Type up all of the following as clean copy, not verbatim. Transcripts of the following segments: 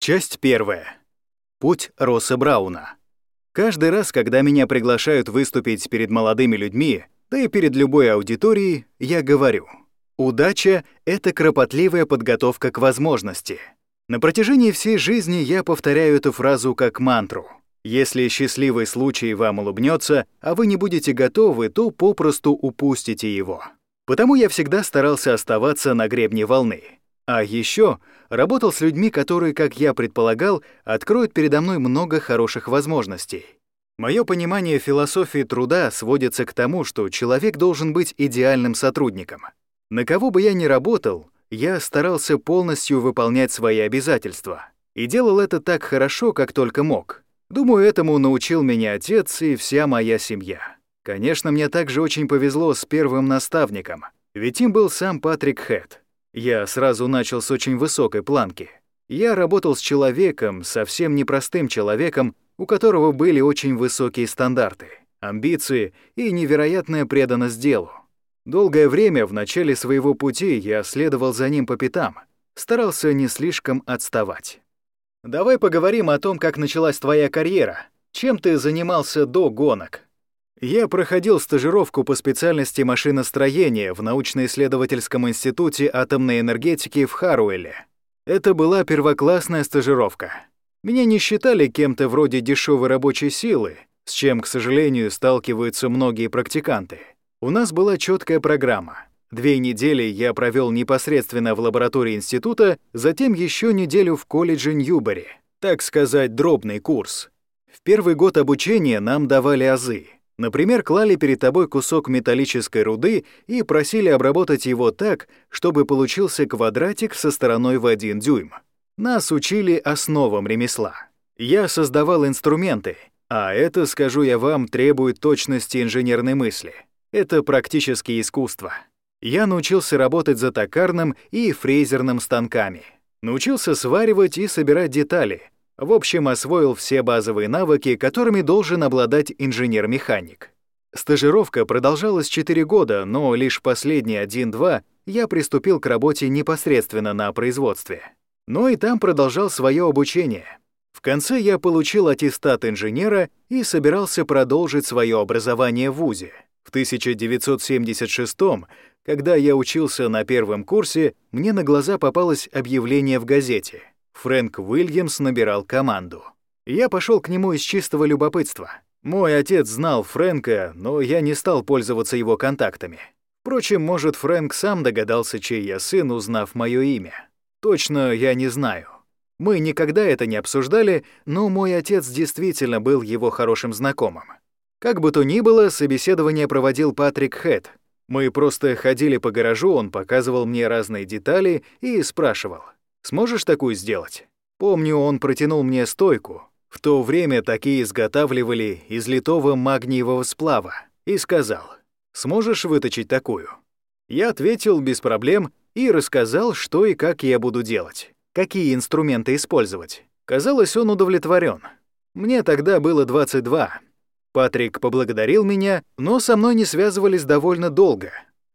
Часть первая. Путь Росса Брауна. Каждый раз, когда меня приглашают выступить перед молодыми людьми, да и перед любой аудиторией, я говорю: удача — это кропотливая подготовка к возможности. На протяжении всей жизни я повторяю эту фразу как мантру. Если счастливый случай вам улыбнется, а вы не будете готовы, то попросту упустите его. Потому я всегда старался оставаться на гребне волны. А еще работал с людьми, которые, как я предполагал, откроют передо мной много хороших возможностей. Мое понимание философии труда сводится к тому, что человек должен быть идеальным сотрудником. На кого бы я ни работал, я старался полностью выполнять свои обязательства. И делал это так хорошо, как только мог. Думаю, этому научил меня отец и вся моя семья. Конечно, мне также очень повезло с первым наставником, ведь им был сам Патрик Хэт. Я сразу начал с очень высокой планки. Я работал с человеком, совсем непростым человеком, у которого были очень высокие стандарты, амбиции и невероятная преданность делу. Долгое время в начале своего пути я следовал за ним по пятам, старался не слишком отставать. Давай поговорим о том, как началась твоя карьера. Чем ты занимался до гонок? Я проходил стажировку по специальности машиностроения в научно-исследовательском институте атомной энергетики в Харуэле. Это была первоклассная стажировка. Меня не считали кем-то вроде дешевой рабочей силы, с чем, к сожалению, сталкиваются многие практиканты. У нас была четкая программа. 2 недели я провел непосредственно в лаборатории института, затем еще неделю в колледже Ньюбери, так сказать, дробный курс. В первый год обучения нам давали азы. Например, клали перед тобой кусок металлической руды и просили обработать его так, чтобы получился квадратик со стороной в 1 дюйм. Нас учили основам ремесла. Я создавал инструменты, а это, скажу я вам, требует точности инженерной мысли. Это практически искусство. Я научился работать за токарным и фрезерным станками. Научился сваривать и собирать детали. В общем, освоил все базовые навыки, которыми должен обладать инженер-механик. Стажировка продолжалась 4 года, но лишь последние 1-2 я приступил к работе непосредственно на производстве. Но и там продолжал свое обучение. В конце я получил аттестат инженера и собирался продолжить свое образование в вузе. В 1976-м, когда я учился на первом курсе, мне на глаза попалось объявление в газете. Фрэнк Уильямс набирал команду. Я пошел к нему из чистого любопытства. Мой отец знал Фрэнка, но я не стал пользоваться его контактами. Впрочем, может, Фрэнк сам догадался, чей я сын, узнав мое имя. Точно я не знаю. Мы никогда это не обсуждали, но мой отец действительно был его хорошим знакомым. Как бы то ни было, собеседование проводил Патрик Хэт. Мы просто ходили по гаражу, он показывал мне разные детали и спрашивал: «Сможешь такую сделать?» Помню, он протянул мне стойку. В то время такие изготавливали из литого магниевого сплава. И сказал: «Сможешь выточить такую?» Я ответил без проблем и рассказал, что и как я буду делать, какие инструменты использовать. Казалось, он удовлетворен. Мне тогда было 22. Патрик поблагодарил меня, но со мной не связывались довольно долго.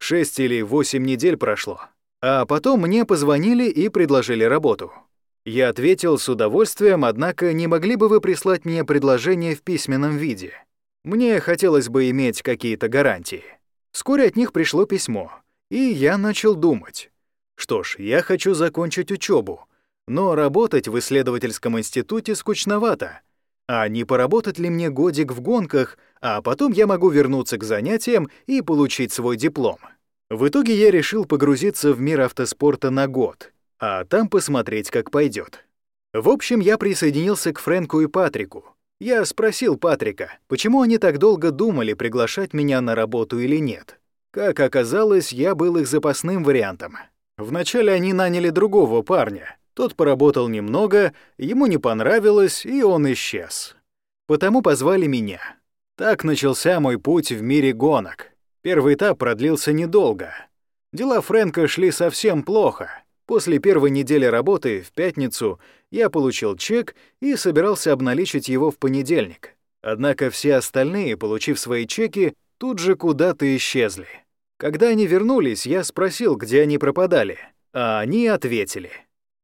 6 или 8 недель прошло. А потом мне позвонили и предложили работу. Я ответил с удовольствием, однако не могли бы вы прислать мне предложение в письменном виде? Мне хотелось бы иметь какие-то гарантии. Вскоре от них пришло письмо, и я начал думать. Что ж, я хочу закончить учебу, но работать в исследовательском институте скучновато. А не поработать ли мне годик в гонках, а потом я могу вернуться к занятиям и получить свой диплом? В итоге я решил погрузиться в мир автоспорта на год, а там посмотреть, как пойдет. В общем, я присоединился к Фрэнку и Патрику. Я спросил Патрика, почему они так долго думали, приглашать меня на работу или нет. Как оказалось, я был их запасным вариантом. Вначале они наняли другого парня. Тот поработал немного, ему не понравилось, и он исчез. Потому позвали меня. Так начался мой путь в мире гонок. Первый этап продлился недолго. Дела Фрэнка шли совсем плохо. После первой недели работы, в пятницу, я получил чек и собирался обналичить его в понедельник. Однако все остальные, получив свои чеки, тут же куда-то исчезли. Когда они вернулись, я спросил, где они пропадали, а они ответили: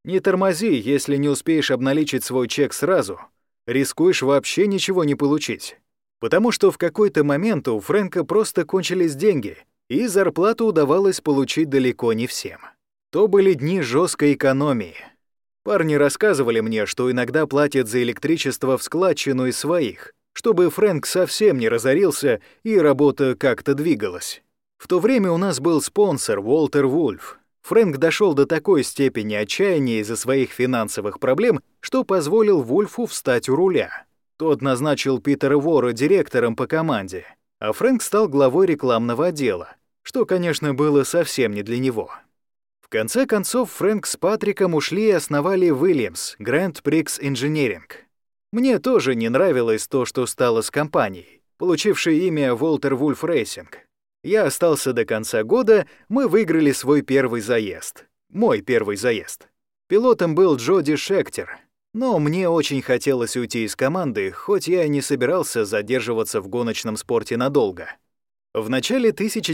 Не тормози, если не успеешь обналичить свой чек сразу. Рискуешь вообще ничего не получить. Потому что в какой-то момент у Фрэнка просто кончились деньги, и зарплату удавалось получить далеко не всем. То были дни жесткой экономии. Парни рассказывали мне, что иногда платят за электричество в складчину из своих, чтобы Фрэнк совсем не разорился и работа как-то двигалась. В то время у нас был спонсор Уолтер Вульф. Фрэнк дошел до такой степени отчаяния из-за своих финансовых проблем, что позволил Вульфу встать у руля. Тот назначил Питера Вора директором по команде, а Фрэнк стал главой рекламного отдела, что, конечно, было совсем не для него. В конце концов, Фрэнк с Патриком ушли и основали Williams Grand Prix Engineering. Мне тоже не нравилось то, что стало с компанией, получившей имя Волтер Вульф Рейсинг. Я остался до конца года, мы выиграли свой первый заезд. Мой первый заезд. Пилотом был Джоди Шектер. Но мне очень хотелось уйти из команды, хоть я и не собирался задерживаться в гоночном спорте надолго. В начале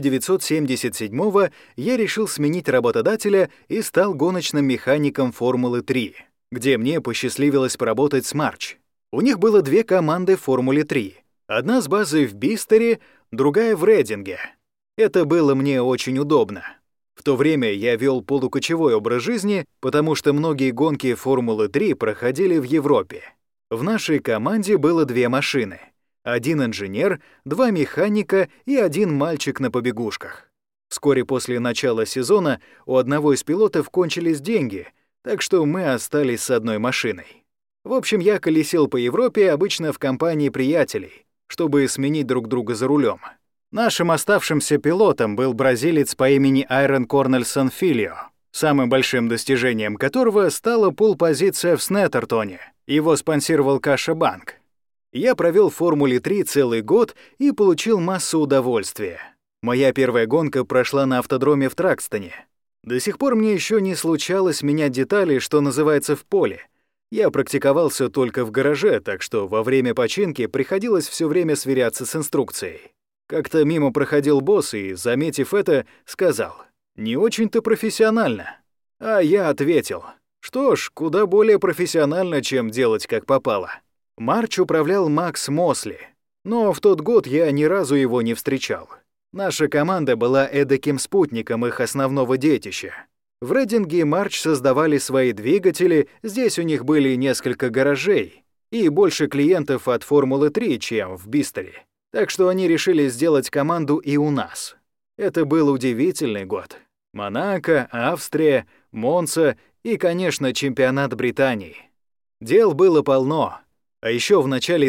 1977-го я решил сменить работодателя и стал гоночным механиком Формулы-3, где мне посчастливилось поработать с Марч. У них было две команды в Формуле-3. Одна с базой в Бистере, другая в Рейдинге. Это было мне очень удобно. В то время я вел полукочевой образ жизни, потому что многие гонки Формулы-3 проходили в Европе. В нашей команде было две машины. Один инженер, два механика и один мальчик на побегушках. Вскоре после начала сезона у одного из пилотов кончились деньги, так что мы остались с одной машиной. В общем, я колесил по Европе, обычно в компании приятелей, чтобы сменить друг друга за рулем. Нашим оставшимся пилотом был бразилец по имени Айрон Корнельсон Филио, самым большим достижением которого стала пол-позиция в Снеттертоне. Его спонсировал Каша Банк. Я провел в Формуле-3 целый год и получил массу удовольствия. Моя первая гонка прошла на автодроме в Тракстоне. До сих пор мне еще не случалось менять детали, что называется, в поле. Я практиковался только в гараже, так что во время починки приходилось все время сверяться с инструкцией. Как-то мимо проходил босс и, заметив это, сказал: «Не очень-то профессионально». А я ответил: «Что ж, куда более профессионально, чем делать как попало». Марч управлял Макс Мосли, но в тот год я ни разу его не встречал. Наша команда была эдаким спутником их основного детища. В Рейдинге Марч создавали свои двигатели, здесь у них были несколько гаражей и больше клиентов от Формулы-3, чем в Бистере. Так что они решили сделать команду и у нас. Это был удивительный год. Монако, Австрия, Монца и, конечно, чемпионат Британии. Дел было полно. А еще в начале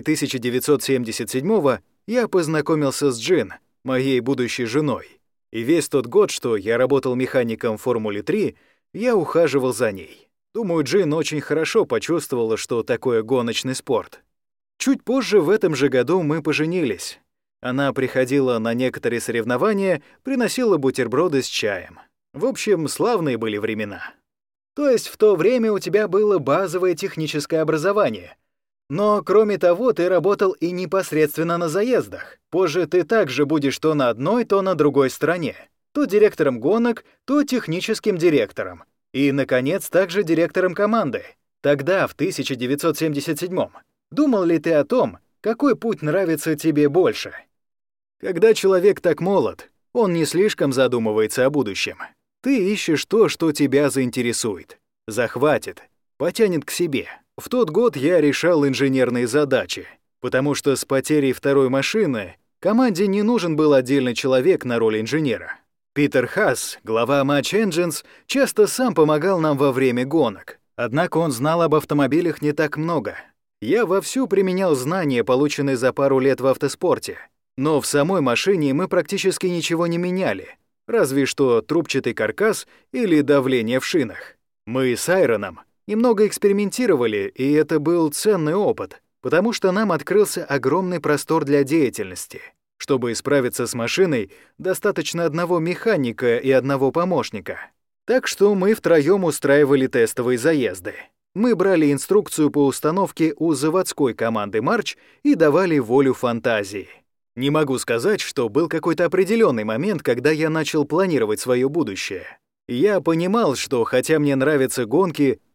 1977-го я познакомился с Джин, моей будущей женой. И весь тот год, что я работал механиком в Формуле-3, я ухаживал за ней. Думаю, Джин очень хорошо почувствовала, что такое гоночный спорт. Чуть позже в этом же году мы поженились. Она приходила на некоторые соревнования, приносила бутерброды с чаем. В общем, славные были времена. То есть в то время у тебя было базовое техническое образование. Но, кроме того, ты работал и непосредственно на заездах. Позже ты также будешь то на одной, то на другой стороне. То директором гонок, то техническим директором. И, наконец, также директором команды. Тогда, в 1977-м. Думал ли ты о том, какой путь нравится тебе больше? Когда человек так молод, он не слишком задумывается о будущем. Ты ищешь то, что тебя заинтересует, захватит, потянет к себе. В тот год я решал инженерные задачи, потому что с потерей второй машины команде не нужен был отдельный человек на роль инженера. Питер Хас, глава Match Engines, часто сам помогал нам во время гонок, однако он знал об автомобилях не так много. Я вовсю применял знания, полученные за пару лет в автоспорте, но в самой машине мы практически ничего не меняли, разве что трубчатый каркас или давление в шинах. Мы с Айроном немного экспериментировали, и это был ценный опыт, потому что нам открылся огромный простор для деятельности. Чтобы справиться с машиной, достаточно одного механика и одного помощника. Так что мы втроем устраивали тестовые заезды. Мы брали инструкцию по установке у заводской команды «Марч» и давали волю фантазии. Не могу сказать, что был какой-то определенный момент, когда я начал планировать свое будущее. Я понимал, что хотя мне нравятся гонки,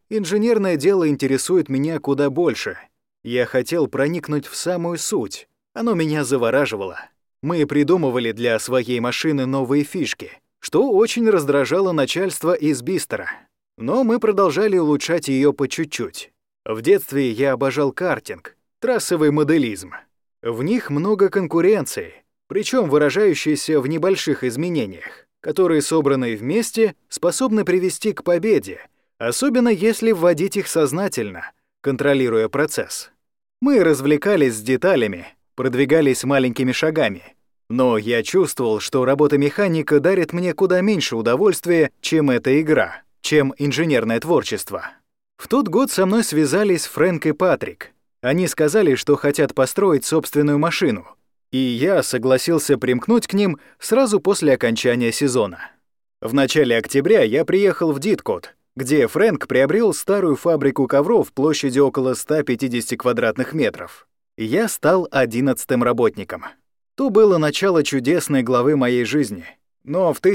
инженерное дело интересует меня куда больше. Я хотел проникнуть в самую суть. Оно меня завораживало. Мы придумывали для своей машины новые фишки, что очень раздражало начальство из Бистера. Но мы продолжали улучшать ее по чуть-чуть. В детстве я обожал картинг, трассовый моделизм. В них много конкуренции, причем выражающейся в небольших изменениях, которые, собранные вместе, способны привести к победе, особенно если вводить их сознательно, контролируя процесс. Мы развлекались с деталями, продвигались маленькими шагами. Но я чувствовал, что работа механика дарит мне куда меньше удовольствия, чем эта игра, чем инженерное творчество. В тот год со мной связались Фрэнк и Патрик. Они сказали, что хотят построить собственную машину, и я согласился примкнуть к ним сразу после окончания сезона. В начале октября я приехал в Диткот, где Фрэнк приобрел старую фабрику ковров площадью около 150 квадратных метров. Я стал 11-м работником. То было начало чудесной главы моей жизни. Но в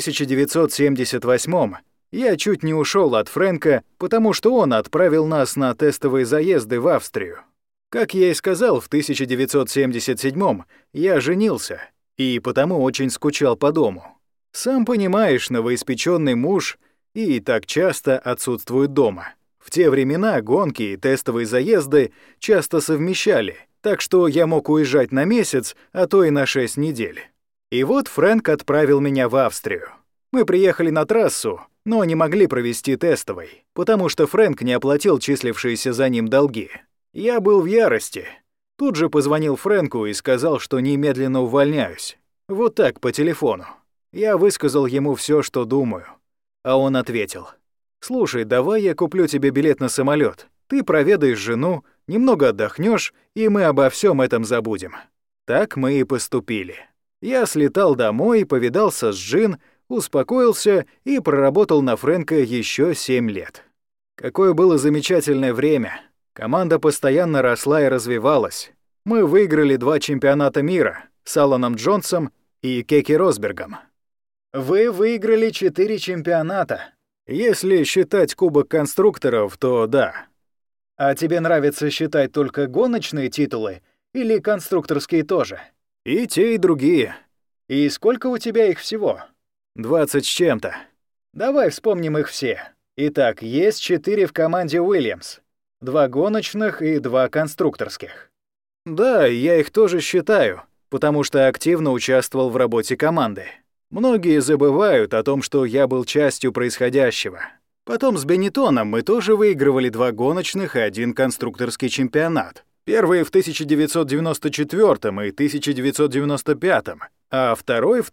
1978-м я чуть не ушел от Фрэнка, потому что он отправил нас на тестовые заезды в Австрию. Как я и сказал, в 1977-м я женился, и потому очень скучал по дому. Сам понимаешь, новоиспеченный муж и так часто отсутствует дома. В те времена гонки и тестовые заезды часто совмещали, так что я мог уезжать на месяц, а то и на 6 недель. И вот Фрэнк отправил меня в Австрию. Мы приехали на трассу, но не могли провести тестовой, потому что Фрэнк не оплатил числившиеся за ним долги. Я был в ярости. Тут же позвонил Фрэнку и сказал, что немедленно увольняюсь. Вот так, по телефону. Я высказал ему все, что думаю. А он ответил: «Слушай, давай я куплю тебе билет на самолет. Ты проведаешь жену, немного отдохнешь, и мы обо всем этом забудем». Так мы и поступили. Я слетал домой, повидался с Джин, успокоился и проработал на Фрэнка еще 7 лет. Какое было замечательное время. Команда постоянно росла и развивалась. Мы выиграли 2 чемпионата мира с Аланом Джонсом и Кеки Росбергом. Вы выиграли 4 чемпионата. Если считать Кубок конструкторов, то да. А тебе нравится считать только гоночные титулы или конструкторские тоже? И те, и другие. И сколько у тебя их всего? 20 с чем-то. Давай вспомним их все. Итак, есть 4 в команде Уильямс. 2 гоночных и 2 конструкторских. Да, я их тоже считаю, потому что активно участвовал в работе команды. Многие забывают о том, что я был частью происходящего. Потом с Бенеттоном мы тоже выигрывали 2 гоночных и 1 конструкторский чемпионат. Первый в 1994 и 1995, а второй в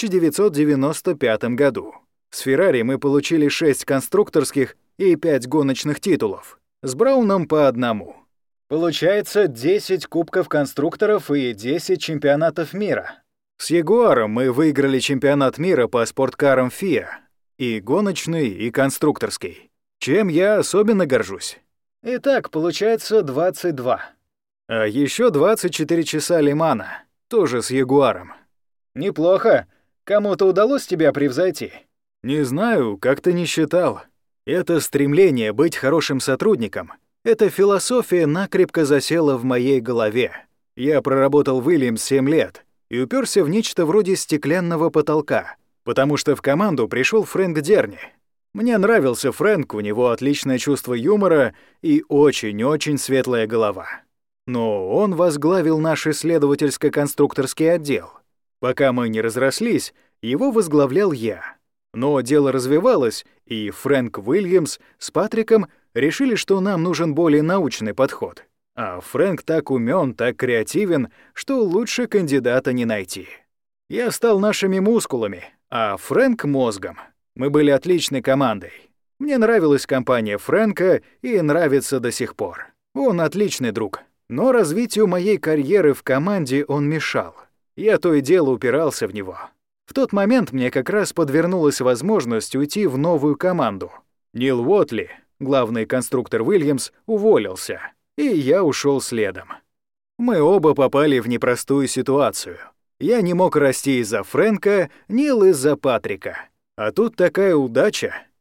1995 году. С Феррари мы получили 6 конструкторских и 5 гоночных титулов. С Брауном по 1. Получается 10 кубков конструкторов и 10 чемпионатов мира. С Ягуаром мы выиграли чемпионат мира по спорткарам FIA, и гоночный, и конструкторский, чем я особенно горжусь. Итак, получается 22. А еще 24 часа Лимана, тоже с Ягуаром. Неплохо. Кому-то удалось тебя превзойти? Не знаю, как-то не считал. Это стремление быть хорошим сотрудником, эта философия накрепко засела в моей голове. Я проработал в Уильямс 7 лет и уперся в нечто вроде стеклянного потолка, потому что в команду пришел Фрэнк Дерни. Мне нравился Фрэнк, у него отличное чувство юмора и очень-очень светлая голова. Но он возглавил наш исследовательско-конструкторский отдел. Пока мы не разрослись, его возглавлял я. Но дело развивалось, и Фрэнк Уильямс с Патриком решили, что нам нужен более научный подход. А Фрэнк так умён, так креативен, что лучше кандидата не найти. Я стал нашими мускулами, а Фрэнк — мозгом. Мы были отличной командой. Мне нравилась компания Фрэнка и нравится до сих пор. Он отличный друг. Но развитию моей карьеры в команде он мешал. Я то и дело упирался в него. В тот момент мне как раз подвернулась возможность уйти в новую команду. Нил Уотли, главный конструктор Уильямс, уволился, и я ушел следом. Мы оба попали в непростую ситуацию. Я не мог расти из-за Фрэнка, Нил из-за Патрика. А тут такая удача.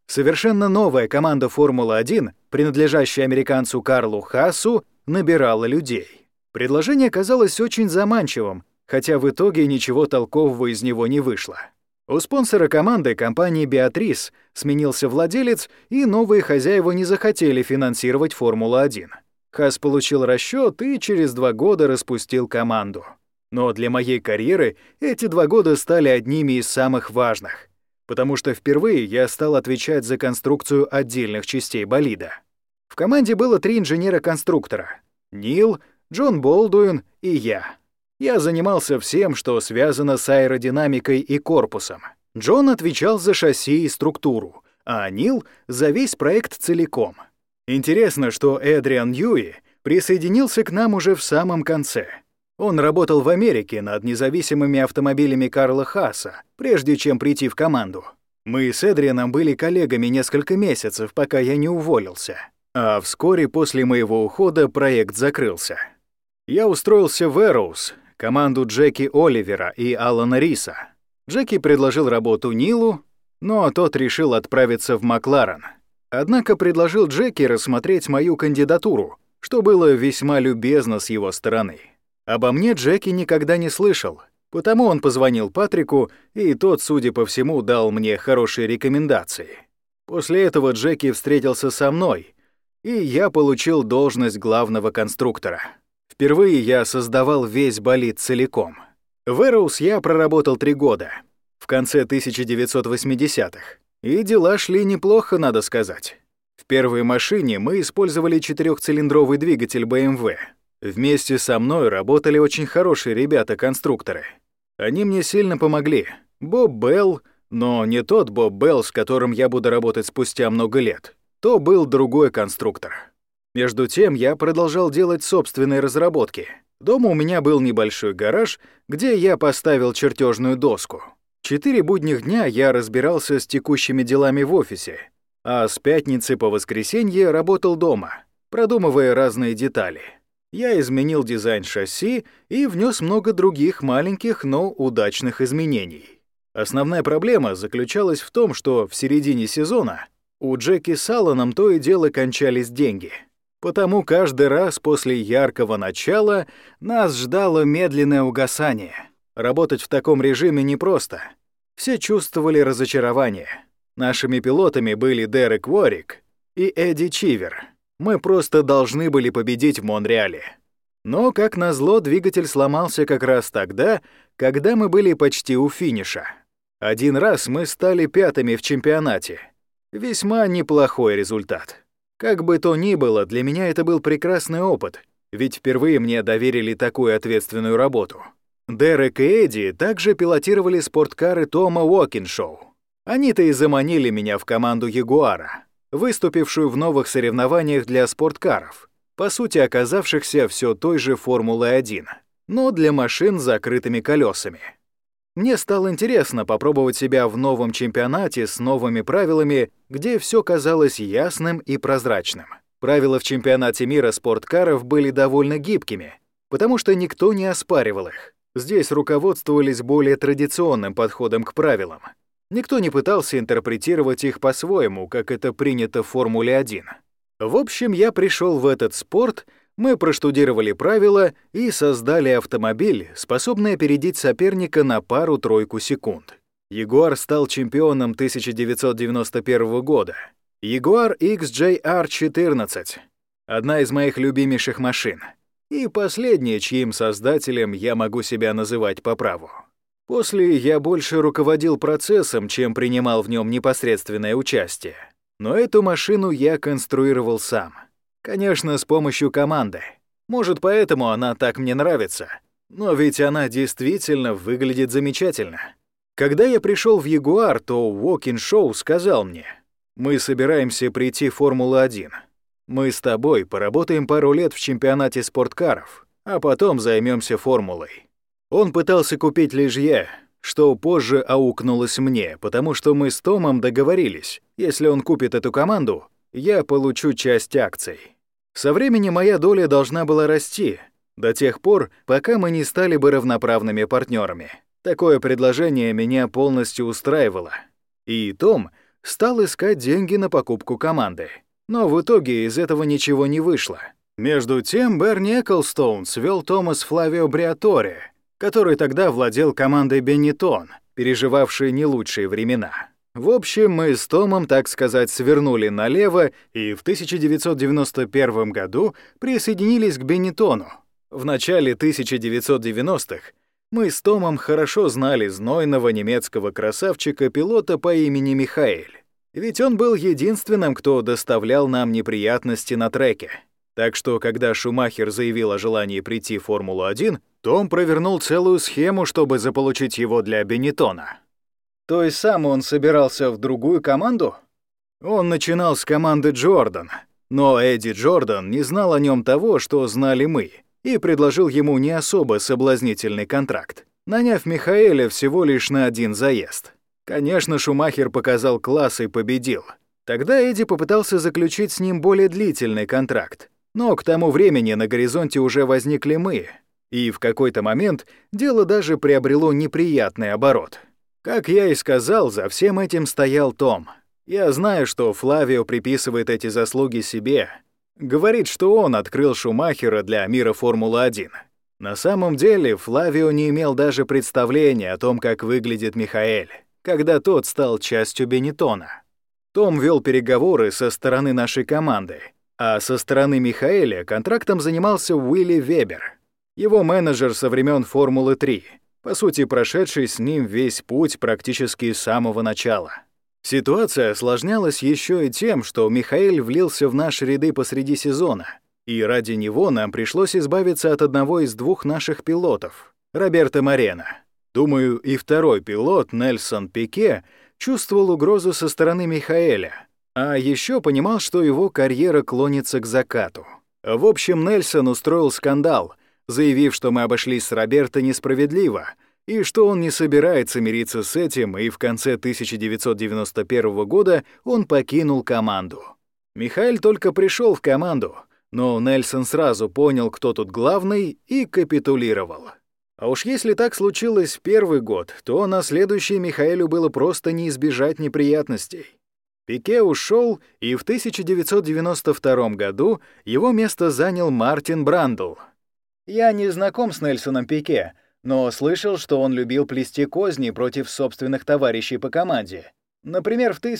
Совершенно новая команда Формулы-1, принадлежащая американцу Карлу Хаасу, набирала людей. Предложение казалось очень заманчивым, хотя в итоге ничего толкового из него не вышло. У спонсора команды, компании «Беатрис», сменился владелец, и новые хозяева не захотели финансировать Формулу-1. Хаас получил расчет и через 2 года распустил команду. Но для моей карьеры эти 2 года стали одними из самых важных, потому что впервые я стал отвечать за конструкцию отдельных частей болида. В команде было 3 инженера-конструктора — Нил, Джон Болдуин и я. Я занимался всем, что связано с аэродинамикой и корпусом. Джон отвечал за шасси и структуру, а Нил — за весь проект целиком. Интересно, что Эдриан Ньюи присоединился к нам уже в самом конце. Он работал в Америке над независимыми автомобилями Карла Хааса, прежде чем прийти в команду. Мы с Эдрианом были коллегами несколько месяцев, пока я не уволился. А вскоре после моего ухода проект закрылся. Я устроился в Эроуз, команду Джеки Оливера и Алана Риса. Джеки предложил работу Нилу, но тот решил отправиться в Макларен. Однако предложил Джеки рассмотреть мою кандидатуру, что было весьма любезно с его стороны. Обо мне Джеки никогда не слышал, потому он позвонил Патрику, и тот, судя по всему, дал мне хорошие рекомендации. После этого Джеки встретился со мной, и я получил должность главного конструктора. Впервые я создавал весь болид целиком. В Эроуз я проработал 3 года, в конце 1980-х, и дела шли неплохо, надо сказать. В первой машине мы использовали 4-цилиндровый двигатель BMW. Вместе со мной работали очень хорошие ребята-конструкторы. Они мне сильно помогли. Боб Белл, но не тот Боб Белл, с которым я буду работать спустя много лет. То был другой конструктор. Между тем я продолжал делать собственные разработки. Дома у меня был небольшой гараж, где я поставил чертежную доску. 4 будних дня я разбирался с текущими делами в офисе, а с пятницы по воскресенье работал дома, продумывая разные детали. Я изменил дизайн шасси и внес много других маленьких, но удачных изменений. Основная проблема заключалась в том, что в середине сезона у Джеки с Алланом то и дело кончались деньги. Потому каждый раз после яркого начала нас ждало медленное угасание. Работать в таком режиме непросто. Все чувствовали разочарование. Нашими пилотами были Дерек Уорик и Эдди Чивер. Мы просто должны были победить в Монреале. Но, как назло, двигатель сломался как раз тогда, когда мы были почти у финиша. Один раз мы стали 5-ми в чемпионате. Весьма неплохой результат. Как бы то ни было, для меня это был прекрасный опыт, ведь впервые мне доверили такую ответственную работу. Дерек и Эдди также пилотировали спорткары Тома Уокиншоу. Они-то и заманили меня в команду Ягуара, выступившую в новых соревнованиях для спорткаров, по сути оказавшихся все той же Формулы-1, но для машин с закрытыми колесами. Мне стало интересно попробовать себя в новом чемпионате с новыми правилами, где все казалось ясным и прозрачным. Правила в чемпионате мира спорткаров были довольно гибкими, потому что никто не оспаривал их. Здесь руководствовались более традиционным подходом к правилам. Никто не пытался интерпретировать их по-своему, как это принято в Формуле-1. В общем, я пришел в этот спорт, мы проштудировали правила и создали автомобиль, способный опередить соперника на пару-тройку секунд. Ягуар стал чемпионом 1991 года. Ягуар XJR-14 — одна из моих любимейших машин. И последняя, чьим создателем я могу себя называть по праву. После я больше руководил процессом, чем принимал в нем непосредственное участие. Но эту машину я конструировал сам. Конечно, с помощью команды. Может, поэтому она так мне нравится. Но ведь она действительно выглядит замечательно. Когда я пришел в Ягуар, то Уокиншоу сказал мне: «Мы собираемся прийти в Формулу-1. Мы с тобой поработаем пару лет в чемпионате спорткаров, а потом займемся формулой». Он пытался купить Лижье, что позже аукнулось мне, потому что мы с Томом договорились, если он купит эту команду, я получу часть акций. Со временем моя доля должна была расти, до тех пор, пока мы не стали бы равноправными партнерами. Такое предложение меня полностью устраивало. И Том стал искать деньги на покупку команды. Но в итоге из этого ничего не вышло. Между тем Берни Эклстоун свел Томас Флавио Бриаторе, который тогда владел командой Бенетон, переживавшей не лучшие времена. В общем, мы с Томом, так сказать, свернули налево и в 1991 году присоединились к Бенетону. В начале 1990-х мы с Томом хорошо знали знойного немецкого красавчика-пилота по имени Михаэль. Ведь он был единственным, кто доставлял нам неприятности на треке. Так что, когда Шумахер заявил о желании прийти в Формулу-1, Том провернул целую схему, чтобы заполучить его для Бенетона. То есть сам он собирался в другую команду? Он начинал с команды Джордан, но Эдди Джордан не знал о нем того, что знали мы, и предложил ему не особо соблазнительный контракт, наняв Михаэля всего лишь на один заезд. Конечно, Шумахер показал класс и победил. Тогда Эдди попытался заключить с ним более длительный контракт, но к тому времени на горизонте уже возникли мы, и в какой-то момент дело даже приобрело неприятный оборот. Как я и сказал, за всем этим стоял Том. Я знаю, что Флавио приписывает эти заслуги себе. Говорит, что он открыл Шумахера для мира Формулы-1. На самом деле Флавио не имел даже представления о том, как выглядит Михаэль, когда тот стал частью Бенетона. Том вел переговоры со стороны нашей команды, а со стороны Михаэля контрактом занимался Уилли Вебер, его менеджер со времен Формулы-3, по сути, прошедший с ним весь путь практически с самого начала. Ситуация осложнялась еще и тем, что Михаэль влился в наши ряды посреди сезона, и ради него нам пришлось избавиться от одного из двух наших пилотов — Роберто Морено. Думаю, и второй пилот, Нельсон Пике, чувствовал угрозу со стороны Михаэля, а еще понимал, что его карьера клонится к закату. В общем, Нельсон устроил скандал, заявив, что мы обошлись с Роберто несправедливо, и что он не собирается мириться с этим, и в конце 1991 года он покинул команду. Михаэль только пришел в команду, но Нельсон сразу понял, кто тут главный, и капитулировал. А уж если так случилось в первый год, то на следующий Михаэлю было просто не избежать неприятностей. Пике ушел, и в 1992 году его место занял Мартин Брандл. Я не знаком с Нельсоном Пике, но слышал, что он любил плести козни против собственных товарищей по команде. Например, в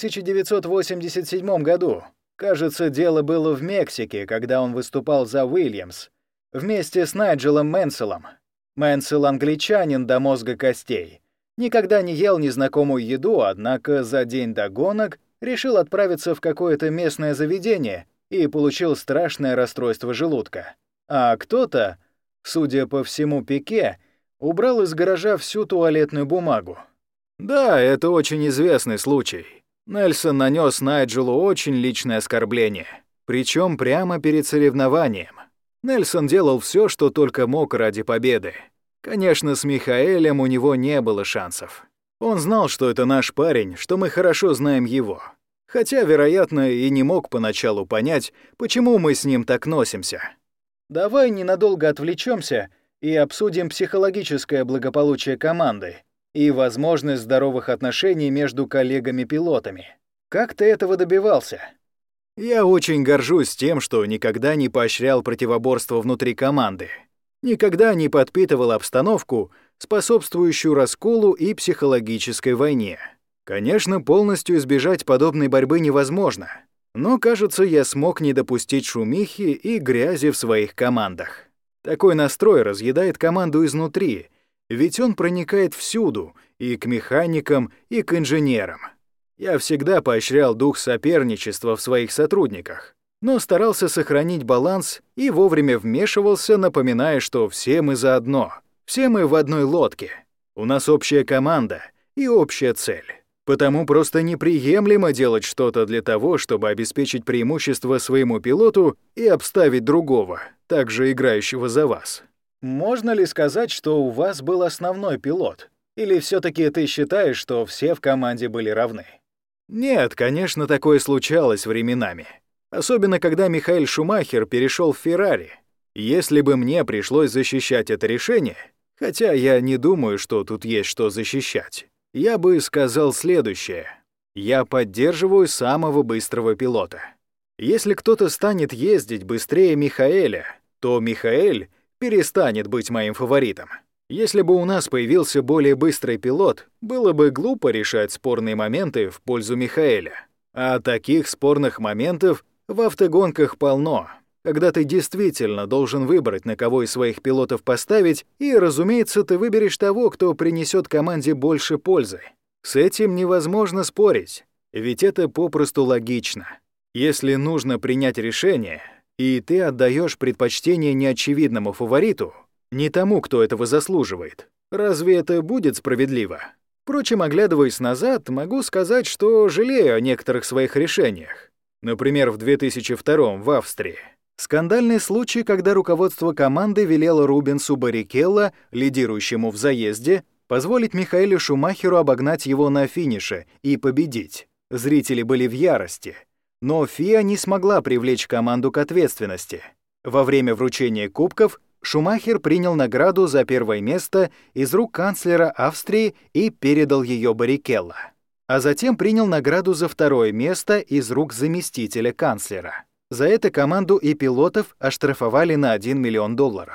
1987 году. Кажется, дело было в Мексике, когда он выступал за Уильямс, вместе с Найджелом Мэнселом. Мэнсел — англичанин до мозга костей. Никогда не ел незнакомую еду, однако за день до гонок решил отправиться в какое-то местное заведение и получил страшное расстройство желудка. А кто-то, судя по всему Пике, убрал из гаража всю туалетную бумагу. Да, это очень известный случай. Нельсон нанес Найджелу очень личное оскорбление, причем прямо перед соревнованием. Нельсон делал все, что только мог ради победы. Конечно, с Михаэлем у него не было шансов. Он знал, что это наш парень, что мы хорошо знаем его. Хотя, вероятно, и не мог поначалу понять, почему мы с ним так носимся. Давай ненадолго отвлечемся и обсудим психологическое благополучие команды и возможность здоровых отношений между коллегами-пилотами. Как ты этого добивался? Я очень горжусь тем, что никогда не поощрял противоборство внутри команды, никогда не подпитывал обстановку, способствующую расколу и психологической войне. Конечно, полностью избежать подобной борьбы невозможно, но, кажется, я смог не допустить шумихи и грязи в своих командах. Такой настрой разъедает команду изнутри, ведь он проникает всюду, и к механикам, и к инженерам. Я всегда поощрял дух соперничества в своих сотрудниках, но старался сохранить баланс и вовремя вмешивался, напоминая, что все мы заодно, все мы в одной лодке. У нас общая команда и общая цель. Потому просто неприемлемо делать что-то для того, чтобы обеспечить преимущество своему пилоту и обставить другого, также играющего за вас. Можно ли сказать, что у вас был основной пилот? Или все-таки ты считаешь, что все в команде были равны? Нет, конечно, такое случалось временами. Особенно, когда Михаэль Шумахер перешел в Феррари. Если бы мне пришлось защищать это решение, хотя я не думаю, что тут есть что защищать, я бы сказал следующее. Я поддерживаю самого быстрого пилота. Если кто-то станет ездить быстрее Михаэля, то Михаэль перестанет быть моим фаворитом. Если бы у нас появился более быстрый пилот, было бы глупо решать спорные моменты в пользу Михаэля. А таких спорных моментов в автогонках полно, когда ты действительно должен выбрать, на кого из своих пилотов поставить, и, разумеется, ты выберешь того, кто принесет команде больше пользы. С этим невозможно спорить, ведь это попросту логично. Если нужно принять решение, и ты отдаешь предпочтение неочевидному фавориту, не тому, кто этого заслуживает, разве это будет справедливо? Впрочем, оглядываясь назад, могу сказать, что жалею о некоторых своих решениях. Например, в 2002 в Австрии. Скандальный случай, когда руководство команды велело Рубенсу Баррикелло, лидирующему в заезде, позволить Михаэлю Шумахеру обогнать его на финише и победить. Зрители были в ярости. Но ФИА не смогла привлечь команду к ответственности. Во время вручения кубков Шумахер принял награду за первое место из рук канцлера Австрии и передал ее Баррикелло. А затем принял награду за второе место из рук заместителя канцлера. За это команду и пилотов оштрафовали на $1 миллион.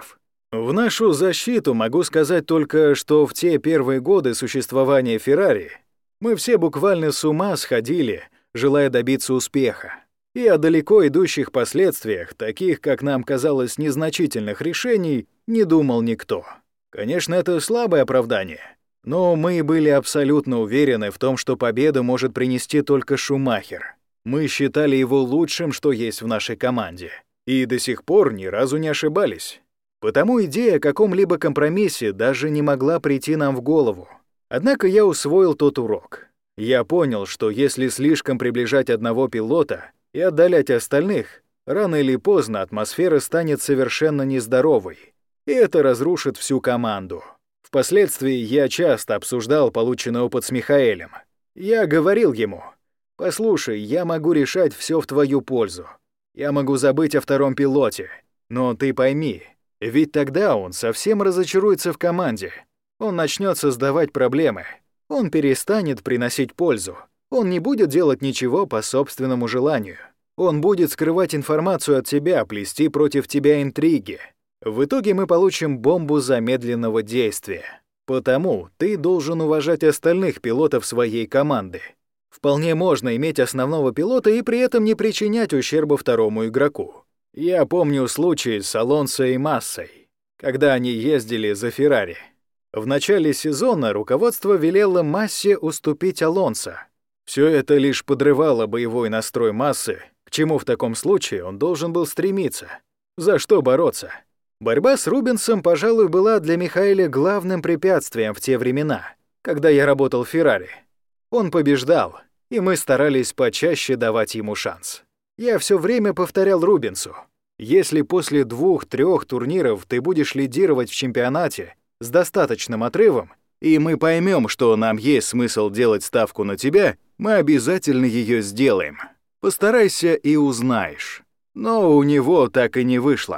В нашу защиту могу сказать только, что в те первые годы существования Феррари мы все буквально с ума сходили, желая добиться успеха. И о далеко идущих последствиях, таких, как нам казалось, незначительных решений, не думал никто. Конечно, это слабое оправдание, но мы были абсолютно уверены в том, что победу может принести только Шумахер. Мы считали его лучшим, что есть в нашей команде, и до сих пор ни разу не ошибались. Потому идея о каком-либо компромиссе даже не могла прийти нам в голову. Однако я усвоил тот урок. Я понял, что если слишком приближать одного пилота и отдалять остальных, рано или поздно атмосфера станет совершенно нездоровой, и это разрушит всю команду. Впоследствии я часто обсуждал полученный опыт с Михаэлем. Я говорил ему: «Послушай, я могу решать все в твою пользу. Я могу забыть о втором пилоте. Но ты пойми, ведь тогда он совсем разочаруется в команде. Он начнет создавать проблемы. Он перестанет приносить пользу. Он не будет делать ничего по собственному желанию. Он будет скрывать информацию от тебя, плести против тебя интриги. В итоге мы получим бомбу замедленного действия. Потому ты должен уважать остальных пилотов своей команды. Вполне можно иметь основного пилота и при этом не причинять ущерба второму игроку. Я помню случай с Алонсо и Массой, когда они ездили за Феррари. В начале сезона руководство велело Массе уступить Алонсо. Все это лишь подрывало боевой настрой Массы, к чему в таком случае он должен был стремиться. За что бороться? Борьба с Рубенсом, пожалуй, была для Михаэля главным препятствием в те времена, когда я работал в Феррари. Он побеждал, и мы старались почаще давать ему шанс. Я все время повторял Рубенсу: если после 2-3 турниров ты будешь лидировать в чемпионате с достаточным отрывом, и мы поймем, что нам есть смысл делать ставку на тебя, мы обязательно ее сделаем. Постарайся и узнаешь. Но у него так и не вышло.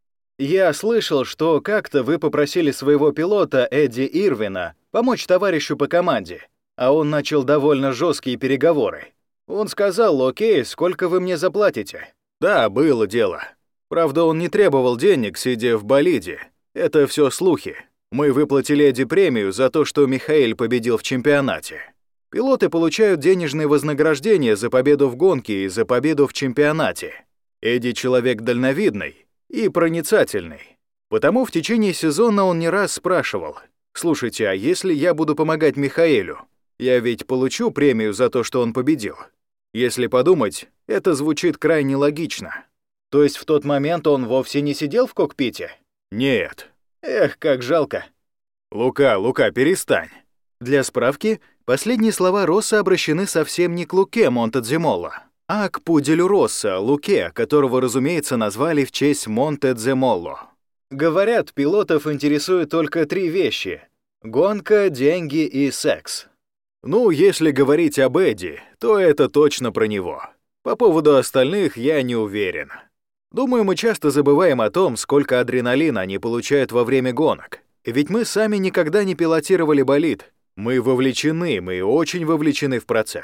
Я слышал, что как-то вы попросили своего пилота Эдди Ирвина помочь товарищу по команде, а он начал довольно жесткие переговоры. Он сказал: «Окей, сколько вы мне заплатите?» Да, было дело. Правда, он не требовал денег, сидя в болиде. Это все слухи. Мы выплатили Эдди премию за то, что Михаэль победил в чемпионате. Пилоты получают денежные вознаграждения за победу в гонке и за победу в чемпионате. Эдди человек дальновидный и проницательный. Потому в течение сезона он не раз спрашивал: «Слушайте, а если я буду помогать Михаэлю? Я ведь получу премию за то, что он победил». Если подумать, это звучит крайне логично. То есть в тот момент он вовсе не сидел в кокпите? Нет. Эх, как жалко. Лука, перестань. Для справки, последние слова Росса обращены совсем не к Луке Монтедземолло, а к пуделю Росса, Луке, которого, разумеется, назвали в честь Монтедземолло. Говорят, пилотов интересуют только 3 вещи: гонка, деньги и секс. Ну, если говорить об Эдди, то это точно про него. По поводу остальных я не уверен. Думаю, мы часто забываем о том, сколько адреналина они получают во время гонок. Ведь мы сами никогда не пилотировали болид. Мы очень вовлечены в процесс.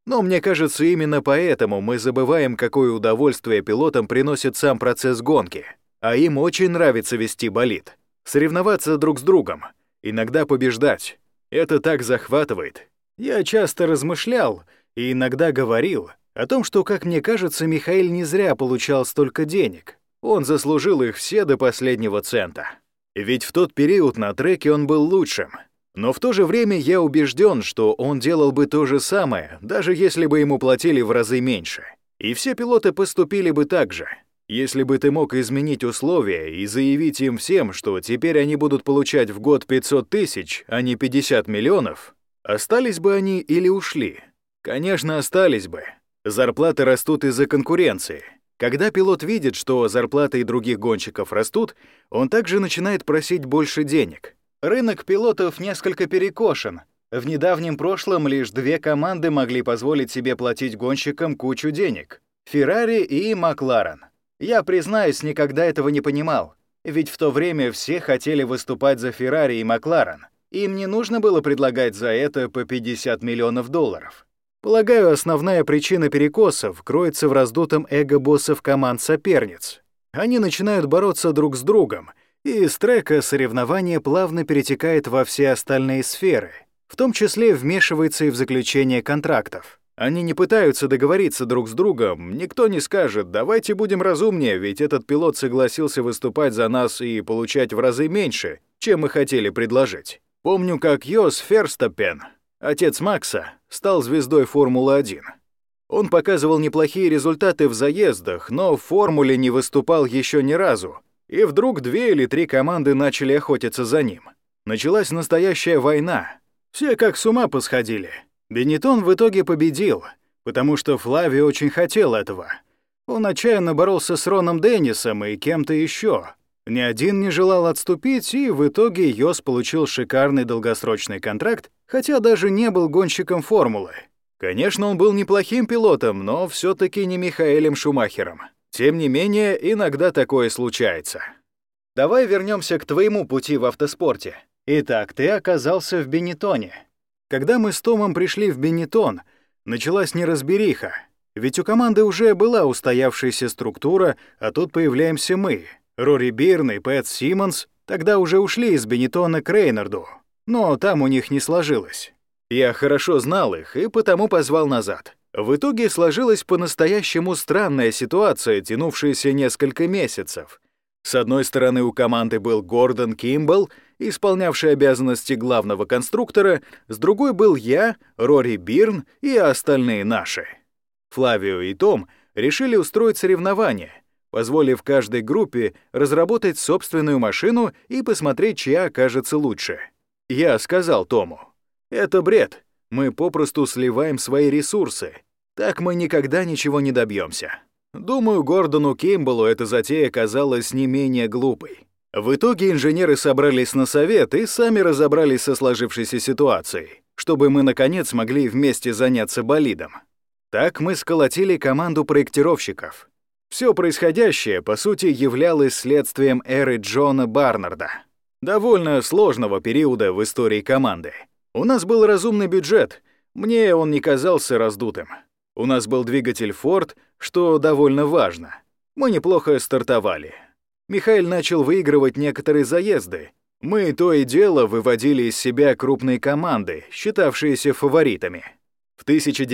Но мне кажется, именно поэтому мы забываем, какое удовольствие пилотам приносит сам процесс гонки. А им очень нравится вести болид, соревноваться друг с другом, иногда побеждать. Это так захватывает. Я часто размышлял и иногда говорил о том, что, как мне кажется, Михаил не зря получал столько денег. Он заслужил их все до последнего цента. Ведь в тот период на треке он был лучшим. Но в то же время я убежден, что он делал бы то же самое, даже если бы ему платили в разы меньше. И все пилоты поступили бы так же. Если бы ты мог изменить условия и заявить им всем, что теперь они будут получать в год 500 тысяч, а не 50 миллионов, остались бы они или ушли? Конечно, остались бы. Зарплаты растут из-за конкуренции. Когда пилот видит, что зарплаты и других гонщиков растут, он также начинает просить больше денег. Рынок пилотов несколько перекошен. В недавнем прошлом лишь 2 команды могли позволить себе платить гонщикам кучу денег — Ferrari и McLaren. Я, признаюсь, никогда этого не понимал, ведь в то время все хотели выступать за Ferrari и McLaren. Им не нужно было предлагать за это по 50 миллионов долларов. Полагаю, основная причина перекосов кроется в раздутом эго боссов команд-соперниц. Они начинают бороться друг с другом, и с трека соревнование плавно перетекает во все остальные сферы, в том числе вмешивается и в заключение контрактов. Они не пытаются договориться друг с другом, никто не скажет: давайте будем разумнее, ведь этот пилот согласился выступать за нас и получать в разы меньше, чем мы хотели предложить. Помню, как Йос Ферстаппен, отец Макса, стал звездой Формулы-1. Он показывал неплохие результаты в заездах, но в формуле не выступал еще ни разу. И вдруг 2 или 3 команды начали охотиться за ним. Началась настоящая война. Все как с ума посходили. Бенеттон в итоге победил, потому что Флавио очень хотел этого. Он отчаянно боролся с Роном Деннисом и кем-то еще. Ни один не желал отступить, и в итоге Йос получил шикарный долгосрочный контракт, хотя даже не был гонщиком формулы. Конечно, он был неплохим пилотом, но все-таки не Михаэлем Шумахером. Тем не менее, иногда такое случается. Давай вернемся к твоему пути в автоспорте. Итак, ты оказался в Бенеттоне. Когда мы с Томом пришли в Бенеттон, началась неразбериха. Ведь у команды уже была устоявшаяся структура, а тут появляемся мы. Рори Бирн и Пэт Симмонс тогда уже ушли из Бенеттона к Рейнарду, но там у них не сложилось. Я хорошо знал их и потому позвал назад. В итоге сложилась по-настоящему странная ситуация, тянувшаяся несколько месяцев. С одной стороны, у команды был Гордон Кимбл, исполнявший обязанности главного конструктора, с другой был я, Рори Бирн и остальные наши. Флавио и Том решили устроить соревнование, позволив каждой группе разработать собственную машину и посмотреть, чья окажется лучше. Я сказал Тому: «Это бред. Мы попросту сливаем свои ресурсы. Так мы никогда ничего не добьемся». Думаю, Гордону Кимблу эта затея казалась не менее глупой. В итоге инженеры собрались на совет и сами разобрались со сложившейся ситуацией, чтобы мы, наконец, могли вместе заняться болидом. Так мы сколотили команду проектировщиков. Все происходящее, по сути, являлось следствием эры Джона Барнарда, довольно сложного периода в истории команды. У нас был разумный бюджет, мне он не казался раздутым. У нас был двигатель Ford, что довольно важно. Мы неплохо стартовали. Михаил начал выигрывать некоторые заезды. Мы то и дело выводили из себя крупные команды, считавшиеся фаворитами. В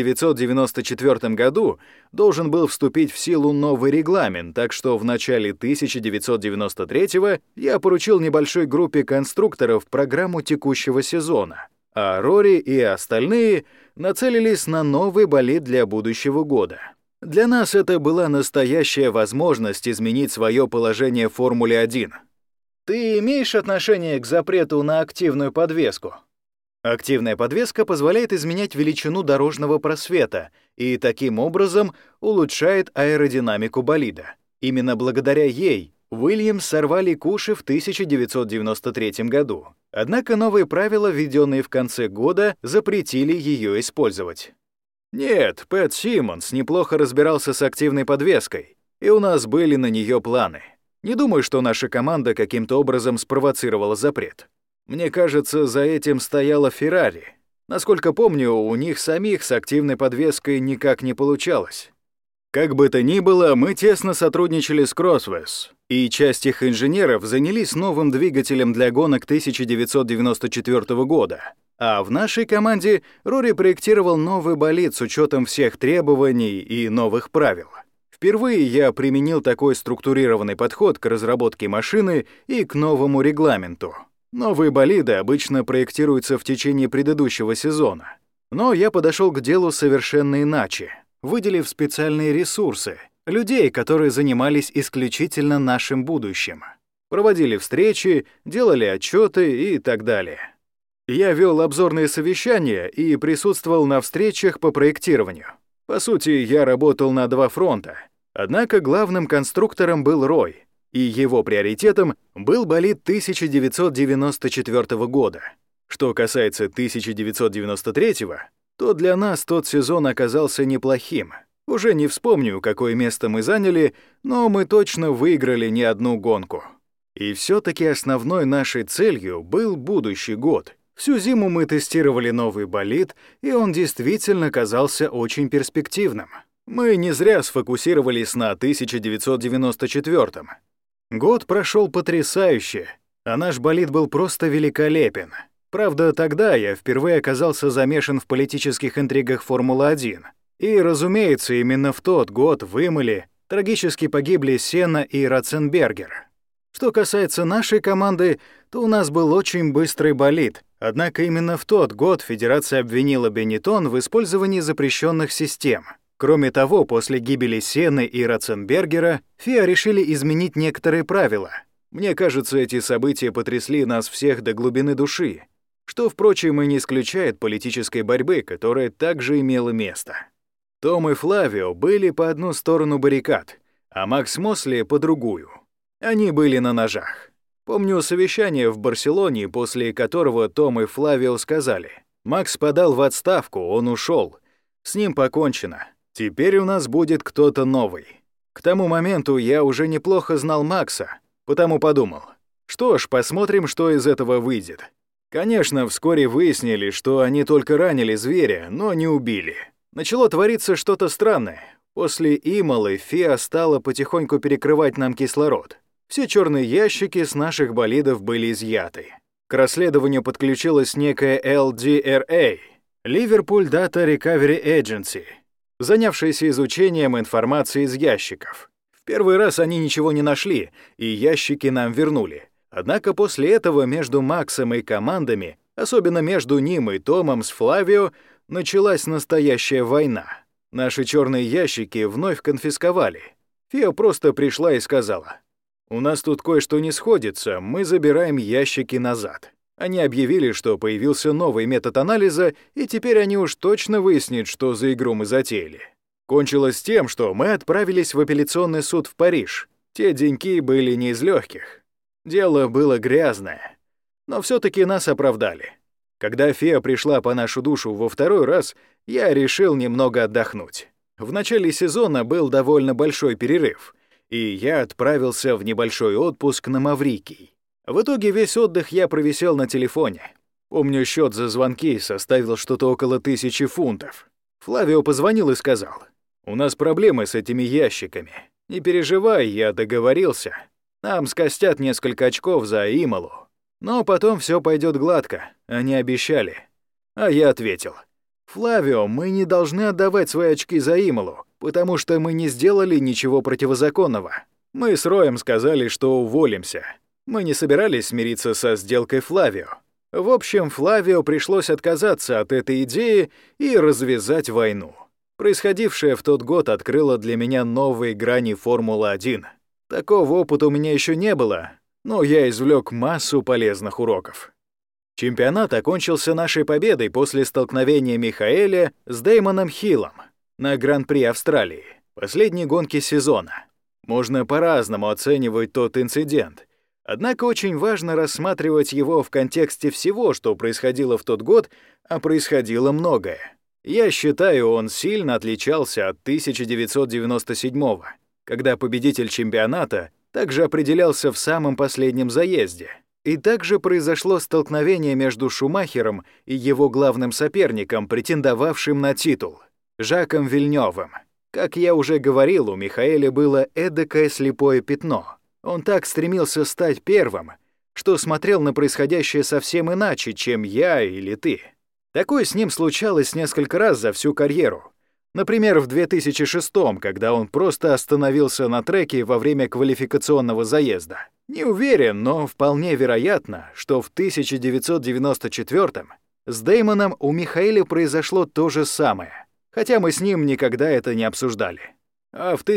1994 году должен был вступить в силу новый регламент, так что в начале 1993 я поручил небольшой группе конструкторов программу текущего сезона, а Рори и остальные нацелились на новый болид для будущего года. Для нас это была настоящая возможность изменить свое положение в Формуле-1. Ты имеешь отношение к запрету на активную подвеску? Активная подвеска позволяет изменять величину дорожного просвета и таким образом улучшает аэродинамику болида. Именно благодаря ей Уильямс сорвали куши в 1993 году. Однако новые правила, введенные в конце года, запретили ее использовать. Нет, Пэт Симмонс неплохо разбирался с активной подвеской, и у нас были на нее планы. Не думаю, что наша команда каким-то образом спровоцировала запрет. Мне кажется, за этим стояла Феррари. Насколько помню, у них самих с активной подвеской никак не получалось. Как бы то ни было, мы тесно сотрудничали с Crosswes, и часть их инженеров занялись новым двигателем для гонок 1994 года. А в нашей команде Рори проектировал новый болид с учетом всех требований и новых правил. Впервые я применил такой структурированный подход к разработке машины и к новому регламенту. Новые болиды обычно проектируются в течение предыдущего сезона. Но я подошел к делу совершенно иначе, выделив специальные ресурсы, людей, которые занимались исключительно нашим будущим. Проводили встречи, делали отчеты и так далее. Я вел обзорные совещания и присутствовал на встречах по проектированию. По сути, я работал на два фронта. Однако главным конструктором был Рой, и его приоритетом был болид 1994 года. Что касается 1993, то для нас тот сезон оказался неплохим. Уже не вспомню, какое место мы заняли, но мы точно выиграли не одну гонку. И все-таки основной нашей целью был будущий год. Всю зиму мы тестировали новый болид, и он действительно казался очень перспективным. Мы не зря сфокусировались на 1994-м. Год прошел потрясающе, а наш болид был просто великолепен. Правда, тогда я впервые оказался замешан в политических интригах Формулы-1. И, разумеется, именно в тот год в Имоле трагически погибли Сенна и Ратценбергер. Что касается нашей команды, то у нас был очень быстрый болид, однако именно в тот год Федерация обвинила Бенеттон в использовании запрещенных систем. Кроме того, после гибели Сенны и Ратценбергера ФИА решили изменить некоторые правила. Мне кажется, эти события потрясли нас всех до глубины души, что, впрочем, и не исключает политической борьбы, которая также имела место. Том и Флавио были по одну сторону баррикад, а Макс Мосли — по другую. Они были на ножах. Помню совещание в Барселоне, после которого Том и Флавио сказали: «Макс подал в отставку, он ушел. С ним покончено. Теперь у нас будет кто-то новый». К тому моменту я уже неплохо знал Макса, потому подумал: что ж, посмотрим, что из этого выйдет. Конечно, вскоре выяснили, что они только ранили зверя, но не убили. Начало твориться что-то странное. После Имолы ФИА стала потихоньку перекрывать нам кислород. Все черные ящики с наших болидов были изъяты. К расследованию подключилась некая LDRA — Liverpool Data Recovery Agency, занявшаяся изучением информации из ящиков. В первый раз они ничего не нашли, и ящики нам вернули. Однако после этого между Максом и командами, особенно между ним и Томом с Флавио, началась настоящая война. Наши черные ящики вновь конфисковали. ФИА просто пришла и сказала: «У нас тут кое-что не сходится, мы забираем ящики назад». Они объявили, что появился новый метод анализа, и теперь они уж точно выяснят, что за игру мы затеяли. Кончилось тем, что мы отправились в апелляционный суд в Париж. Те деньки были не из легких. Дело было грязное. Но все-таки нас оправдали. Когда ФИА пришла по нашу душу во второй раз, я решил немного отдохнуть. В начале сезона был довольно большой перерыв, и я отправился в небольшой отпуск на Маврикий. В итоге весь отдых я провисел на телефоне. Помню, счет за звонки составил что-то около 1000 фунтов. Флавио позвонил и сказал: «У нас проблемы с этими ящиками. Не переживай, я договорился. Нам скостят несколько очков за Имолу. Но потом все пойдет гладко, они обещали». А я ответил: «Флавио, мы не должны отдавать свои очки за Имолу, потому что мы не сделали ничего противозаконного. Мы с Роем сказали, что уволимся. Мы не собирались смириться со сделкой Флавио. В общем, Флавио пришлось отказаться от этой идеи и развязать войну. Происходившее в тот год открыло для меня новые грани Формулы-1. Такого опыта у меня еще не было, но я извлек массу полезных уроков». Чемпионат окончился нашей победой после столкновения Михаэля с Дэймоном Хиллом на Гран-при Австралии, последней гонки сезона. Можно по-разному оценивать тот инцидент, однако очень важно рассматривать его в контексте всего, что происходило в тот год, а происходило многое. Я считаю, он сильно отличался от 1997-го, когда победитель чемпионата также определялся в самом последнем заезде. И также произошло столкновение между Шумахером и его главным соперником, претендовавшим на титул — Жаком Вильнёвым. Как я уже говорил, у Михаэля было эдакое слепое пятно. Он так стремился стать первым, что смотрел на происходящее совсем иначе, чем я или ты. Такое с ним случалось несколько раз за всю карьеру. Например, в 2006-м, когда он просто остановился на треке во время квалификационного заезда. Не уверен, но вполне вероятно, что в 1994-м с Дэймоном у Михаэля произошло то же самое, хотя мы с ним никогда это не обсуждали. А в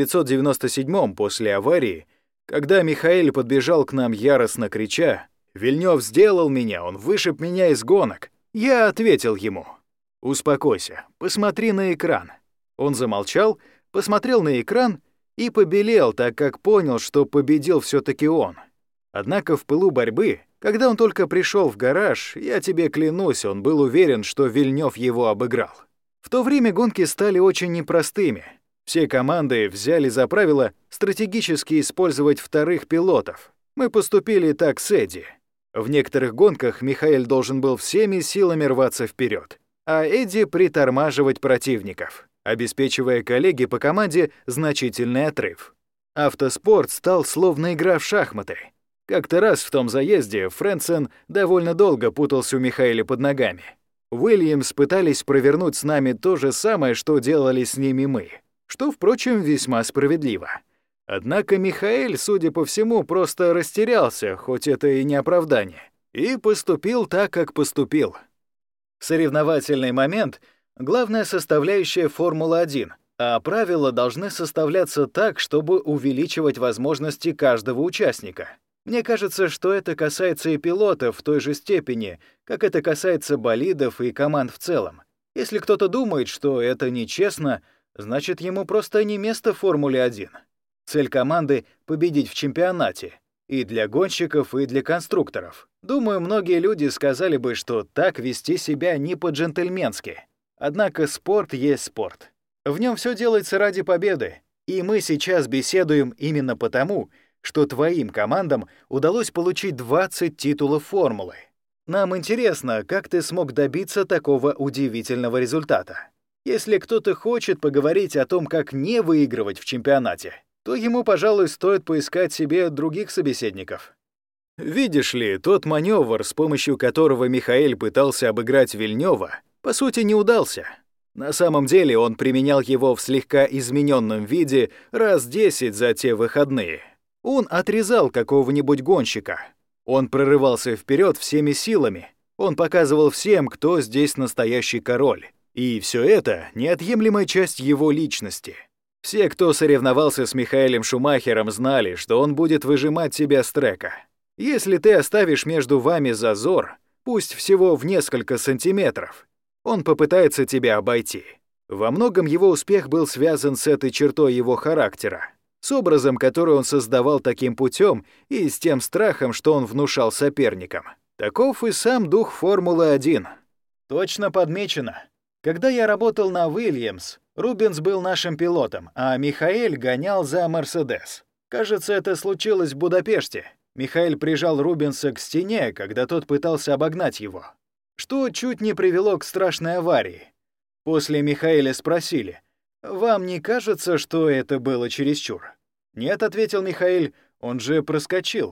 1997-м, после аварии, когда Михаэль подбежал к нам яростно крича: «Вильнёв сделал меня, он вышиб меня из гонок», я ответил ему: «Успокойся, посмотри на экран». Он замолчал, посмотрел на экран и побелел, так как понял, что победил все-таки он. Однако в пылу борьбы, когда он только пришел в гараж, я тебе клянусь, он был уверен, что Вильнёв его обыграл. В то время гонки стали очень непростыми. Все команды взяли за правило стратегически использовать вторых пилотов. Мы поступили так с Эдди. В некоторых гонках Михаэль должен был всеми силами рваться вперед, а Эдди притормаживать противников, обеспечивая коллеге по команде значительный отрыв. Автоспорт стал словно игра в шахматы. Как-то раз в том заезде Фрэнсен довольно долго путался у Михаэля под ногами. Уильямс пытались провернуть с нами то же самое, что делали с ними мы, что, впрочем, весьма справедливо. Однако Михаэль, судя по всему, просто растерялся, хоть это и не оправдание, и поступил так, как поступил. Соревновательный момент — главная составляющая Формулы-1, а правила должны составляться так, чтобы увеличивать возможности каждого участника. Мне кажется, что это касается и пилотов в той же степени, как это касается болидов и команд в целом. Если кто-то думает, что это нечестно, значит, ему просто не место в Формуле-1. Цель команды — победить в чемпионате. И для гонщиков, и для конструкторов. Думаю, многие люди сказали бы, что так вести себя не по-джентльменски. Однако спорт есть спорт. В нем все делается ради победы. И мы сейчас беседуем именно потому, что твоим командам удалось получить 20 титулов формулы. Нам интересно, как ты смог добиться такого удивительного результата. Если кто-то хочет поговорить о том, как не выигрывать в чемпионате, то ему, пожалуй, стоит поискать себе других собеседников. Видишь ли, тот маневр, с помощью которого Михаэль пытался обыграть Вильнёва, по сути, не удался. На самом деле он применял его в слегка измененном виде раз 10 за те выходные. Он отрезал какого-нибудь гонщика. Он прорывался вперед всеми силами. Он показывал всем, кто здесь настоящий король. И все это — неотъемлемая часть его личности. Все, кто соревновался с Михаэлем Шумахером, знали, что он будет выжимать тебя с трека. Если ты оставишь между вами зазор, пусть всего в несколько сантиметров, он попытается тебя обойти. Во многом его успех был связан с этой чертой его характера, с образом, который он создавал таким путем, и с тем страхом, что он внушал соперникам. Таков и сам дух Формулы-1. Точно подмечено. Когда я работал на Уильямс, Рубенс был нашим пилотом, а Михаэль гонял за Мерседес. Кажется, это случилось в Будапеште. Михаэль прижал Рубенса к стене, когда тот пытался обогнать его, что чуть не привело к страшной аварии. После Михаэля спросили: «Вам не кажется, что это было чересчур?» «Нет», — ответил Михаэль, — «он же проскочил».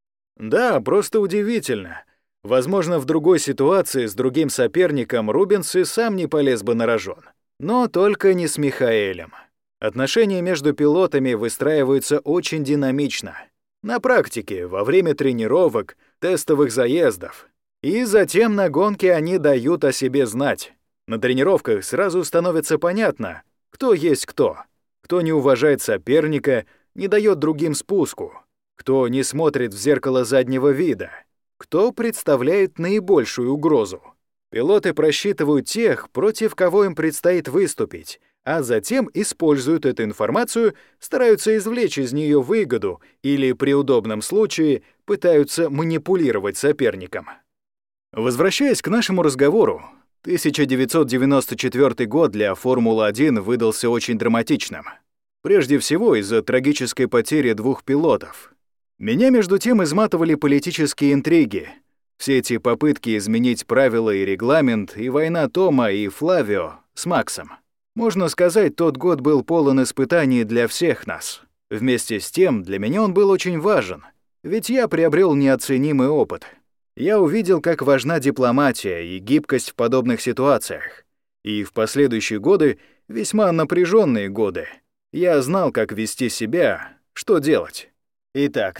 Да, просто удивительно. Возможно, в другой ситуации с другим соперником Рубенс и сам не полез бы на рожон. Но только не с Михаэлем. Отношения между пилотами выстраиваются очень динамично. На практике, во время тренировок, тестовых заездов. И затем на гонке они дают о себе знать. На тренировках сразу становится понятно, кто есть кто не уважает соперника, не дает другим спуску, кто не смотрит в зеркало заднего вида, кто представляет наибольшую угрозу. Пилоты просчитывают тех, против кого им предстоит выступить, а затем используют эту информацию, стараются извлечь из нее выгоду или, при удобном случае, пытаются манипулировать соперником. Возвращаясь к нашему разговору, 1994 год для Формулы-1 выдался очень драматичным. Прежде всего из-за трагической потери двух пилотов. Меня, между тем, изматывали политические интриги. Все эти попытки изменить правила и регламент, и война Тома и Флавио с Максом. Можно сказать, тот год был полон испытаний для всех нас. Вместе с тем, для меня он был очень важен, ведь я приобрел неоценимый опыт. Я увидел, как важна дипломатия и гибкость в подобных ситуациях. И в последующие годы, весьма напряженные годы, я знал, как вести себя, что делать. Итак,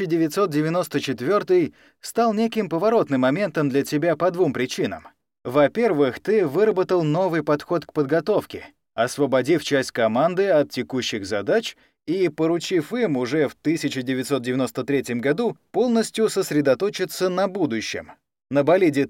1994 стал неким поворотным моментом для тебя по двум причинам. Во-первых, ты выработал новый подход к подготовке, освободив часть команды от текущих задач и поручив им уже в 1993 году полностью сосредоточиться на будущем, на болиде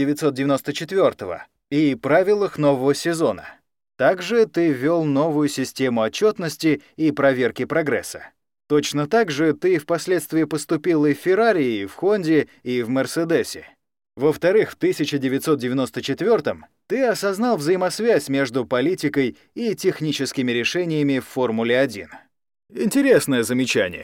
1994 и правилах нового сезона. Также ты ввел новую систему отчетности и проверки прогресса. Точно так же ты впоследствии поступил и в Феррари, и в Хонде, и в Мерседесе. Во-вторых, в 1994-м ты осознал взаимосвязь между политикой и техническими решениями в Формуле-1. Интересное замечание.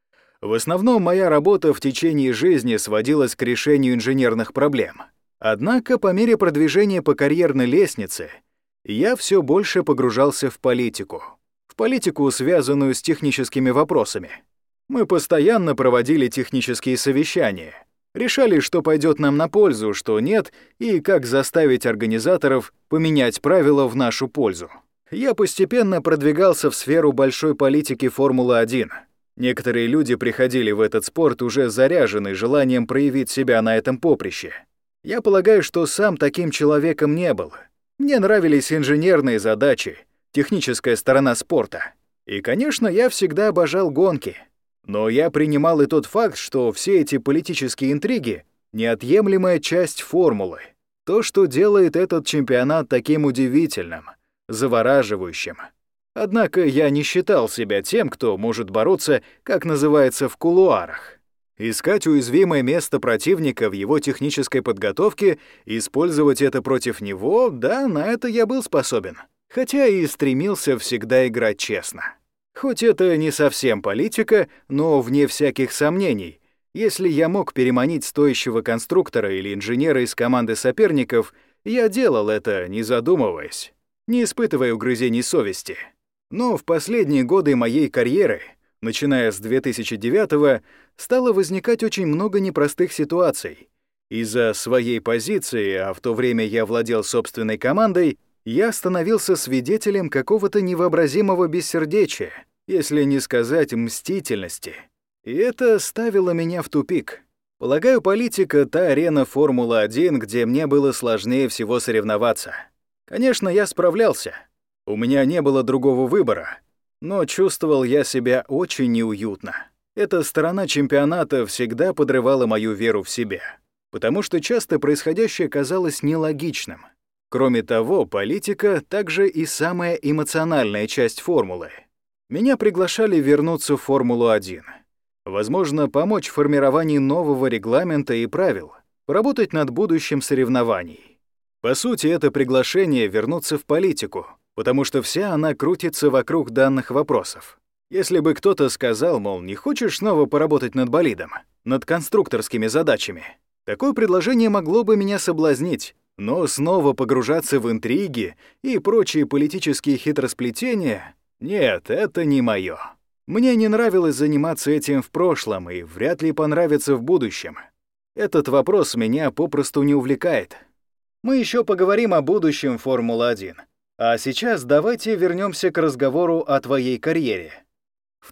В основном моя работа в течение жизни сводилась к решению инженерных проблем. Однако по мере продвижения по карьерной лестнице я все больше погружался в политику. В политику, связанную с техническими вопросами. Мы постоянно проводили технические совещания, решали, что пойдет нам на пользу, что нет, и как заставить организаторов поменять правила в нашу пользу. Я постепенно продвигался в сферу большой политики Формулы-1. Некоторые люди приходили в этот спорт уже заряженные желанием проявить себя на этом поприще. Я полагаю, что сам таким человеком не был. Мне нравились инженерные задачи, техническая сторона спорта. И, конечно, я всегда обожал гонки. Но я принимал и тот факт, что все эти политические интриги — неотъемлемая часть формулы. То, что делает этот чемпионат таким удивительным, завораживающим. Однако я не считал себя тем, кто может бороться, как называется, в кулуарах. Искать уязвимое место противника в его технической подготовке, использовать это против него, да, на это я был способен. Хотя и стремился всегда играть честно. Хоть это не совсем политика, но вне всяких сомнений, если я мог переманить стоящего конструктора или инженера из команды соперников, я делал это, не задумываясь, не испытывая угрызений совести. Но в последние годы моей карьеры, начиная с 2009-го, стало возникать очень много непростых ситуаций. Из-за своей позиции, а в то время я владел собственной командой, я становился свидетелем какого-то невообразимого бессердечия, если не сказать мстительности. И это ставило меня в тупик. Полагаю, политика — та арена Формулы-1, где мне было сложнее всего соревноваться. Конечно, я справлялся. У меня не было другого выбора. Но чувствовал я себя очень неуютно. Эта сторона чемпионата всегда подрывала мою веру в себя, потому что часто происходящее казалось нелогичным. Кроме того, политика также и самая эмоциональная часть формулы. Меня приглашали вернуться в Формулу-1. Возможно, помочь в формировании нового регламента и правил, поработать над будущим соревнований. По сути, это приглашение вернуться в политику, потому что вся она крутится вокруг данных вопросов. Если бы кто-то сказал, мол, не хочешь снова поработать над болидом, над конструкторскими задачами, такое предложение могло бы меня соблазнить. Но снова погружаться в интриги и прочие политические хитросплетения — нет, это не моё. Мне не нравилось заниматься этим в прошлом и вряд ли понравится в будущем. Этот вопрос меня попросту не увлекает. Мы еще поговорим о будущем Формулы-1. А сейчас давайте вернемся к разговору о твоей карьере. В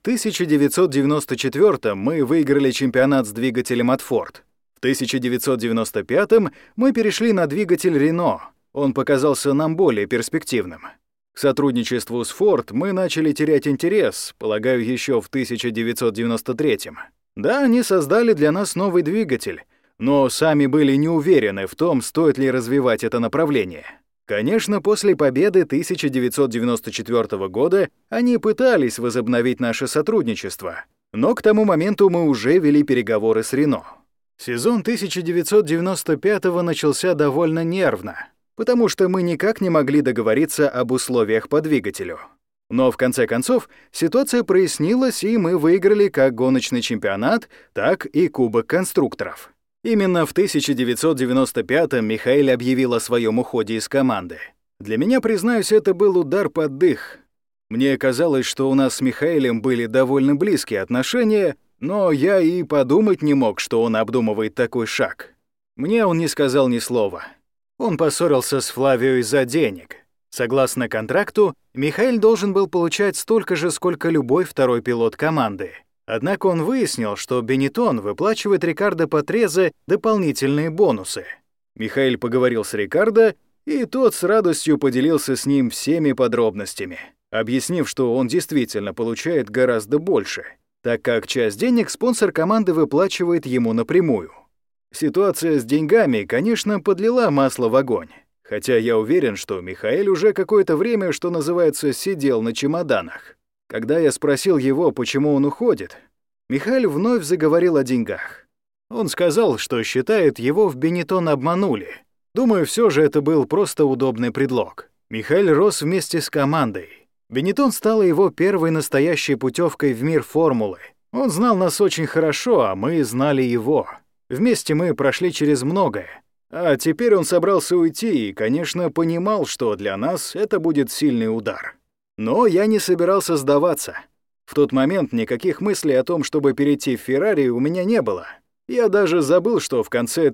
1994-м мы выиграли чемпионат с двигателем от Ford. В 1995-м мы перешли на двигатель Renault. Он показался нам более перспективным. К сотрудничеству с Ford мы начали терять интерес, полагаю, еще в 1993-м. Да, они создали для нас новый двигатель, но сами были не уверены в том, стоит ли развивать это направление. Конечно, после победы 1994 года они пытались возобновить наше сотрудничество, но к тому моменту мы уже вели переговоры с Renault. Сезон 1995 начался довольно нервно, потому что мы никак не могли договориться об условиях по двигателю. Но в конце концов ситуация прояснилась, и мы выиграли как гоночный чемпионат, так и Кубок конструкторов. Именно в 1995-м Михаэль объявил о своем уходе из команды. Для меня, признаюсь, это был удар под дых. Мне казалось, что у нас с Михаэлем были довольно близкие отношения, но я и подумать не мог, что он обдумывает такой шаг. Мне он не сказал ни слова. Он поссорился с Флавио из-за денег. Согласно контракту, Михаэль должен был получать столько же, сколько любой второй пилот команды. Однако он выяснил, что Бенеттон выплачивает Рикардо Патрезе дополнительные бонусы. Михаэль поговорил с Рикардо, и тот с радостью поделился с ним всеми подробностями, объяснив, что он действительно получает гораздо больше, так как часть денег спонсор команды выплачивает ему напрямую. Ситуация с деньгами, конечно, подлила масло в огонь, хотя я уверен, что Михаэль уже какое-то время, что называется, сидел на чемоданах. Когда я спросил его, почему он уходит, Михаэль вновь заговорил о деньгах. Он сказал, что считает, его в Бенеттон обманули. Думаю, все же это был просто удобный предлог. Михаэль рос вместе с командой. Бенеттон стала его первой настоящей путевкой в мир формулы. Он знал нас очень хорошо, а мы знали его. Вместе мы прошли через многое. А теперь он собрался уйти и, конечно, понимал, что для нас это будет сильный удар. Но я не собирался сдаваться. В тот момент никаких мыслей о том, чтобы перейти в Феррари, у меня не было. Я даже забыл, что в конце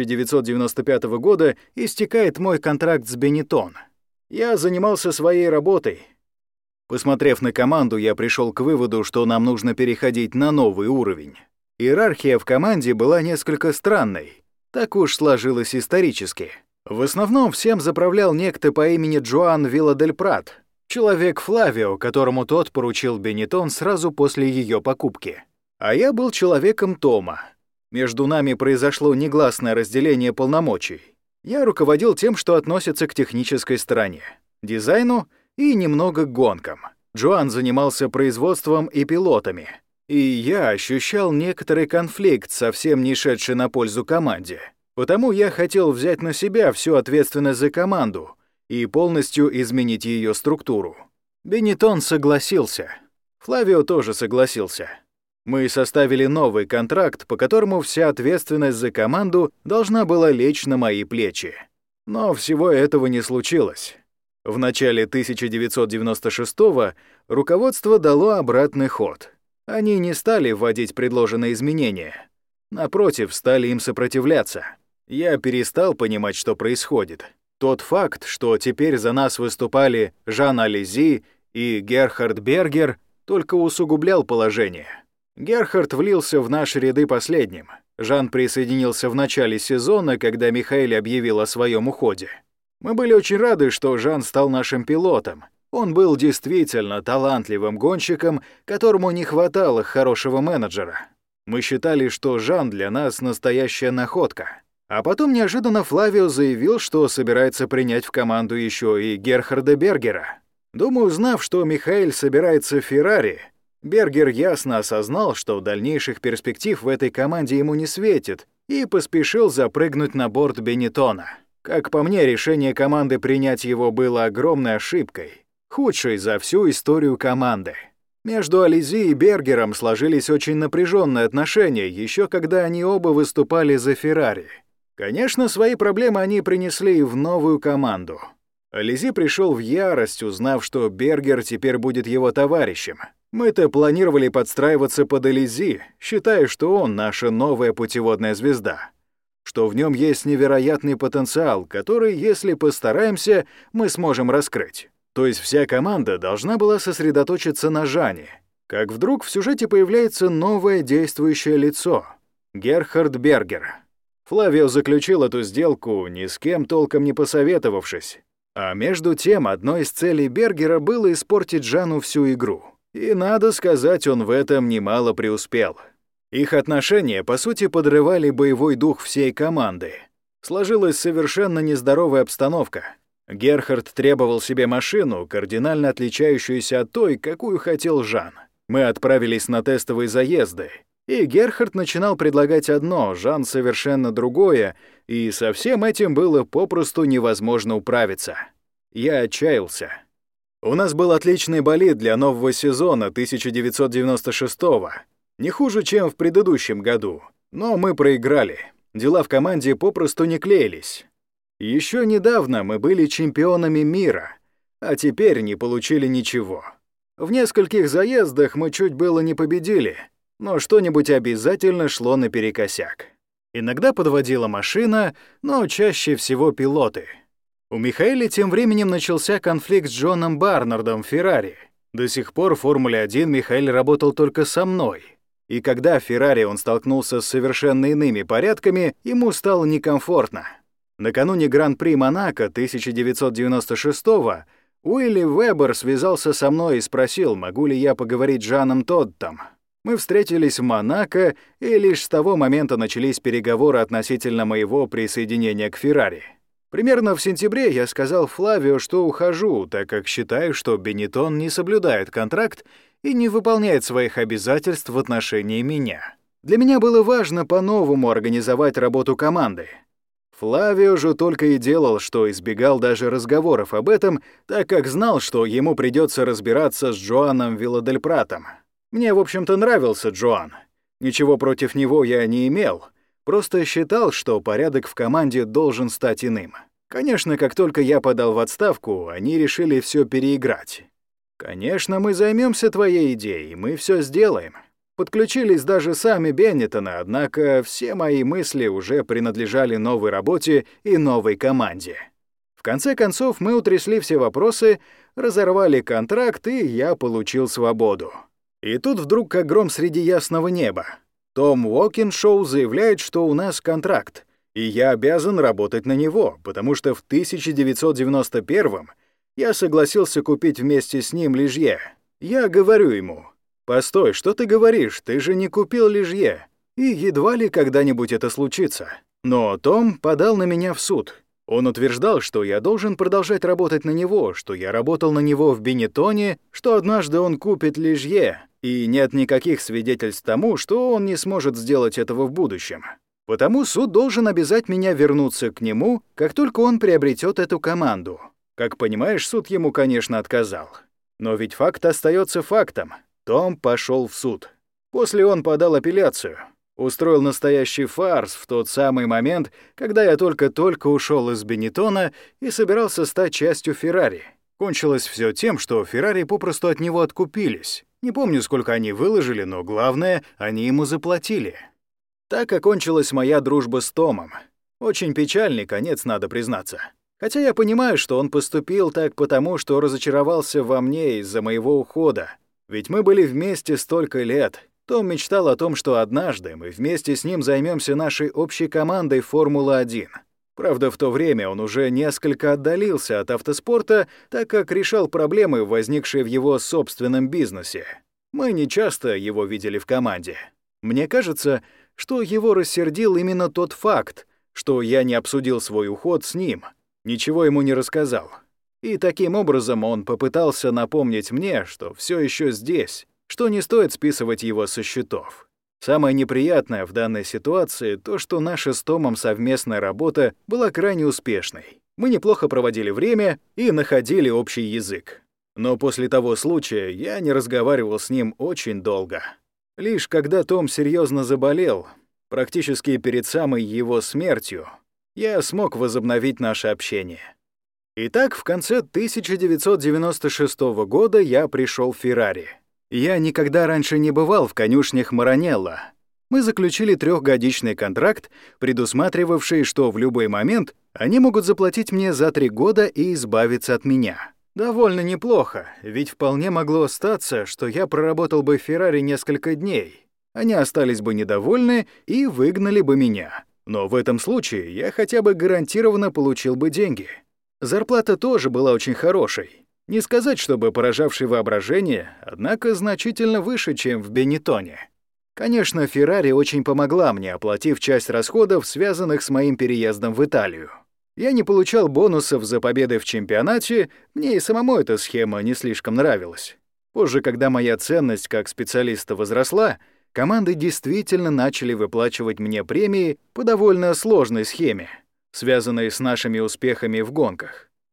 1995 года истекает мой контракт с Бенеттон. Я занимался своей работой. Посмотрев на команду, я пришел к выводу, что нам нужно переходить на новый уровень. Иерархия в команде была несколько странной. Так уж сложилось исторически. В основном всем заправлял некто по имени Джоан Вилладельпрат, человек Флавио, которому тот поручил Бенеттон сразу после ее покупки. А я был человеком Тома. Между нами произошло негласное разделение полномочий. Я руководил тем, что относится к технической стороне, дизайну и немного к гонкам. Джоан занимался производством и пилотами. И я ощущал некоторый конфликт, совсем не шедший на пользу команде. Потому я хотел взять на себя всю ответственность за команду и полностью изменить ее структуру. Бенеттон согласился. Флавио тоже согласился. Мы составили новый контракт, по которому вся ответственность за команду должна была лечь на мои плечи. Но всего этого не случилось. В начале 1996-го руководство дало обратный ход. Они не стали вводить предложенные изменения. Напротив, стали им сопротивляться. Я перестал понимать, что происходит. Тот факт, что теперь за нас выступали Жан Ализи и Герхард Бергер, только усугублял положение. Герхард влился в наши ряды последним. Жан присоединился в начале сезона, когда Михаэль объявил о своем уходе. Мы были очень рады, что Жан стал нашим пилотом. Он был действительно талантливым гонщиком, которому не хватало хорошего менеджера. Мы считали, что Жан для нас настоящая находка. А потом неожиданно Флавио заявил, что собирается принять в команду еще и Герхарда Бергера. Думаю, узнав, что Михаэль собирается в Феррари, Бергер ясно осознал, что дальнейших перспектив в этой команде ему не светит, и поспешил запрыгнуть на борт Бенеттона. Как по мне, решение команды принять его было огромной ошибкой, худшей за всю историю команды. Между Ализи и Бергером сложились очень напряженные отношения, еще когда они оба выступали за Феррари. Конечно, свои проблемы они принесли и в новую команду. Ализи пришел в ярость, узнав, что Бергер теперь будет его товарищем. Мы-то планировали подстраиваться под Ализи, считая, что он наша новая путеводная звезда, что в нем есть невероятный потенциал, который, если постараемся, мы сможем раскрыть. То есть вся команда должна была сосредоточиться на Жане. Как вдруг в сюжете появляется новое действующее лицо — Герхард Бергер. Флавио заключил эту сделку, ни с кем толком не посоветовавшись. А между тем, одной из целей Бергера было испортить Жану всю игру. И, надо сказать, он в этом немало преуспел. Их отношения, по сути, подрывали боевой дух всей команды. Сложилась совершенно нездоровая обстановка. Герхард требовал себе машину, кардинально отличающуюся от той, какую хотел Жан. Мы отправились на тестовые заезды. И Герхард начинал предлагать одно, Жан совершенно другое, и со всем этим было попросту невозможно управиться. Я отчаялся. У нас был отличный болид для нового сезона 1996-го. Не хуже, чем в предыдущем году. Но мы проиграли. Дела в команде попросту не клеились. Еще недавно мы были чемпионами мира, а теперь не получили ничего. В нескольких заездах мы чуть было не победили, но что-нибудь обязательно шло наперекосяк. Иногда подводила машина, но чаще всего пилоты. У Михаэля тем временем начался конфликт с Джоном Барнардом в Феррари. До сих пор в Формуле-1 Михаэль работал только со мной. И когда в Феррари он столкнулся с совершенно иными порядками, ему стало некомфортно. Накануне Гран-при Монако 1996-го Уилли Вебер связался со мной и спросил, могу ли я поговорить с Жаном Тоддом. Мы встретились в Монако, и лишь с того момента начались переговоры относительно моего присоединения к Феррари. Примерно в сентябре я сказал Флавио, что ухожу, так как считаю, что Бенеттон не соблюдает контракт и не выполняет своих обязательств в отношении меня. Для меня было важно по-новому организовать работу команды. Флавио же только и делал, что избегал даже разговоров об этом, так как знал, что ему придется разбираться с Джоаном Виладельпратом. Мне, в общем-то, нравился Джоан. Ничего против него я не имел, просто считал, что порядок в команде должен стать иным. Конечно, как только я подал в отставку, они решили все переиграть. «Конечно, мы займемся твоей идеей, мы все сделаем». Подключились даже сами Бенеттоны, однако все мои мысли уже принадлежали новой работе и новой команде. В конце концов, мы утрясли все вопросы, разорвали контракт, и я получил свободу. И тут вдруг как гром среди ясного неба. Том Уокиншоу заявляет, что у нас контракт, и я обязан работать на него, потому что в 1991-м я согласился купить вместе с ним Лижье. Я говорю ему: «Постой, что ты говоришь? Ты же не купил Лижье, и едва ли когда-нибудь это случится». Но Том подал на меня в суд. Он утверждал, что я должен продолжать работать на него, что я работал на него в Бенеттоне, что однажды он купит Лижье, и нет никаких свидетельств тому, что он не сможет сделать этого в будущем. Потому суд должен обязать меня вернуться к нему, как только он приобретет эту команду. Как понимаешь, суд ему, конечно, отказал. Но ведь факт остается фактом. Том пошел в суд. После он подал апелляцию. Устроил настоящий фарс в тот самый момент, когда я только-только ушел из Бенеттона и собирался стать частью Феррари. Кончилось все тем, что Феррари попросту от него откупились. Не помню, сколько они выложили, но главное, они ему заплатили. Так окончилась моя дружба с Томом. Очень печальный конец, надо признаться. Хотя я понимаю, что он поступил так потому, что разочаровался во мне из-за моего ухода. Ведь мы были вместе столько лет. Том мечтал о том, что однажды мы вместе с ним займемся нашей общей командой Формулы-1. Правда, в то время он уже несколько отдалился от автоспорта, так как решал проблемы, возникшие в его собственном бизнесе. Мы не часто его видели в команде. Мне кажется, что его рассердил именно тот факт, что я не обсудил свой уход с ним, ничего ему не рассказал. И таким образом он попытался напомнить мне, что все еще здесь, что не стоит списывать его со счетов. Самое неприятное в данной ситуации то, что наша с Томом совместная работа была крайне успешной. Мы неплохо проводили время и находили общий язык. Но после того случая я не разговаривал с ним очень долго. Лишь когда Том серьезно заболел, практически перед самой его смертью, я смог возобновить наше общение. Итак, в конце 1996 года я пришел в Феррари. Я никогда раньше не бывал в конюшнях Маранелло. Мы заключили 3-годичный контракт, предусматривавший, что в любой момент они могут заплатить мне за 3 года и избавиться от меня. Довольно неплохо, ведь вполне могло статься, что я проработал бы в Феррари несколько дней. Они остались бы недовольны и выгнали бы меня. Но в этом случае я хотя бы гарантированно получил бы деньги. Зарплата тоже была очень хорошей. Не сказать, чтобы поражавшей воображение, однако значительно выше, чем в Бенеттоне. Конечно, Феррари очень помогла мне, оплатив часть расходов, связанных с моим переездом в Италию. Я не получал бонусов за победы в чемпионате, мне и самому эта схема не слишком нравилась. Позже, когда моя ценность как специалиста возросла, команды действительно начали выплачивать мне премии по довольно сложной схеме, связанной с нашими успехами в гонках.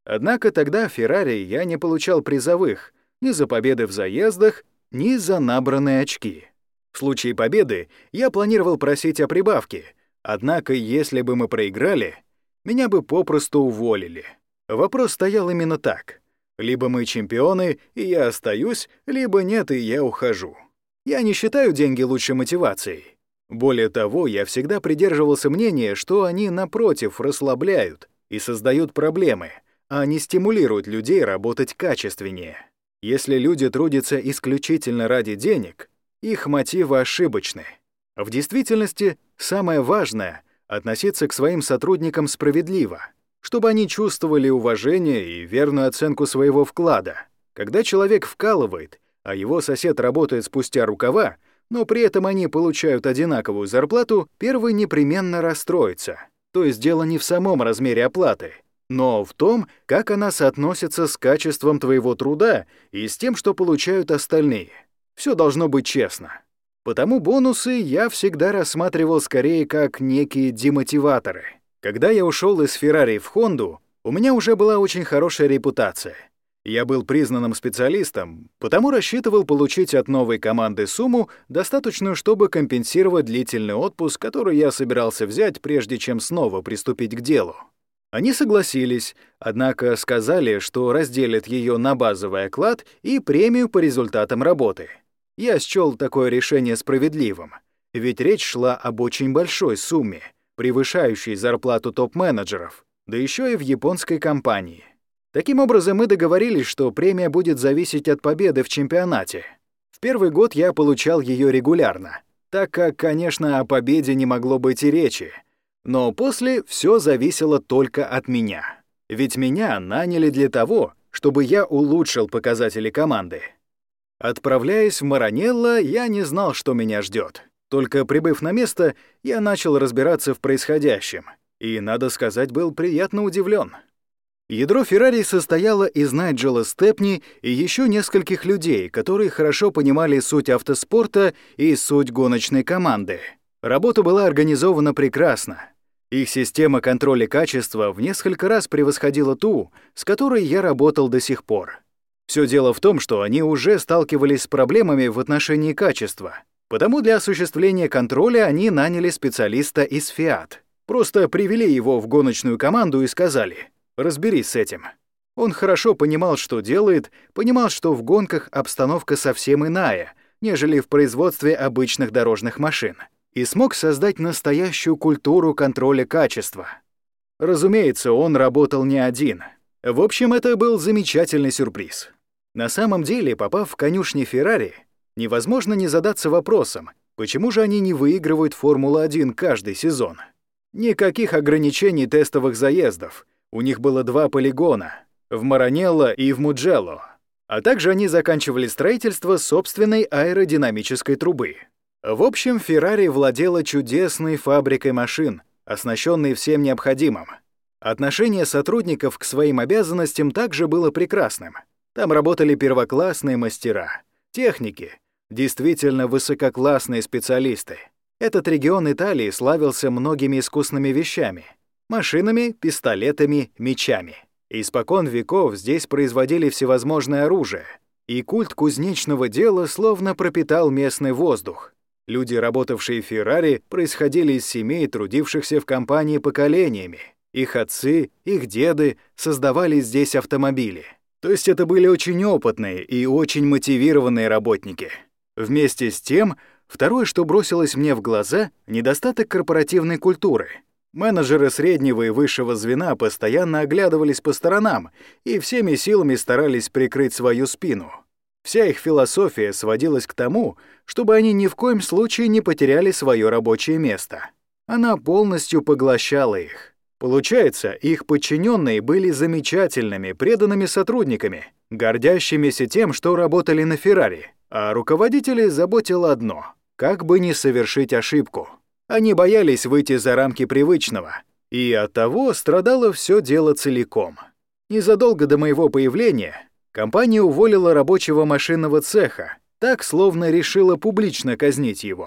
Однако тогда в Феррари я не получал призовых ни за победы в заездах, ни за набранные очки. В случае победы я планировал просить о прибавке, однако если бы мы проиграли, меня бы попросту уволили. Вопрос стоял именно так. Либо мы чемпионы, и я остаюсь, либо нет, и я ухожу. Я не считаю деньги лучшей мотивацией. Более того, я всегда придерживался мнения, что они, напротив, расслабляют и создают проблемы, а не стимулируют людей работать качественнее. Если люди трудятся исключительно ради денег, их мотивы ошибочны. В действительности, самое важное — относиться к своим сотрудникам справедливо, чтобы они чувствовали уважение и верную оценку своего вклада. Когда человек вкалывает, а его сосед работает спустя рукава, но при этом они получают одинаковую зарплату, первый непременно расстроится. То есть дело не в самом размере оплаты, но в том, как она соотносится с качеством твоего труда и с тем, что получают остальные. Все должно быть честно. Потому бонусы я всегда рассматривал скорее как некие демотиваторы. Когда я ушел из Ferrari в Honda, у меня уже была очень хорошая репутация. Я был признанным специалистом, потому рассчитывал получить от новой команды сумму, достаточную, чтобы компенсировать длительный отпуск, который я собирался взять, прежде чем снова приступить к делу. Они согласились, однако сказали, что разделят ее на базовый оклад и премию по результатам работы. Я счел такое решение справедливым, ведь речь шла об очень большой сумме, превышающей зарплату топ-менеджеров, да еще и в японской компании. Таким образом, мы договорились, что премия будет зависеть от победы в чемпионате. В первый год я получал ее регулярно, так как, конечно, о победе не могло быть и речи. Но после все зависело только от меня. Ведь меня наняли для того, чтобы я улучшил показатели команды. Отправляясь в Маранелло, я не знал, что меня ждет. Только прибыв на место, я начал разбираться в происходящем. И, надо сказать, был приятно удивлен. Ядро Феррари состояло из Найджела Степни и еще нескольких людей, которые хорошо понимали суть автоспорта и суть гоночной команды. Работа была организована прекрасно. Их система контроля качества в несколько раз превосходила ту, с которой я работал до сих пор. Все дело в том, что они уже сталкивались с проблемами в отношении качества. Потому для осуществления контроля они наняли специалиста из Fiat. Просто привели его в гоночную команду и сказали: «Разберись с этим». Он хорошо понимал, что делает, понимал, что в гонках обстановка совсем иная, нежели в производстве обычных дорожных машин, и смог создать настоящую культуру контроля качества. Разумеется, он работал не один. В общем, это был замечательный сюрприз. На самом деле, попав в конюшни Феррари, невозможно не задаться вопросом, почему же они не выигрывают Формулу-1 каждый сезон. Никаких ограничений тестовых заездов. У них было 2 полигона — в Маранелло и в Муджелло. А также они заканчивали строительство собственной аэродинамической трубы. В общем, Феррари владела чудесной фабрикой машин, оснащенной всем необходимым. Отношение сотрудников к своим обязанностям также было прекрасным. Там работали первоклассные мастера, техники, действительно высококлассные специалисты. Этот регион Италии славился многими искусными вещами — машинами, пистолетами, мечами. Испокон веков здесь производили всевозможное оружие, и культ кузнечного дела словно пропитал местный воздух. Люди, работавшие в Феррари, происходили из семей, трудившихся в компании поколениями. Их отцы, их деды создавали здесь автомобили. То есть это были очень опытные и очень мотивированные работники. Вместе с тем, второе, что бросилось мне в глаза — недостаток корпоративной культуры. Менеджеры среднего и высшего звена постоянно оглядывались по сторонам и всеми силами старались прикрыть свою спину. Вся их философия сводилась к тому, чтобы они ни в коем случае не потеряли свое рабочее место. Она полностью поглощала их. Получается, их подчиненные были замечательными, преданными сотрудниками, гордящимися тем, что работали на Феррари, а руководителей заботило одно — как бы не совершить ошибку. Они боялись выйти за рамки привычного, и оттого страдало все дело целиком. Незадолго до моего появления компания уволила рабочего машинного цеха, так словно решила публично казнить его.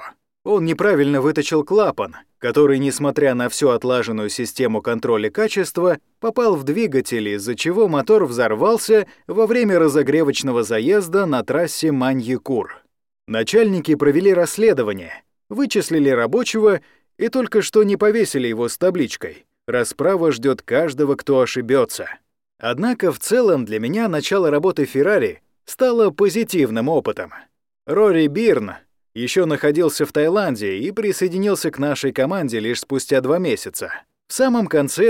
Он неправильно выточил клапан, который, несмотря на всю отлаженную систему контроля качества, попал в двигатель, из-за чего мотор взорвался во время разогревочного заезда на трассе Маньякур. Начальники провели расследование, вычислили рабочего и только что не повесили его с табличкой «Расправа ждет каждого, кто ошибется». Однако в целом для меня начало работы Ferrari стало позитивным опытом. Рори Бирн еще находился в Таиланде и присоединился к нашей команде лишь спустя 2 месяца, в самом конце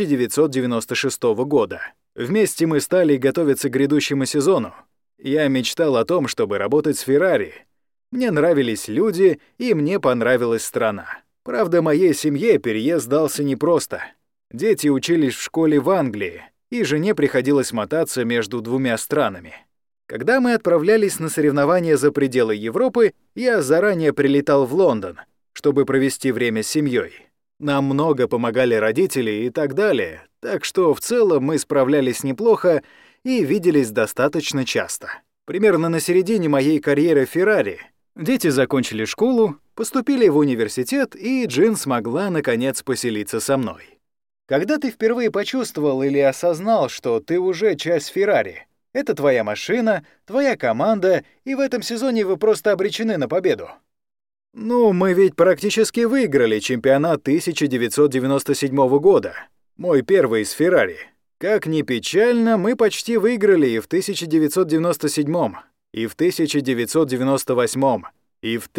1996 года. Вместе мы стали готовиться к грядущему сезону. Я мечтал о том, чтобы работать с Ferrari. Мне нравились люди, и мне понравилась страна. Правда, моей семье переезд дался непросто. Дети учились в школе в Англии, и жене приходилось мотаться между 2 странами. Когда мы отправлялись на соревнования за пределы Европы, я заранее прилетал в Лондон, чтобы провести время с семьей. Нам много помогали родители и так далее, так что в целом мы справлялись неплохо и виделись достаточно часто. Примерно на середине моей карьеры в Ferrari дети закончили школу, поступили в университет, и Джин смогла, наконец, поселиться со мной. Когда ты впервые почувствовал или осознал, что ты уже часть Ferrari? Это твоя машина, твоя команда, и в этом сезоне вы просто обречены на победу. Ну, мы ведь практически выиграли чемпионат 1997 года. Мой первый с Ferrari. Как ни печально, мы почти выиграли и в 1997, и в 1998, и в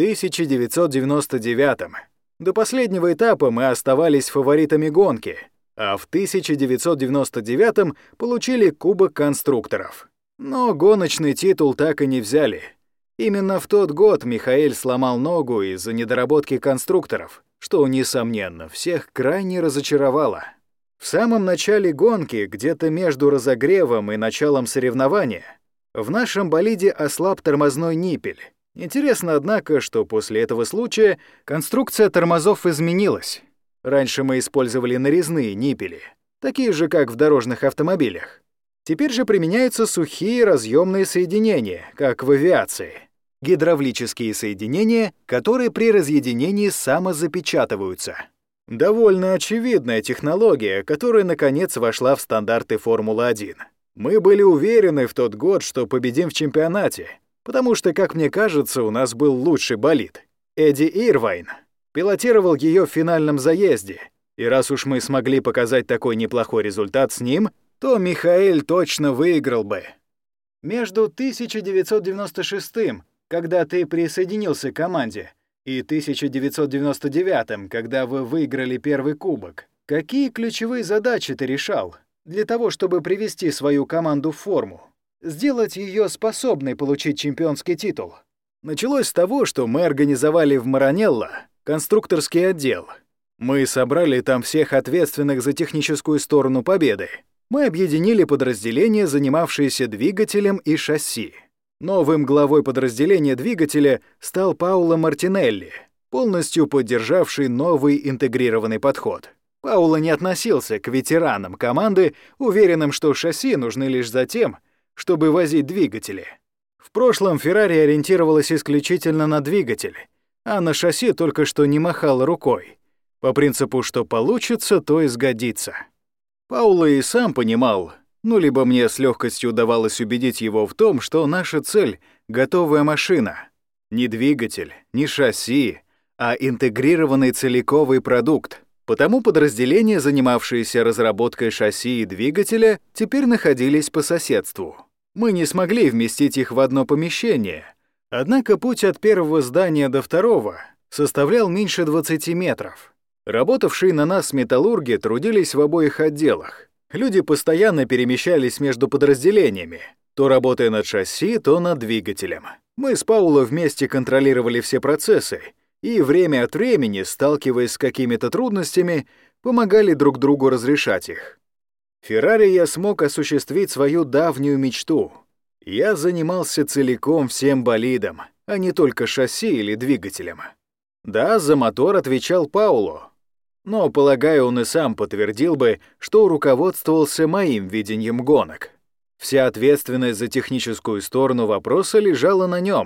1999. До последнего этапа мы оставались фаворитами гонки, а в 1999 получили Кубок конструкторов. Но гоночный титул так и не взяли. Именно в тот год Михаэль сломал ногу из-за недоработки конструкторов, что, несомненно, всех крайне разочаровало. В самом начале гонки, где-то между разогревом и началом соревнования, в нашем болиде ослаб тормозной ниппель. Интересно, однако, что после этого случая конструкция тормозов изменилась. Раньше мы использовали нарезные ниппели, такие же, как в дорожных автомобилях. Теперь же применяются сухие разъемные соединения, как в авиации. Гидравлические соединения, которые при разъединении самозапечатываются. Довольно очевидная технология, которая, наконец, вошла в стандарты Формулы-1. Мы были уверены в тот год, что победим в чемпионате, потому что, как мне кажется, у нас был лучший болид. Эдди Ирвайн пилотировал ее в финальном заезде, и раз уж мы смогли показать такой неплохой результат с ним, то Михаэль точно выиграл бы. Между 1996, когда ты присоединился к команде, и 1999, когда вы выиграли первый кубок, какие ключевые задачи ты решал для того, чтобы привести свою команду в форму, сделать ее способной получить чемпионский титул? Началось с того, что мы организовали в Маранелло конструкторский отдел. Мы собрали там всех ответственных за техническую сторону победы. Мы объединили подразделения, занимавшиеся двигателем и шасси. Новым главой подразделения двигателя стал Пауло Мартинелли, полностью поддержавший новый интегрированный подход. Пауло не относился к ветеранам команды, уверенным, что шасси нужны лишь за тем, чтобы возить двигатели. В прошлом Ferrari ориентировалась исключительно на двигатель, а на шасси только что не махала рукой, по принципу, что получится, то и сгодится. Пауло и сам понимал, либо мне с легкостью удавалось убедить его в том, что наша цель — готовая машина. Не двигатель, не шасси, а интегрированный целиковый продукт. Потому подразделения, занимавшиеся разработкой шасси и двигателя, теперь находились по соседству. Мы не смогли вместить их в одно помещение, однако путь от первого здания до второго составлял меньше 20 метров. Работавшие на нас металлурги трудились в обоих отделах. Люди постоянно перемещались между подразделениями, то работая над шасси, то над двигателем. Мы с Пауло вместе контролировали все процессы и время от времени, сталкиваясь с какими-то трудностями, помогали друг другу разрешать их. В Ferrari я смог осуществить свою давнюю мечту. Я занимался целиком всем болидом, а не только шасси или двигателем. Да, за мотор отвечал Пауло, но, полагаю, он и сам подтвердил бы, что руководствовался моим видением гонок. Вся ответственность за техническую сторону вопроса лежала на нем.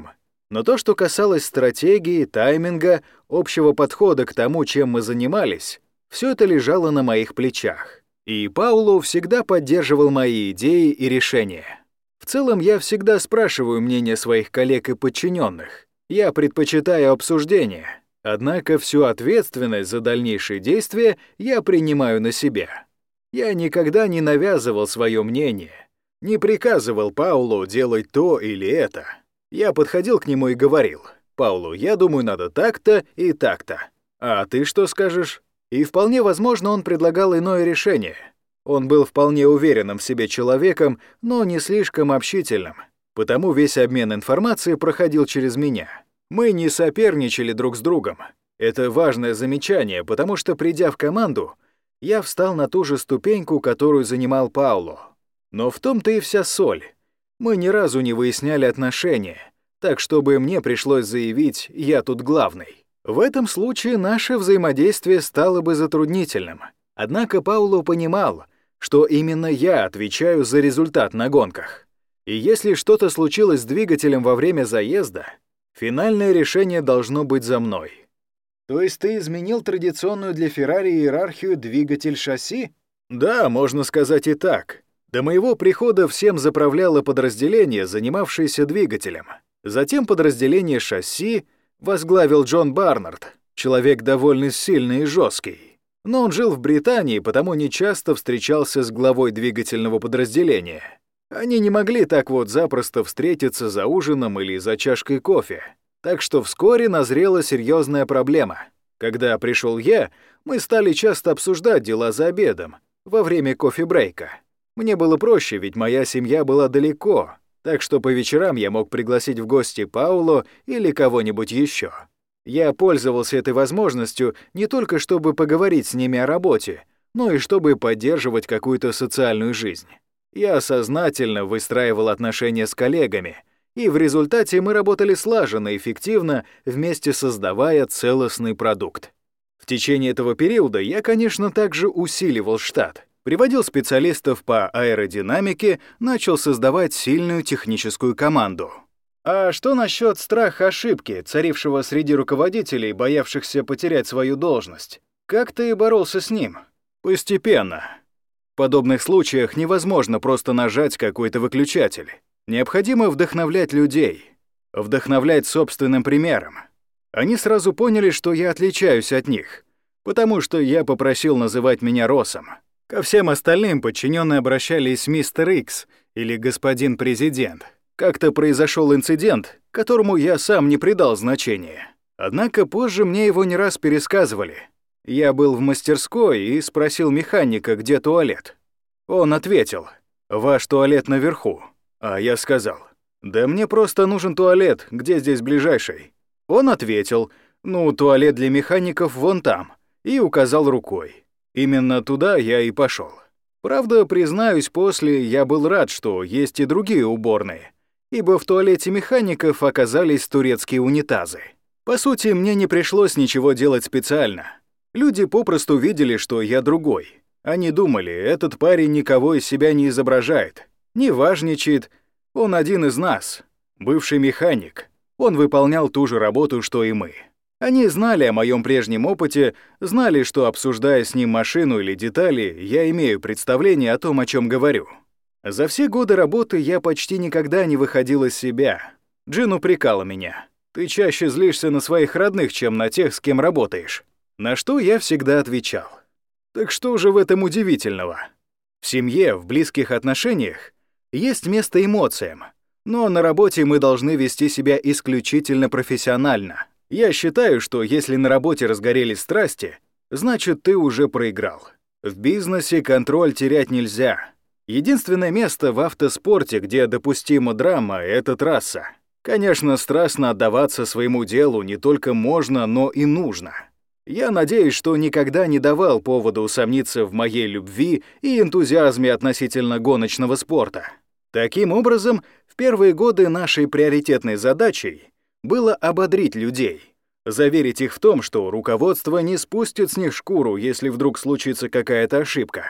Но то, что касалось стратегии, тайминга, общего подхода к тому, чем мы занимались, все это лежало на моих плечах. И Пауло всегда поддерживал мои идеи и решения. В целом, я всегда спрашиваю мнение своих коллег и подчиненных. Я предпочитаю обсуждение. Однако всю ответственность за дальнейшие действия я принимаю на себя. Я никогда не навязывал свое мнение, не приказывал Паулу делать то или это. Я подходил к нему и говорил: «Паулу, я думаю, надо так-то и так-то. А ты что скажешь?» И вполне возможно, он предлагал иное решение. Он был вполне уверенным в себе человеком, но не слишком общительным. Потому весь обмен информацией проходил через меня. Мы не соперничали друг с другом. Это важное замечание, потому что, придя в команду, я встал на ту же ступеньку, которую занимал Пауло. Но в том-то и вся соль. Мы ни разу не выясняли отношения, так чтобы мне пришлось заявить «я тут главный». В этом случае наше взаимодействие стало бы затруднительным. Однако Пауло понимал, что именно я отвечаю за результат на гонках. И если что-то случилось с двигателем во время заезда, финальное решение должно быть за мной. То есть ты изменил традиционную для Феррари иерархию двигатель-шасси? Да, можно сказать и так. До моего прихода всем заправляло подразделение, занимавшееся двигателем. Затем подразделение шасси возглавил Джон Барнард, человек довольно сильный и жесткий. Но он жил в Британии, потому нечасто встречался с главой двигательного подразделения. Они не могли так вот запросто встретиться за ужином или за чашкой кофе. Так что вскоре назрела серьезная проблема. Когда пришел я, мы стали часто обсуждать дела за обедом, во время кофе-брейка. Мне было проще, ведь моя семья была далеко, так что по вечерам я мог пригласить в гости Пауло или кого-нибудь еще. Я пользовался этой возможностью не только чтобы поговорить с ними о работе, но и чтобы поддерживать какую-то социальную жизнь. Я сознательно выстраивал отношения с коллегами, и в результате мы работали слаженно и эффективно, вместе создавая целостный продукт. В течение этого периода я, конечно, также усиливал штат, приводил специалистов по аэродинамике, начал создавать сильную техническую команду. А что насчет страха ошибки, царившего среди руководителей, боявшихся потерять свою должность? Как ты боролся с ним? Постепенно. В подобных случаях невозможно просто нажать какой-то выключатель. Необходимо вдохновлять людей, вдохновлять собственным примером. Они сразу поняли, что я отличаюсь от них, потому что я попросил называть меня Россом. Ко всем остальным подчиненные обращались «Мистер Икс» или «Господин Президент». Как-то произошел инцидент, которому я сам не придал значения. Однако позже мне его не раз пересказывали. Я был в мастерской и спросил механика, где туалет. Он ответил: «Ваш туалет наверху». А я сказал: «Да мне просто нужен туалет, где здесь ближайший?» Он ответил: «Ну, туалет для механиков вон там», и указал рукой. Именно туда я и пошел. Правда, признаюсь, после я был рад, что есть и другие уборные, ибо в туалете механиков оказались турецкие унитазы. По сути, мне не пришлось ничего делать специально. Люди попросту видели, что я другой. Они думали, этот парень никого из себя не изображает, не важничает, он один из нас, бывший механик. Он выполнял ту же работу, что и мы. Они знали о моем прежнем опыте, знали, что, обсуждая с ним машину или детали, я имею представление о том, о чем говорю. За все годы работы я почти никогда не выходил из себя. Джин упрекала меня: «Ты чаще злишься на своих родных, чем на тех, с кем работаешь». На что я всегда отвечал: «Так что же в этом удивительного? В семье, в близких отношениях есть место эмоциям, но на работе мы должны вести себя исключительно профессионально. Я считаю, что если на работе разгорелись страсти, значит, ты уже проиграл. В бизнесе контроль терять нельзя. Единственное место в автоспорте, где допустима драма, — это трасса. Конечно, страстно отдаваться своему делу не только можно, но и нужно. Я надеюсь, что никогда не давал повода усомниться в моей любви и энтузиазме относительно гоночного спорта. Таким образом, в первые годы нашей приоритетной задачей было ободрить людей, заверить их в том, что руководство не спустит с них шкуру, если вдруг случится какая-то ошибка.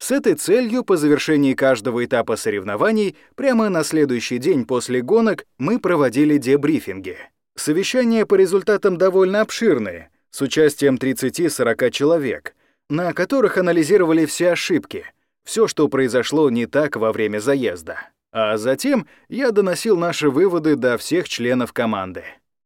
С этой целью по завершении каждого этапа соревнований прямо на следующий день после гонок мы проводили дебрифинги. Совещания по результатам довольно обширные, с участием 30-40 человек, на которых анализировали все ошибки, все, что произошло не так во время заезда. А затем я доносил наши выводы до всех членов команды.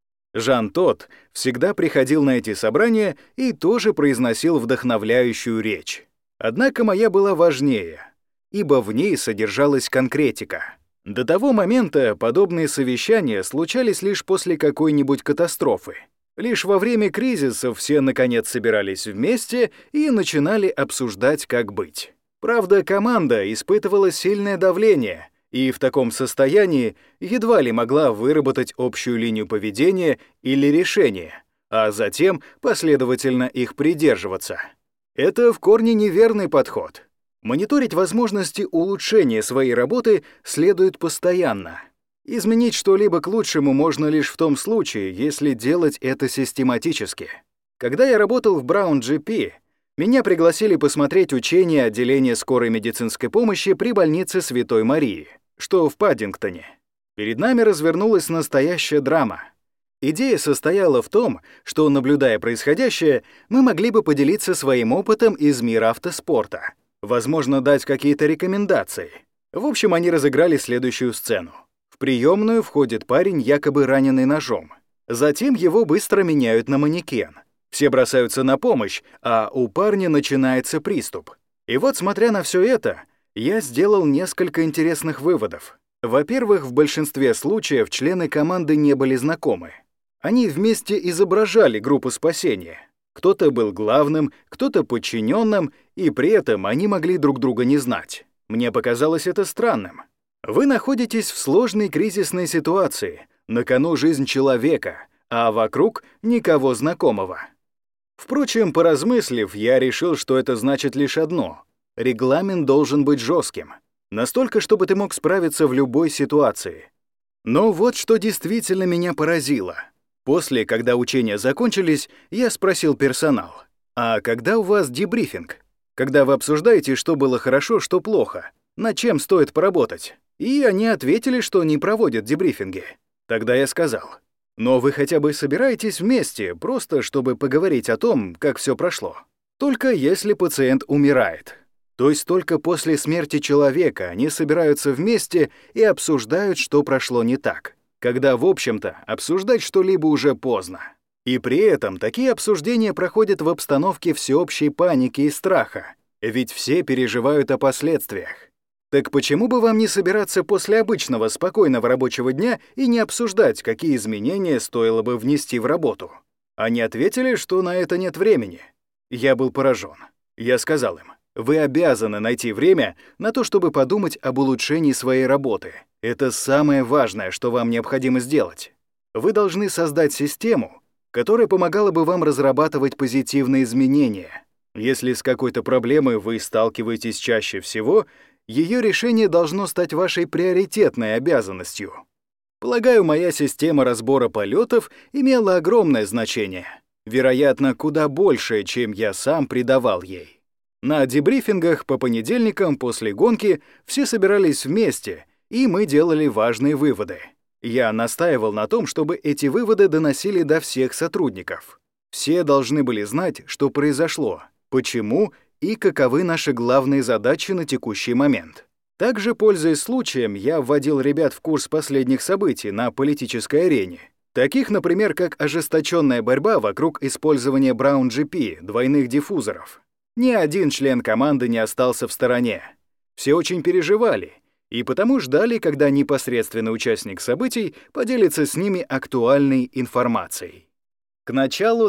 Жан Тот всегда приходил на эти собрания и тоже произносил вдохновляющую речь. Однако моя была важнее, ибо в ней содержалась конкретика. До того момента подобные совещания случались лишь после какой-нибудь катастрофы. Лишь во время кризисов все наконец собирались вместе и начинали обсуждать, как быть. Правда, команда испытывала сильное давление и в таком состоянии едва ли могла выработать общую линию поведения или решения, а затем последовательно их придерживаться. Это в корне неверный подход. Мониторить возможности улучшения своей работы следует постоянно. Изменить что-либо к лучшему можно лишь в том случае, если делать это систематически. Когда я работал в Brown GP, меня пригласили посмотреть учение отделения скорой медицинской помощи при больнице Святой Марии, что в Паддингтоне. Перед нами развернулась настоящая драма. Идея состояла в том, что, наблюдая происходящее, мы могли бы поделиться своим опытом из мира автоспорта, возможно, дать какие-то рекомендации. В общем, они разыграли следующую сцену. В приемную входит парень, якобы раненый ножом. Затем его быстро меняют на манекен. Все бросаются на помощь, а у парня начинается приступ. И вот, смотря на все это, я сделал несколько интересных выводов. Во-первых, в большинстве случаев члены команды не были знакомы. Они вместе изображали группу спасения. Кто-то был главным, кто-то подчиненным, и при этом они могли друг друга не знать. Мне показалось это странным. Вы находитесь в сложной кризисной ситуации, на кону жизнь человека, а вокруг никого знакомого. Впрочем, поразмыслив, я решил, что это значит лишь одно — регламент должен быть жестким, настолько, чтобы ты мог справиться в любой ситуации. Но вот что действительно меня поразило. После, когда учения закончились, я спросил персонал: «А когда у вас дебрифинг? Когда вы обсуждаете, что было хорошо, что плохо, над чем стоит поработать?» И они ответили, что не проводят дебрифинги. Тогда я сказал: «Но вы хотя бы собираетесь вместе, просто чтобы поговорить о том, как все прошло. Только если пациент умирает. То есть только после смерти человека они собираются вместе и обсуждают, что прошло не так, когда, в общем-то, обсуждать что-либо уже поздно. И при этом такие обсуждения проходят в обстановке всеобщей паники и страха, ведь все переживают о последствиях. Так почему бы вам не собираться после обычного спокойного рабочего дня и не обсуждать, какие изменения стоило бы внести в работу?» Они ответили, что на это нет времени. Я был поражен. Я сказал им: «Вы обязаны найти время на то, чтобы подумать об улучшении своей работы. Это самое важное, что вам необходимо сделать. Вы должны создать систему, которая помогала бы вам разрабатывать позитивные изменения. Если с какой-то проблемой вы сталкиваетесь чаще всего, ее решение должно стать вашей приоритетной обязанностью». Полагаю, моя система разбора полетов имела огромное значение, вероятно, куда большее, чем я сам придавал ей. На дебрифингах по понедельникам после гонки все собирались вместе, и мы делали важные выводы. Я настаивал на том, чтобы эти выводы доносили до всех сотрудников. Все должны были знать, что произошло, почему и каковы наши главные задачи на текущий момент. Также, пользуясь случаем, я вводил ребят в курс последних событий на политической арене, таких, например, как ожесточенная борьба вокруг использования Brown GP двойных диффузоров. Ни один член команды не остался в стороне. Все очень переживали и потому ждали, когда непосредственный участник событий поделится с ними актуальной информацией. К началу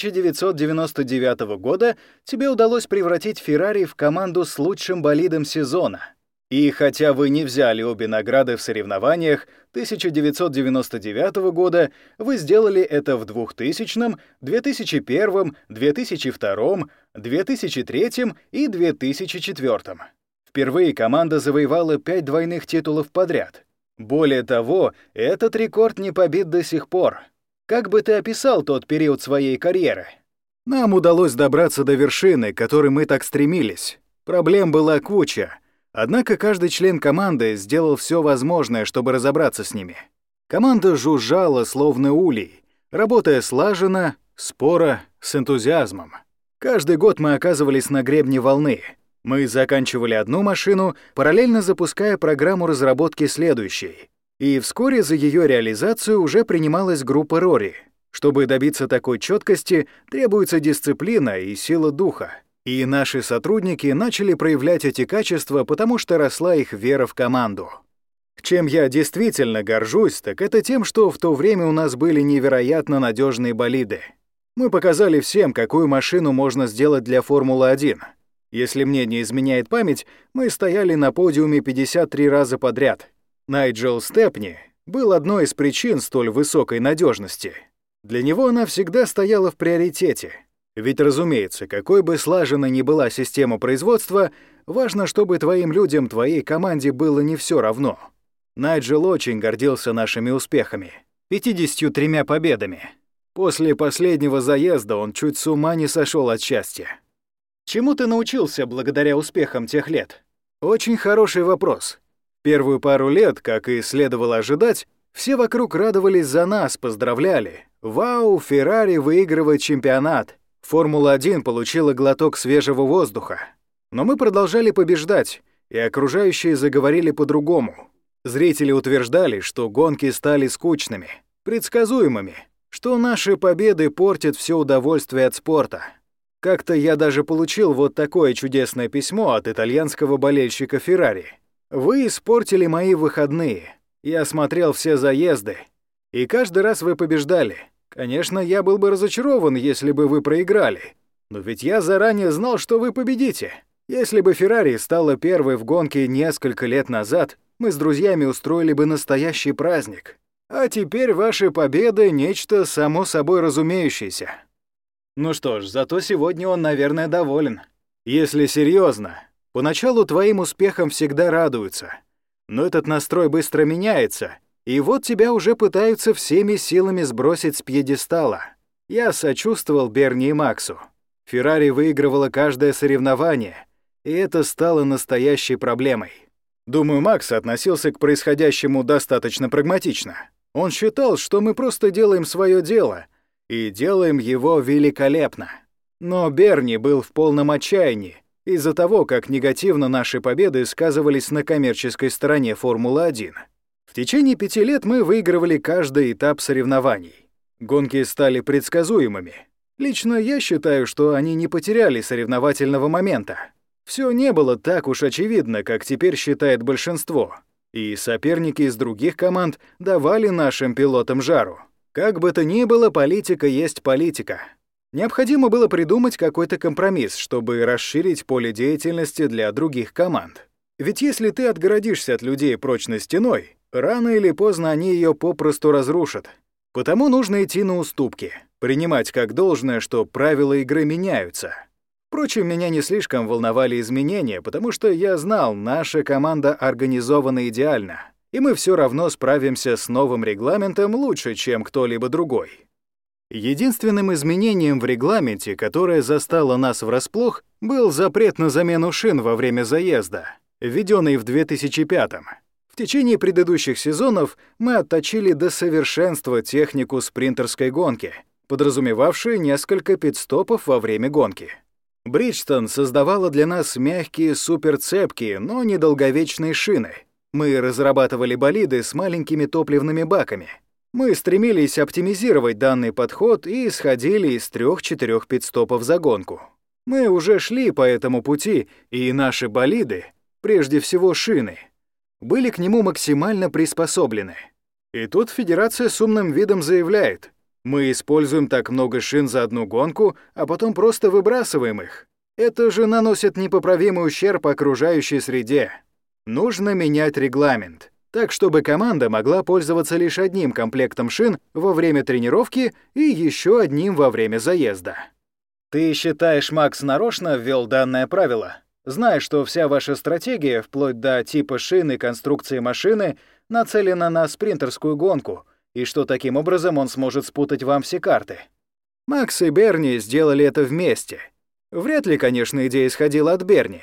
1999 года тебе удалось превратить Ferrari в команду с лучшим болидом сезона. И хотя вы не взяли обе награды в соревнованиях 1999 года, вы сделали это в 2000, 2001, 2002, 2003 и 2004. Впервые команда завоевала 5 двойных титулов подряд. Более того, этот рекорд не побит до сих пор. Как бы ты описал тот период своей карьеры? Нам удалось добраться до вершины, к которой мы так стремились. Проблем была куча, однако каждый член команды сделал все возможное, чтобы разобраться с ними. Команда жужжала, словно улей, работая слаженно, споро, с энтузиазмом. Каждый год мы оказывались на гребне волны. Мы заканчивали одну машину, параллельно запуская программу разработки следующей. И вскоре за ее реализацию уже принималась группа Рори. Чтобы добиться такой четкости, требуется дисциплина и сила духа. И наши сотрудники начали проявлять эти качества, потому что росла их вера в команду. Чем я действительно горжусь, так это тем, что в то время у нас были невероятно надежные болиды. Мы показали всем, какую машину можно сделать для Формулы-1. Если мне не изменяет память, мы стояли на подиуме 53 раза подряд. Найджел Степни был одной из причин столь высокой надежности. Для него она всегда стояла в приоритете. Ведь, разумеется, какой бы слаженной ни была система производства, важно, чтобы твоим людям, твоей команде было не все равно. Найджел очень гордился нашими успехами. 53 победами. После последнего заезда он чуть с ума не сошел от счастья. Чему ты научился благодаря успехам тех лет? Очень хороший вопрос. Первую пару лет, как и следовало ожидать, все вокруг радовались за нас, поздравляли. Вау, Феррари выигрывает чемпионат. Формула-1 получила глоток свежего воздуха. Но мы продолжали побеждать, и окружающие заговорили по-другому. Зрители утверждали, что гонки стали скучными, предсказуемыми, что наши победы портят все удовольствие от спорта. Как-то я даже получил вот такое чудесное письмо от итальянского болельщика Феррари. «Вы испортили мои выходные. Я смотрел все заезды, и каждый раз вы побеждали. Конечно, я был бы разочарован, если бы вы проиграли. Но ведь я заранее знал, что вы победите. Если бы Феррари стала первой в гонке несколько лет назад, мы с друзьями устроили бы настоящий праздник. А теперь ваши победы — нечто само собой разумеющееся». Ну что ж, зато сегодня он, наверное, доволен. Если серьезно, поначалу твоим успехам всегда радуются. Но этот настрой быстро меняется, и вот тебя уже пытаются всеми силами сбросить с пьедестала. Я сочувствовал Берни и Максу. Феррари выигрывала каждое соревнование, и это стало настоящей проблемой. Думаю, Макс относился к происходящему достаточно прагматично. Он считал, что мы просто делаем свое дело, и делаем его великолепно. Но Берни был в полном отчаянии из-за того, как негативно наши победы сказывались на коммерческой стороне Формулы-1. В течение 5 лет мы выигрывали каждый этап соревнований. Гонки стали предсказуемыми. Лично я считаю, что они не потеряли соревновательного момента. Все не было так уж очевидно, как теперь считает большинство. И соперники из других команд давали нашим пилотам жару. Как бы то ни было, политика есть политика. Необходимо было придумать какой-то компромисс, чтобы расширить поле деятельности для других команд. Ведь если ты отгородишься от людей прочной стеной, рано или поздно они ее попросту разрушат. Потому нужно идти на уступки, принимать как должное, что правила игры меняются. Впрочем, меня не слишком волновали изменения, потому что я знал, наша команда организована идеально, и мы все равно справимся с новым регламентом лучше, чем кто-либо другой. Единственным изменением в регламенте, которое застало нас врасплох, был запрет на замену шин во время заезда, введенный в 2005-м. В течение предыдущих сезонов мы отточили до совершенства технику спринтерской гонки, подразумевавшую несколько пит-стопов во время гонки. Бриджстон создавала для нас мягкие, суперцепкие, но недолговечные шины. Мы разрабатывали болиды с маленькими топливными баками. Мы стремились оптимизировать данный подход и исходили из 3-4 пит-стопов за гонку. Мы уже шли по этому пути, и наши болиды, прежде всего шины, были к нему максимально приспособлены. И тут Федерация с умным видом заявляет: мы используем так много шин за одну гонку, а потом просто выбрасываем их. Это же наносит непоправимый ущерб окружающей среде. Нужно менять регламент, так чтобы команда могла пользоваться лишь одним комплектом шин во время тренировки и еще одним во время заезда. Ты считаешь, Макс нарочно ввел данное правило, зная, что вся ваша стратегия, вплоть до типа шин и конструкции машины, нацелена на спринтерскую гонку, и что таким образом он сможет спутать вам все карты? Макс и Берни сделали это вместе. Вряд ли, конечно, идея исходила от Берни.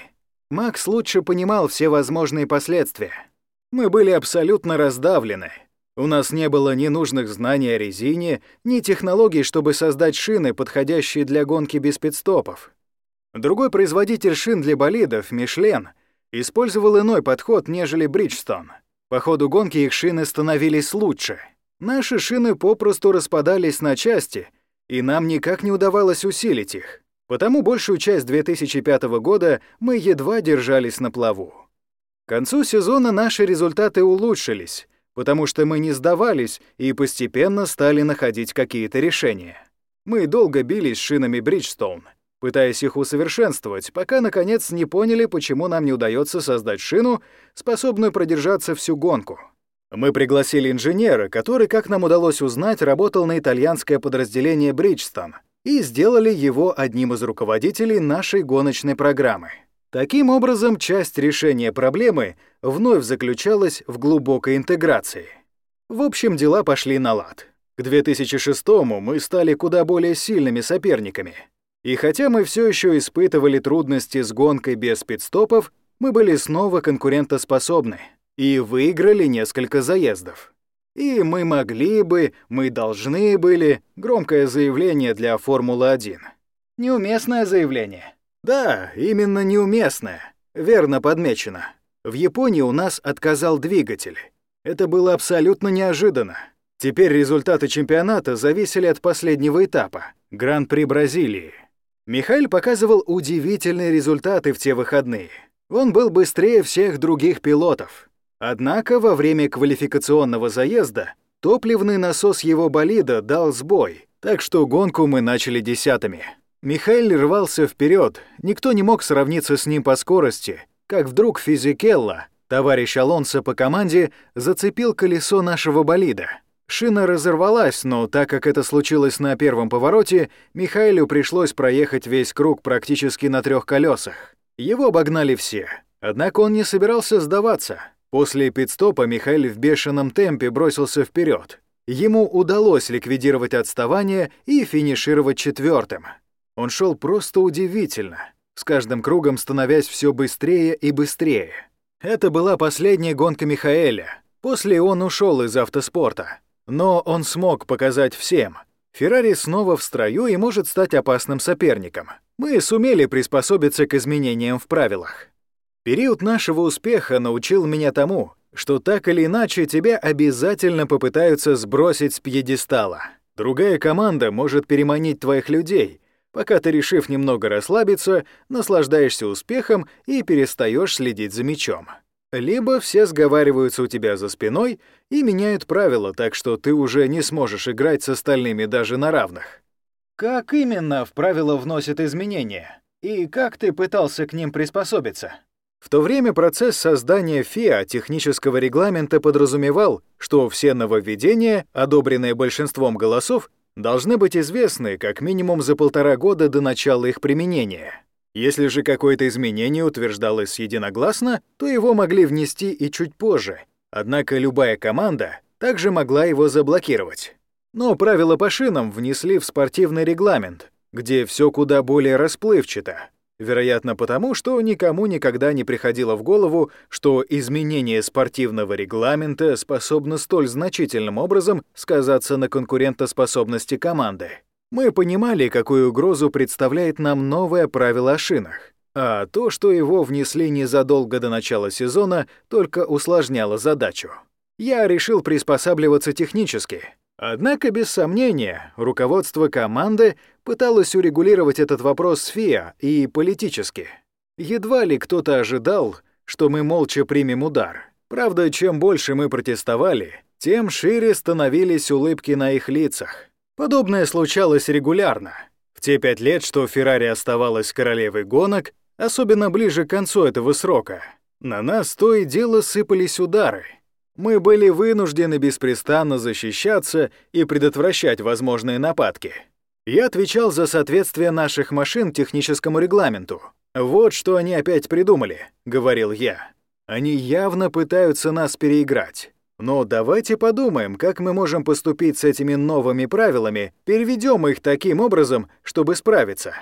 Макс лучше понимал все возможные последствия. Мы были абсолютно раздавлены. У нас не было ни нужных знаний о резине, ни технологий, чтобы создать шины, подходящие для гонки без пит-стопов. Другой производитель шин для болидов, Michelin, использовал иной подход, нежели Bridgestone. По ходу гонки их шины становились лучше. Наши шины попросту распадались на части, и нам никак не удавалось усилить их. Потому большую часть 2005 года мы едва держались на плаву. К концу сезона наши результаты улучшились, потому что мы не сдавались и постепенно стали находить какие-то решения. Мы долго бились с шинами Bridgestone, пытаясь их усовершенствовать, пока, наконец, не поняли, почему нам не удается создать шину, способную продержаться всю гонку. Мы пригласили инженера, который, как нам удалось узнать, работал на итальянское подразделение Bridgestone, и сделали его одним из руководителей нашей гоночной программы. Таким образом, часть решения проблемы вновь заключалась в глубокой интеграции. В общем, дела пошли на лад. К 2006-му мы стали куда более сильными соперниками. И хотя мы все еще испытывали трудности с гонкой без пит-стопов, мы были снова конкурентоспособны и выиграли несколько заездов. И мы могли бы, мы должны были, громкое заявление для Формулы-1. Неуместное заявление. Да, именно неуместное. Верно подмечено. В Японии у нас отказал двигатель. Это было абсолютно неожиданно. Теперь результаты чемпионата зависели от последнего этапа — Гран-при Бразилии. Михаэль показывал удивительные результаты в те выходные. Он был быстрее всех других пилотов. Однако во время квалификационного заезда топливный насос его болида дал сбой, так что гонку мы начали 10-ми. Михаэль рвался вперед, никто не мог сравниться с ним по скорости, как вдруг Физикелло, товарищ Алонсо по команде, зацепил колесо нашего болида. Шина разорвалась, но так как это случилось на первом повороте, Михаэлю пришлось проехать весь круг практически на 3 колесах. Его обогнали все, однако он не собирался сдаваться. После пит-стопа Михаэль в бешеном темпе бросился вперед. Ему удалось ликвидировать отставание и финишировать 4-м. Он шел просто удивительно, с каждым кругом становясь все быстрее и быстрее. Это была последняя гонка Михаэля. После он ушел из автоспорта. Но он смог показать всем. Феррари снова в строю и может стать опасным соперником. Мы сумели приспособиться к изменениям в правилах. Период нашего успеха научил меня тому, что так или иначе тебя обязательно попытаются сбросить с пьедестала. Другая команда может переманить твоих людей, пока ты, решив немного расслабиться, наслаждаешься успехом и перестаешь следить за мячом. Либо все сговариваются у тебя за спиной и меняют правила, так что ты уже не сможешь играть с остальными даже на равных. Как именно в правила вносят изменения? И как ты пытался к ним приспособиться? В то время процесс создания ФИА технического регламента подразумевал, что все нововведения, одобренные большинством голосов, должны быть известны как минимум за 1,5 года до начала их применения. Если же какое-то изменение утверждалось единогласно, то его могли внести и чуть позже, однако любая команда также могла его заблокировать. Но правила по шинам внесли в спортивный регламент, где все куда более расплывчато. Вероятно, потому что никому никогда не приходило в голову, что изменение спортивного регламента способно столь значительным образом сказаться на конкурентоспособности команды. Мы понимали, какую угрозу представляет нам новое правило о шинах, а то, что его внесли незадолго до начала сезона, только усложняло задачу. Я решил приспосабливаться технически. Однако, без сомнения, руководство команды пыталось урегулировать этот вопрос с ФИА и политически. Едва ли кто-то ожидал, что мы молча примем удар. Правда, чем больше мы протестовали, тем шире становились улыбки на их лицах. Подобное случалось регулярно. В те 5 лет, что Феррари оставалась королевой гонок, особенно ближе к концу этого срока, на нас то и дело сыпались удары. Мы были вынуждены беспрестанно защищаться и предотвращать возможные нападки. Я отвечал за соответствие наших машин техническому регламенту. «Вот что они опять придумали», — говорил я. «Они явно пытаются нас переиграть. Но давайте подумаем, как мы можем поступить с этими новыми правилами, переведем их таким образом, чтобы справиться».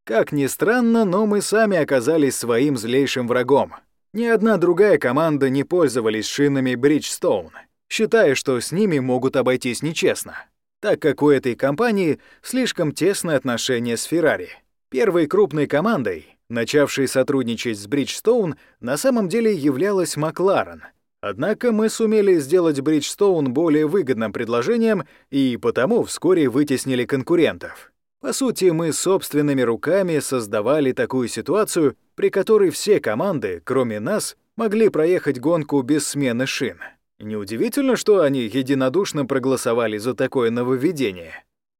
Как ни странно, но мы сами оказались своим злейшим врагом. Ни одна другая команда не пользовались шинами Bridgestone, считая, что с ними могут обойтись нечестно, так как у этой компании слишком тесные отношения с Ferrari. Первой крупной командой, начавшей сотрудничать с Bridgestone, на самом деле являлась McLaren. Однако мы сумели сделать Bridgestone более выгодным предложением и потому вскоре вытеснили конкурентов. По сути, мы собственными руками создавали такую ситуацию, при которой все команды, кроме нас, могли проехать гонку без смены шин. Неудивительно, что они единодушно проголосовали за такое нововведение.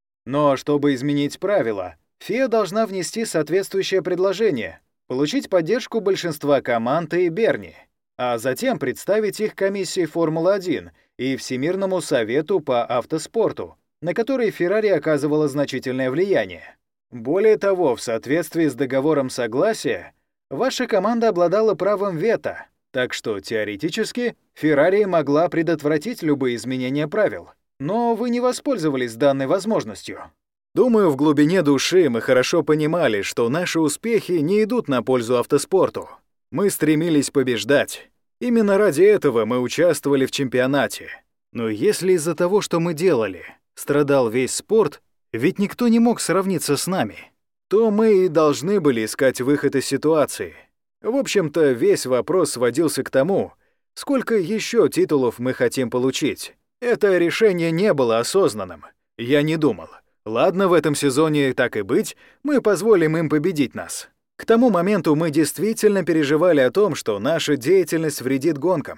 Но чтобы изменить правила, FIA должна внести соответствующее предложение, получить поддержку большинства команд и Берни, а затем представить их комиссии Формулы-1 и Всемирному совету по автоспорту, на который Ferrari оказывала значительное влияние. Более того, в соответствии с договором согласия, ваша команда обладала правом вето, так что теоретически Ferrari могла предотвратить любые изменения правил. Но вы не воспользовались данной возможностью. Думаю, в глубине души мы хорошо понимали, что наши успехи не идут на пользу автоспорту. Мы стремились побеждать. Именно ради этого мы участвовали в чемпионате. Но если из-за того, что мы делали, страдал весь спорт, ведь никто не мог сравниться с нами, то мы и должны были искать выход из ситуации. В общем-то, весь вопрос сводился к тому, сколько еще титулов мы хотим получить. Это решение не было осознанным. Я не думал. Ладно, в этом сезоне так и быть, мы позволим им победить нас. К тому моменту мы действительно переживали о том, что наша деятельность вредит гонкам.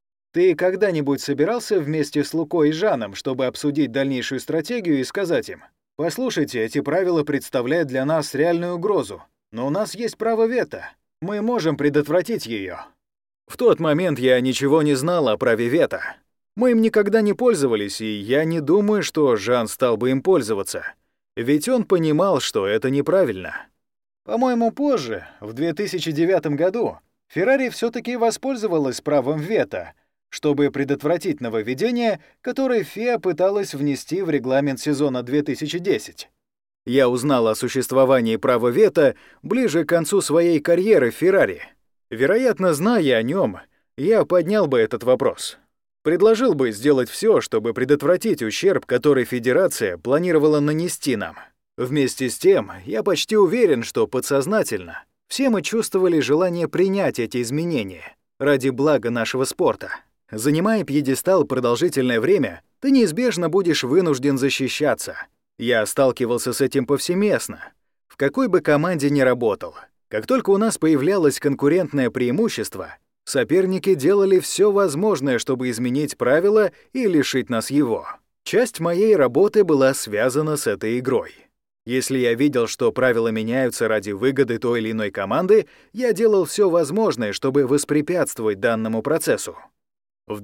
Ты когда-нибудь собирался вместе с Лукой и Жаном, чтобы обсудить дальнейшую стратегию и сказать им: «Послушайте, эти правила представляют для нас реальную угрозу, но у нас есть право вето. Мы можем предотвратить ее». В тот момент я ничего не знал о праве вето. Мы им никогда не пользовались, и я не думаю, что Жан стал бы им пользоваться. Ведь он понимал, что это неправильно. По-моему, позже, в 2009 году, Ferrari все-таки воспользовалась правом вето, чтобы предотвратить нововведение, которое FIA пыталась внести в регламент сезона 2010. Я узнал о существовании права вето ближе к концу своей карьеры в Ferrari. Вероятно, зная о нем, я поднял бы этот вопрос. Предложил бы сделать все, чтобы предотвратить ущерб, который Федерация планировала нанести нам. Вместе с тем, я почти уверен, что подсознательно все мы чувствовали желание принять эти изменения ради блага нашего спорта. Занимая пьедестал продолжительное время, ты неизбежно будешь вынужден защищаться. Я сталкивался с этим повсеместно, в какой бы команде ни работал. Как только у нас появлялось конкурентное преимущество, соперники делали все возможное, чтобы изменить правила и лишить нас его. Часть моей работы была связана с этой игрой. Если я видел, что правила меняются ради выгоды той или иной команды, я делал все возможное, чтобы воспрепятствовать данному процессу. В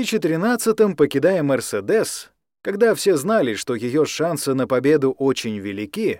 2013-м, покидая «Мерседес», когда все знали, что ее шансы на победу очень велики,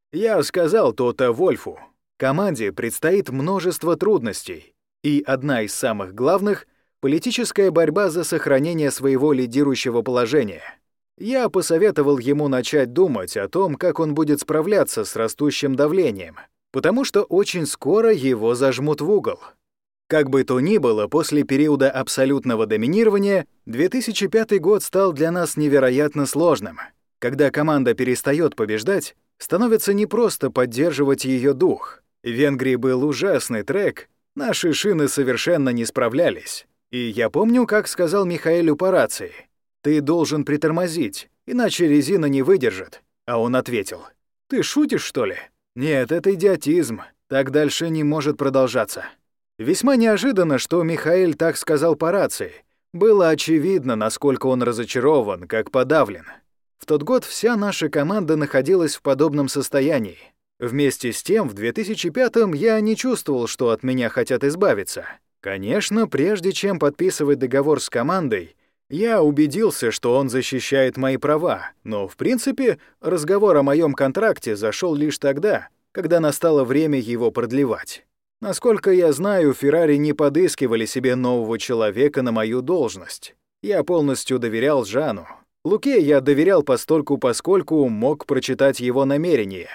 я сказал то-то Вольфу: команде предстоит множество трудностей, и одна из самых главных — политическая борьба за сохранение своего лидирующего положения. Я посоветовал ему начать думать о том, как он будет справляться с растущим давлением, потому что очень скоро его зажмут в угол. Как бы то ни было, после периода абсолютного доминирования 2005 год стал для нас невероятно сложным. Когда команда перестает побеждать, становится непросто поддерживать ее дух. В Венгрии был ужасный трек, наши шины совершенно не справлялись. И я помню, как сказал Михаэлю по рации: «Ты должен притормозить, иначе резина не выдержит». А он ответил: «Ты шутишь, что ли?» Нет, это идиотизм, так дальше не может продолжаться. Весьма неожиданно, что Михаэль так сказал по рации. Было очевидно, насколько он разочарован, как подавлен. В тот год вся наша команда находилась в подобном состоянии. Вместе с тем, в 2005-м я не чувствовал, что от меня хотят избавиться. Конечно, прежде чем подписывать договор с командой, я убедился, что он защищает мои права, но, в принципе, разговор о моем контракте зашел лишь тогда, когда настало время его продлевать. Насколько я знаю, Ferrari не подыскивали себе нового человека на мою должность. Я полностью доверял Жану. Луке я доверял постольку-поскольку мог прочитать его намерения.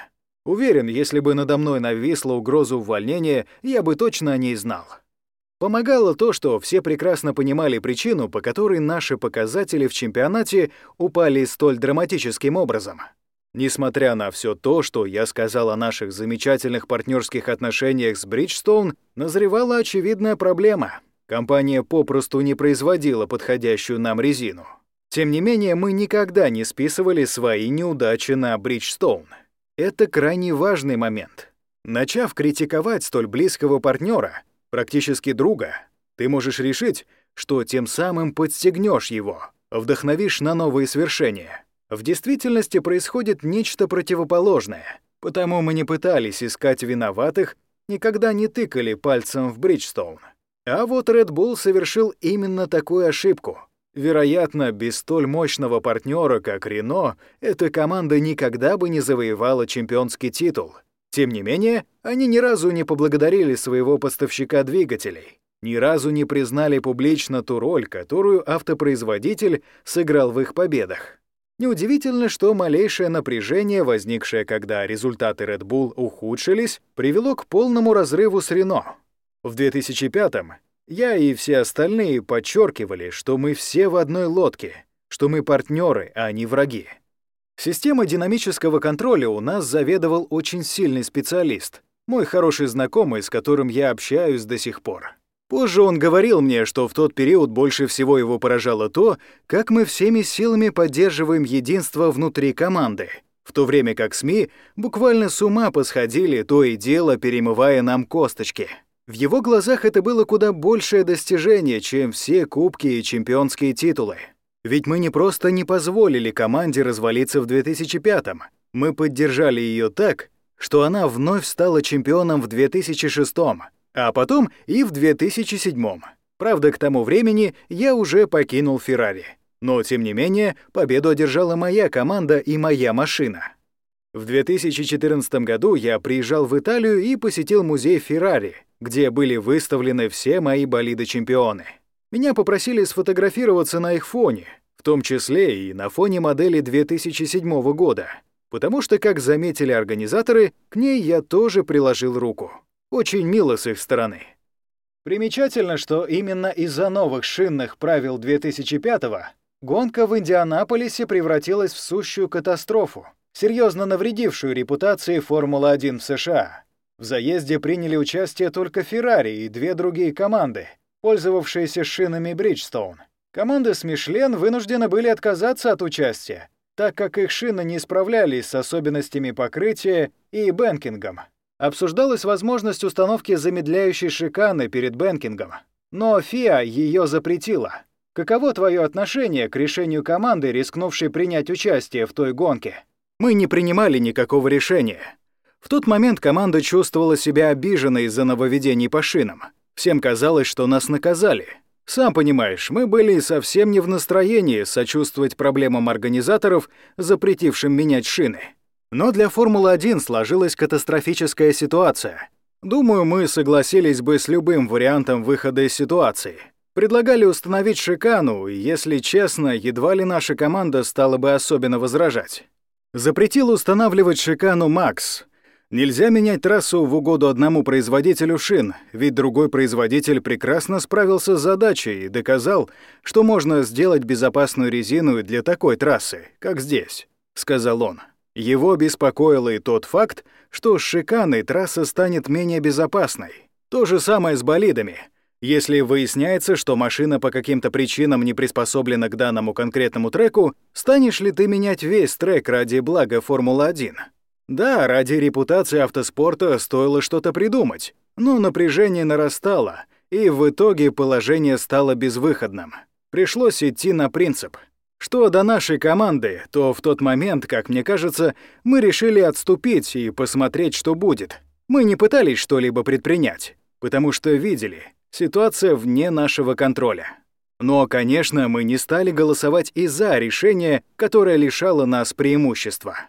Уверен, если бы надо мной нависла угроза увольнения, я бы точно о ней знал. Помогало то, что все прекрасно понимали причину, по которой наши показатели в чемпионате упали столь драматическим образом. Несмотря на все то, что я сказал о наших замечательных партнерских отношениях с Bridgestone, назревала очевидная проблема. Компания попросту не производила подходящую нам резину. Тем не менее, мы никогда не списывали свои неудачи на Bridgestone. Это крайне важный момент. Начав критиковать столь близкого партнера, практически друга, ты можешь решить, что тем самым подстегнешь его, вдохновишь на новые свершения. В действительности происходит нечто противоположное, потому мы не пытались искать виноватых, никогда не тыкали пальцем в Bridgestone. А вот Red Bull совершил именно такую ошибку. Вероятно, без столь мощного партнера, как Renault, эта команда никогда бы не завоевала чемпионский титул. Тем не менее, они ни разу не поблагодарили своего поставщика двигателей, ни разу не признали публично ту роль, которую автопроизводитель сыграл в их победах. Неудивительно, что малейшее напряжение, возникшее, когда результаты Red Bull ухудшились, привело к полному разрыву с Renault. В 2005-м я и все остальные подчеркивали, что мы все в одной лодке, что мы партнеры, а не враги. Системой динамического контроля у нас заведовал очень сильный специалист, мой хороший знакомый, с которым я общаюсь до сих пор. Позже он говорил мне, что в тот период больше всего его поражало то, как мы всеми силами поддерживаем единство внутри команды, в то время как СМИ буквально с ума посходили, то и дело перемывая нам косточки. В его глазах это было куда большее достижение, чем все кубки и чемпионские титулы. Ведь мы не просто не позволили команде развалиться в 2005-м, мы поддержали ее так, что она вновь стала чемпионом в 2006-м, а потом и в 2007-м. Правда, к тому времени я уже покинул Феррари. Но, тем не менее, победу одержала моя команда и моя машина. В 2014 году я приезжал в Италию и посетил музей Феррари, где были выставлены все мои болиды-чемпионы. Меня попросили сфотографироваться на их фоне, в том числе и на фоне модели 2007 года, потому что, как заметили организаторы, к ней я тоже приложил руку. Очень мило с их стороны. Примечательно, что именно из-за новых шинных правил 2005-го гонка в Индианаполисе превратилась в сущую катастрофу, серьезно навредившую репутации Формулы-1 в США. В заезде приняли участие только Ferrari и две другие команды, пользовавшиеся шинами Bridgestone. Команды с Michelin вынуждены были отказаться от участия, так как их шины не справлялись с особенностями покрытия и бэнкингом. Обсуждалась возможность установки замедляющей шиканы перед бэнкингом, но FIA ее запретила. Каково твое отношение к решению команды, рискнувшей принять участие в той гонке? Мы не принимали никакого решения. В тот момент команда чувствовала себя обиженной из-за нововведений по шинам. Всем казалось, что нас наказали. Сам понимаешь, мы были совсем не в настроении сочувствовать проблемам организаторов, запретившим менять шины. Но для Формулы-1 сложилась катастрофическая ситуация. Думаю, мы согласились бы с любым вариантом выхода из ситуации. Предлагали установить шикану, и, если честно, едва ли наша команда стала бы особенно возражать. Запретил устанавливать шикану Макс. Нельзя менять трассу в угоду одному производителю шин, ведь другой производитель прекрасно справился с задачей и доказал, что можно сделать безопасную резину и для такой трассы, как здесь, — сказал он. Его беспокоило и тот факт, что с шиканой трасса станет менее безопасной. То же самое с болидами. Если выясняется, что машина по каким-то причинам не приспособлена к данному конкретному треку, станешь ли ты менять весь трек ради блага Формулы-1? Да, ради репутации автоспорта стоило что-то придумать, но напряжение нарастало, и в итоге положение стало безвыходным. Пришлось идти на принцип. Что до нашей команды, то в тот момент, как мне кажется, мы решили отступить и посмотреть, что будет. Мы не пытались что-либо предпринять, потому что видели, ситуация вне нашего контроля. Но, конечно, мы не стали голосовать и за решение, которое лишало нас преимущества.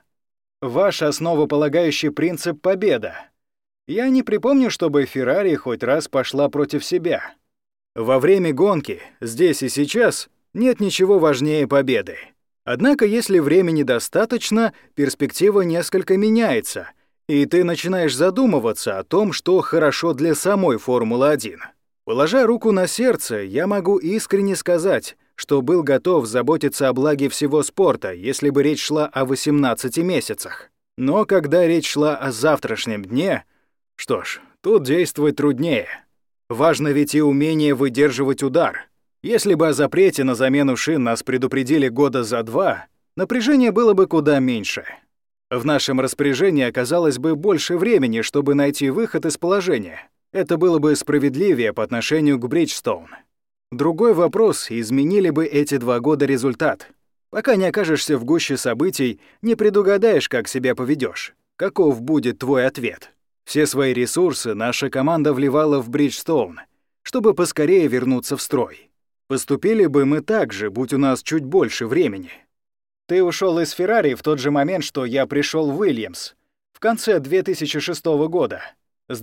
Ваш основополагающий принцип — победа. Я не припомню, чтобы Феррари хоть раз пошла против себя. Во время гонки, здесь и сейчас, нет ничего важнее победы. Однако, если времени достаточно, перспектива несколько меняется, И ты начинаешь задумываться о том, что хорошо для самой Формулы-1. Положа руку на сердце, я могу искренне сказать, что был готов заботиться о благе всего спорта, если бы речь шла о 18 месяцах. Но когда речь шла о завтрашнем дне, что ж, тут действовать труднее. Важно ведь и умение выдерживать удар. Если бы о запрете на замену шин нас предупредили года за 2, напряжение было бы куда меньше. В нашем распоряжении оказалось бы больше времени, чтобы найти выход из положения. Это было бы справедливее по отношению к Бриджстоун. Другой вопрос, изменили бы эти 2 года результат. Пока не окажешься в гуще событий, не предугадаешь, как себя поведёшь. Каков будет твой ответ? Все свои ресурсы наша команда вливала в Бриджстоун, чтобы поскорее вернуться в строй. Поступили бы мы так же, будь у нас чуть больше времени. Ты ушел из Феррари в тот же момент, что я пришел в Уильямс, в конце 2006 года. С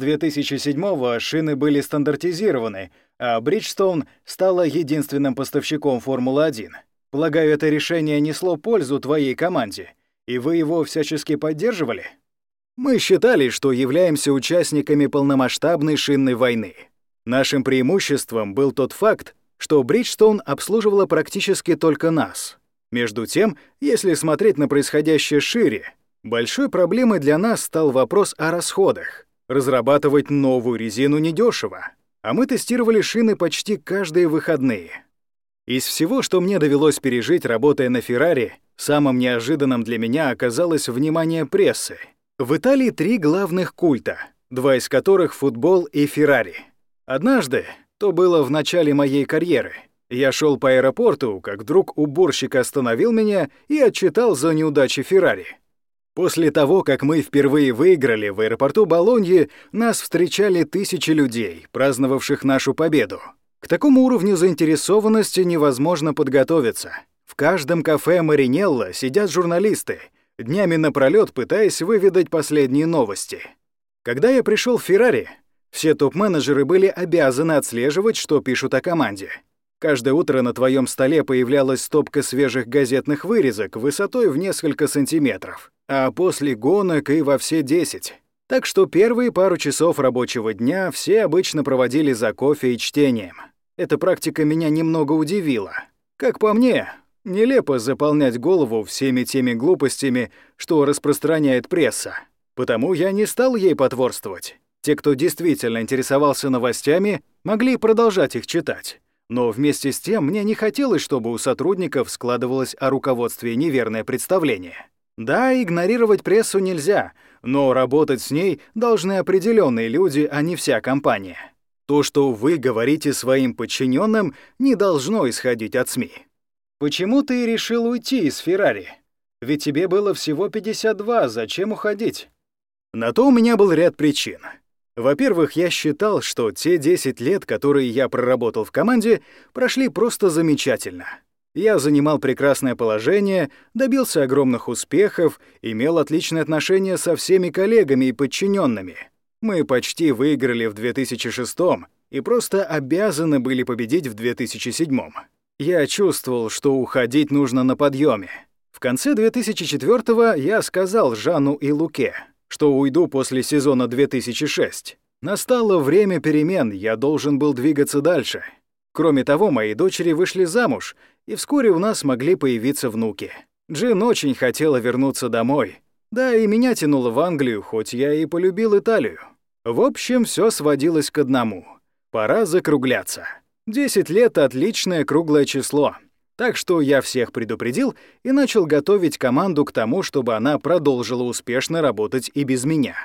2007 шины были стандартизированы, а Бриджстоун стала единственным поставщиком Формулы-1. Полагаю, это решение несло пользу твоей команде, и вы его всячески поддерживали? Мы считали, что являемся участниками полномасштабной шинной войны. Нашим преимуществом был тот факт, что Бриджстоун обслуживала практически только нас. Между тем, если смотреть на происходящее шире, большой проблемой для нас стал вопрос о расходах. Разрабатывать новую резину недешево, а мы тестировали шины почти каждые выходные. Из всего, что мне довелось пережить, работая на Феррари, самым неожиданным для меня оказалось внимание прессы. В Италии 3 главных культа, 2 из которых — футбол и Феррари. Однажды, то было в начале моей карьеры, я шел по аэропорту, как вдруг уборщик остановил меня и отчитал за неудачи Феррари. После того, как мы впервые выиграли в аэропорту Болоньи, нас встречали тысячи людей, праздновавших нашу победу. К такому уровню заинтересованности невозможно подготовиться. В каждом кафе Маринелло сидят журналисты, днями напролёт пытаясь выведать последние новости. Когда я пришел в Феррари, все топ-менеджеры были обязаны отслеживать, что пишут о команде. Каждое утро на твоем столе появлялась стопка свежих газетных вырезок высотой в несколько сантиметров, а после гонок и во все 10. Так что первые пару часов рабочего дня все обычно проводили за кофе и чтением. Эта практика меня немного удивила. Как по мне, нелепо заполнять голову всеми теми глупостями, что распространяет пресса. Потому я не стал ей потворствовать. Те, кто действительно интересовался новостями, могли продолжать их читать. Но вместе с тем мне не хотелось, чтобы у сотрудников складывалось о руководстве неверное представление. Да, игнорировать прессу нельзя, но работать с ней должны определенные люди, а не вся компания. То, что вы говорите своим подчиненным, не должно исходить от СМИ. Почему ты решил уйти из Феррари? Ведь тебе было всего 52, зачем уходить? На то у меня был ряд причин. Во-первых, я считал, что те 10 лет, которые я проработал в команде, прошли просто замечательно. Я занимал прекрасное положение, добился огромных успехов, имел отличные отношения со всеми коллегами и подчиненными. Мы почти выиграли в 2006 и просто обязаны были победить в 2007. Я чувствовал, что уходить нужно на подъеме. В конце 2004 я сказал Жану и Луке, что уйду после сезона 2006. Настало время перемен, я должен был двигаться дальше. Кроме того, мои дочери вышли замуж, и вскоре у нас могли появиться внуки. Джин очень хотела вернуться домой. Да, и меня тянуло в Англию, хоть я и полюбил Италию. В общем, все сводилось к одному. Пора закругляться. 10 лет — отличное круглое число. Так что я всех предупредил и начал готовить команду к тому, чтобы она продолжила успешно работать и без меня.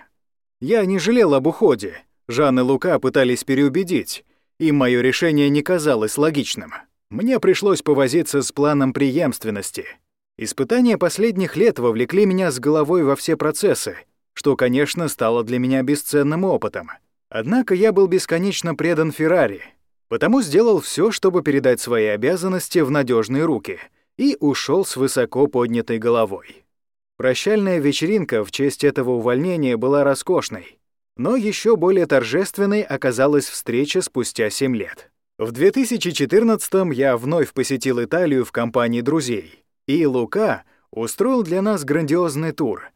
Я не жалел об уходе. Жан и Лука пытались переубедить. Им моё решение не казалось логичным. Мне пришлось повозиться с планом преемственности. Испытания последних лет вовлекли меня с головой во все процессы, что, конечно, стало для меня бесценным опытом. Однако я был бесконечно предан Феррари, потому сделал все, чтобы передать свои обязанности в надежные руки, и ушел с высоко поднятой головой. Прощальная вечеринка в честь этого увольнения была роскошной, но еще более торжественной оказалась встреча спустя 7 лет. В 2014-м я вновь посетил Италию в компании друзей, и Лука устроил для нас грандиозный тур.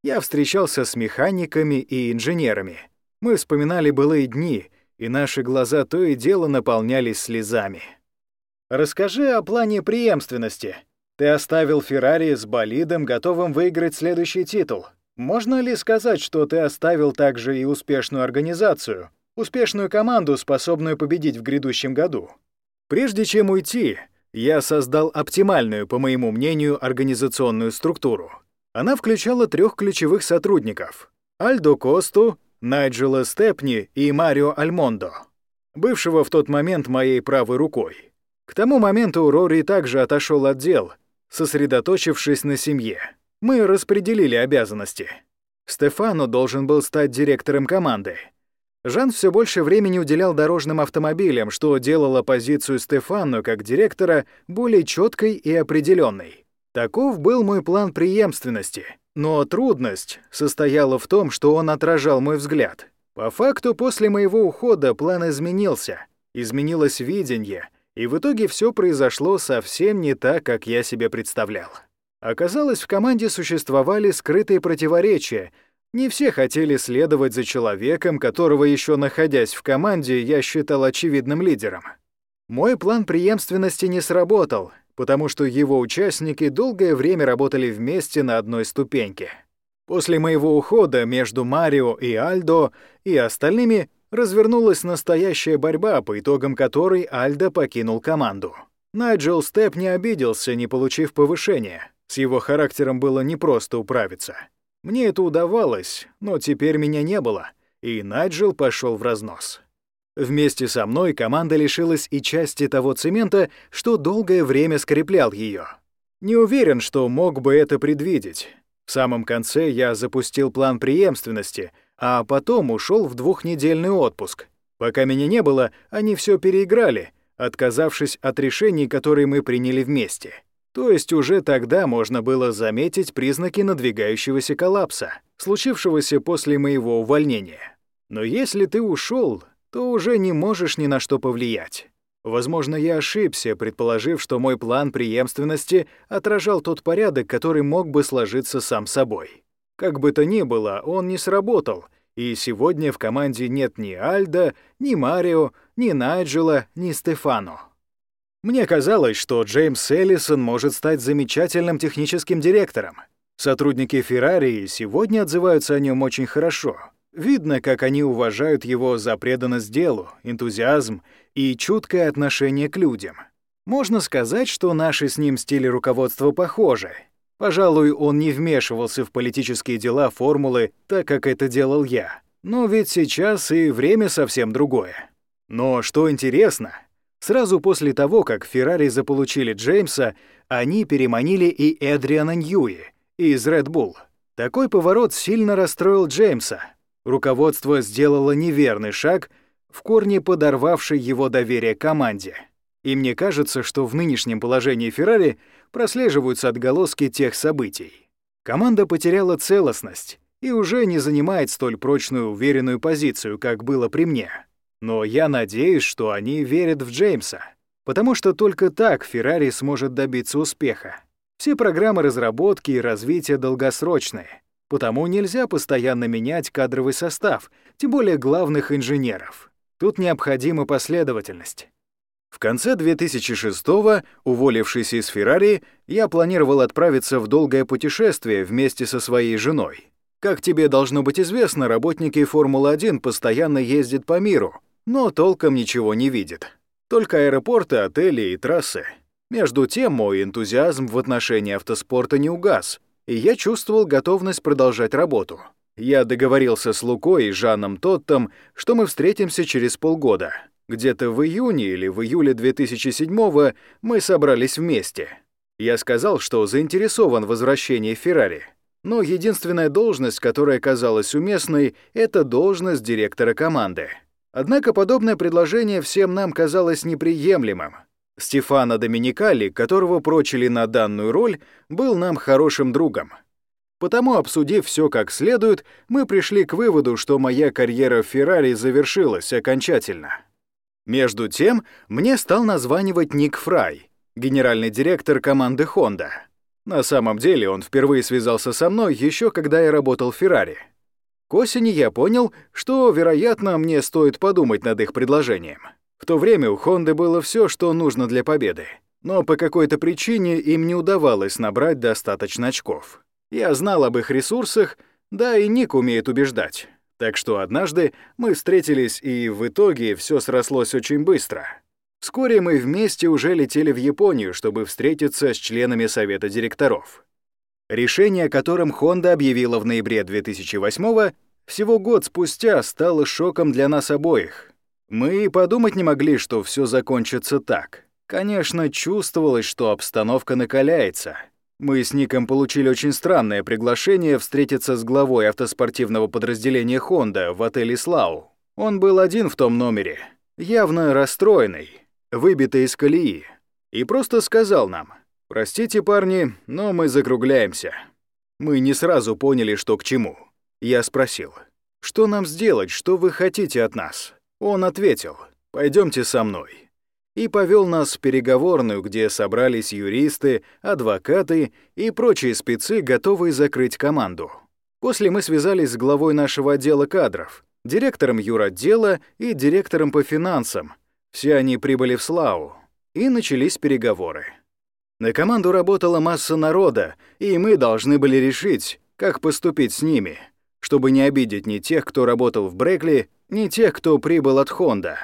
Я встречался с механиками и инженерами. Мы вспоминали былые дни, и наши глаза то и дело наполнялись слезами. «Расскажи о плане преемственности. Ты оставил Феррари с болидом, готовым выиграть следующий титул. Можно ли сказать, что ты оставил также и успешную организацию, успешную команду, способную победить в грядущем году? Прежде чем уйти, я создал оптимальную, по моему мнению, организационную структуру. Она включала 3 ключевых сотрудников — Альдо Косту, Найджела Степни и Марио Альмондо, бывшего в тот момент моей правой рукой. К тому моменту Рори также отошел от дел, сосредоточившись на семье. Мы распределили обязанности. Стефано должен был стать директором команды. Жан все больше времени уделял дорожным автомобилям, что делало позицию Стефано как директора более четкой и определенной. Таков был мой план преемственности. Но трудность состояла в том, что он отражал мой взгляд. По факту, после моего ухода план изменился. Изменилось видение, и в итоге все произошло совсем не так, как я себе представлял. Оказалось, в команде существовали скрытые противоречия. Не все хотели следовать за человеком, которого, еще находясь в команде, я считал очевидным лидером. Мой план преемственности не сработал, потому что его участники долгое время работали вместе на одной ступеньке. После моего ухода между Марио и Альдо и остальными развернулась настоящая борьба, по итогам которой Альдо покинул команду. Найджел Степ не обиделся, не получив повышения. С его характером было непросто управиться. Мне это удавалось, но теперь меня не было, и Найджел пошел в разнос. Вместе со мной команда лишилась и части того цемента, что долгое время скреплял ее. Не уверен, что мог бы это предвидеть. В самом конце я запустил план преемственности, а потом ушел в 2-недельный отпуск. Пока меня не было, они все переиграли, отказавшись от решений, которые мы приняли вместе. То есть уже тогда можно было заметить признаки надвигающегося коллапса, случившегося после моего увольнения. Но если ты ушел, то уже не можешь ни на что повлиять. Возможно, я ошибся, предположив, что мой план преемственности отражал тот порядок, который мог бы сложиться сам собой. Как бы то ни было, он не сработал, и сегодня в команде нет ни Альдо, ни Марио, ни Найджела, ни Стефано. Мне казалось, что Джеймс Эллисон может стать замечательным техническим директором. Сотрудники Феррари сегодня отзываются о нем очень хорошо. Видно, как они уважают его за преданность делу, энтузиазм и чуткое отношение к людям. Можно сказать, что наши с ним стили руководства похожи. Пожалуй, он не вмешивался в политические дела формулы, так как это делал я. Но ведь сейчас и время совсем другое. Но что интересно, сразу после того, как Феррари заполучили Джеймса, они переманили и Эдриана Ньюи из Red Bull. Такой поворот сильно расстроил Джеймса. Руководство сделало неверный шаг, в корне подорвавший его доверие команде. И мне кажется, что в нынешнем положении Феррари прослеживаются отголоски тех событий. Команда потеряла целостность и уже не занимает столь прочную уверенную позицию, как было при мне. Но я надеюсь, что они верят в Джеймса, потому что только так Феррари сможет добиться успеха. Все программы разработки и развития долгосрочные, потому нельзя постоянно менять кадровый состав, тем более главных инженеров. Тут необходима последовательность. В конце 2006-го, уволившись из Феррари, я планировал отправиться в долгое путешествие вместе со своей женой. Как тебе должно быть известно, работники Формулы-1 постоянно ездят по миру, но толком ничего не видят. Только аэропорты, отели и трассы. Между тем, мой энтузиазм в отношении автоспорта не угас, и я чувствовал готовность продолжать работу. Я договорился с Лукой и Жаном Тоттом, что мы встретимся через полгода. Где-то в июне или в июле 2007-го мы собрались вместе. Я сказал, что заинтересован в возвращении Феррари. Но единственная должность, которая казалась уместной, это должность директора команды. Однако подобное предложение всем нам казалось неприемлемым. Стефано Доминикали, которого прочили на данную роль, был нам хорошим другом. Потому, обсудив все как следует, мы пришли к выводу, что моя карьера в Феррари завершилась окончательно. Между тем, мне стал названивать Ник Фрай, генеральный директор команды Honda. На самом деле он впервые связался со мной еще когда я работал в Ferrari. К осени я понял, что, вероятно, мне стоит подумать над их предложением. В то время у Honda было все, что нужно для победы. Но по какой-то причине им не удавалось набрать достаточно очков. Я знал об их ресурсах, да и Ник умеет убеждать. Так что однажды мы встретились, и в итоге все срослось очень быстро. Вскоре мы вместе уже летели в Японию, чтобы встретиться с членами совета директоров. Решение, о котором Honda объявила в ноябре 2008-го, всего год спустя стало шоком для нас обоих. Мы и подумать не могли, что все закончится так. Конечно, чувствовалось, что обстановка накаляется. Мы с Ником получили очень странное приглашение встретиться с главой автоспортивного подразделения Honda в отеле «Слау». Он был один в том номере, явно расстроенный, выбитый из колеи, и просто сказал нам: «Простите, парни, но мы закругляемся». Мы не сразу поняли, что к чему. Я спросил: «Что нам сделать, что вы хотите от нас?» Он ответил: «Пойдемте со мной». И повел нас в переговорную, где собрались юристы, адвокаты и прочие спецы, готовые закрыть команду. После мы связались с главой нашего отдела кадров, директором юротдела и директором по финансам. Все они прибыли в Слау, и начались переговоры. На команду работала масса народа, и мы должны были решить, как поступить с ними, чтобы не обидеть ни тех, кто работал в Брекли, ни тех, кто прибыл от Honda.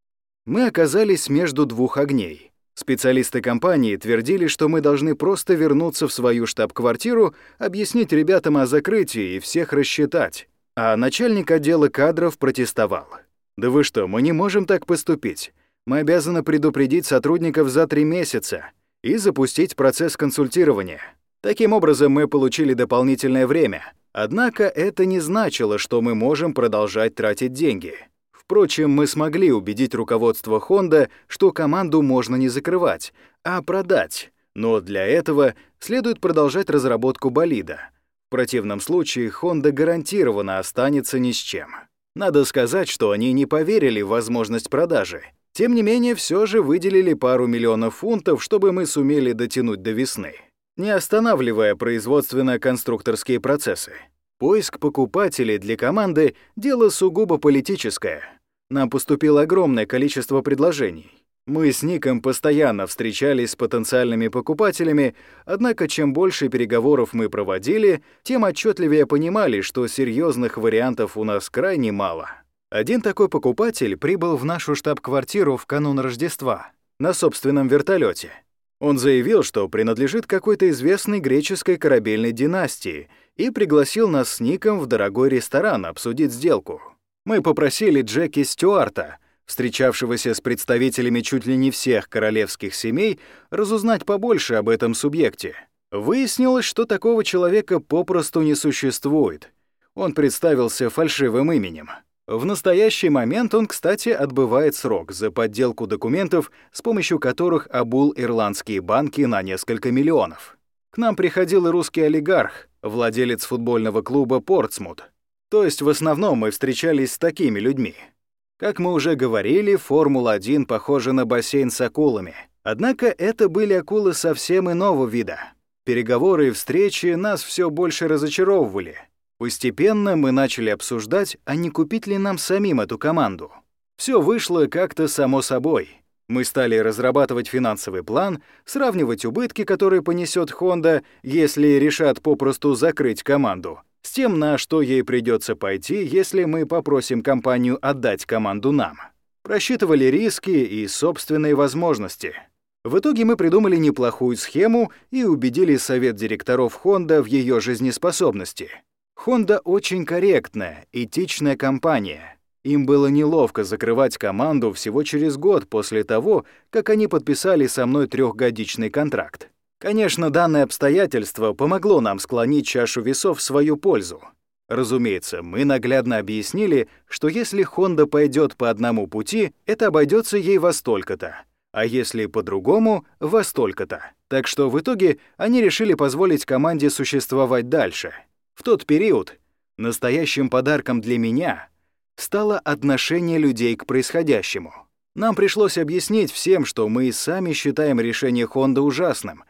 Мы оказались между двух огней. Специалисты компании твердили, что мы должны просто вернуться в свою штаб-квартиру, объяснить ребятам о закрытии и всех рассчитать. А начальник отдела кадров протестовал: «Да вы что, мы не можем так поступить. Мы обязаны предупредить сотрудников за 3 месяца и запустить процесс консультирования». Таким образом, мы получили дополнительное время. Однако это не значило, что мы можем продолжать тратить деньги. Впрочем, мы смогли убедить руководство Honda, что команду можно не закрывать, а продать. Но для этого следует продолжать разработку болида. В противном случае Honda гарантированно останется ни с чем. Надо сказать, что они не поверили в возможность продажи. Тем не менее, все же выделили пару миллионов фунтов, чтобы мы сумели дотянуть до весны, не останавливая производственно-конструкторские процессы. Поиск покупателей для команды — дело сугубо политическое. Нам поступило огромное количество предложений. Мы с Ником постоянно встречались с потенциальными покупателями, однако чем больше переговоров мы проводили, тем отчетливее понимали, что серьезных вариантов у нас крайне мало. Один такой покупатель прибыл в нашу штаб-квартиру в канун Рождества на собственном вертолете. Он заявил, что принадлежит какой-то известной греческой корабельной династии, и пригласил нас с Ником в дорогой ресторан обсудить сделку. Мы попросили Джеки Стюарта, встречавшегося с представителями чуть ли не всех королевских семей, разузнать побольше об этом субъекте. Выяснилось, что такого человека попросту не существует. Он представился фальшивым именем. В настоящий момент он, кстати, отбывает срок за подделку документов, с помощью которых обул ирландские банки на несколько миллионов. К нам приходил и русский олигарх, владелец футбольного клуба «Портсмут». То есть в основном мы встречались с такими людьми. Как мы уже говорили, Формула-1 похожа на бассейн с акулами. Однако это были акулы совсем иного вида. Переговоры и встречи нас все больше разочаровывали. Постепенно мы начали обсуждать, а не купить ли нам самим эту команду. Все вышло как-то само собой. Мы стали разрабатывать финансовый план, сравнивать убытки, которые понесет Honda, если решат попросту закрыть команду, с тем, на что ей придется пойти, если мы попросим компанию отдать команду нам. Просчитывали риски и собственные возможности. В итоге мы придумали неплохую схему и убедили совет директоров Honda в ее жизнеспособности. Honda очень корректная, этичная компания. Им было неловко закрывать команду всего через год после того, как они подписали со мной 3-годичный контракт. Конечно, данное обстоятельство помогло нам склонить чашу весов в свою пользу. Разумеется, мы наглядно объяснили, что если Honda пойдет по одному пути, это обойдется ей во столько-то, а если по-другому — во столько-то. Так что в итоге они решили позволить команде существовать дальше. В тот период настоящим подарком для меня стало отношение людей к происходящему. Нам пришлось объяснить всем, что мы и сами считаем решение Honda ужасным,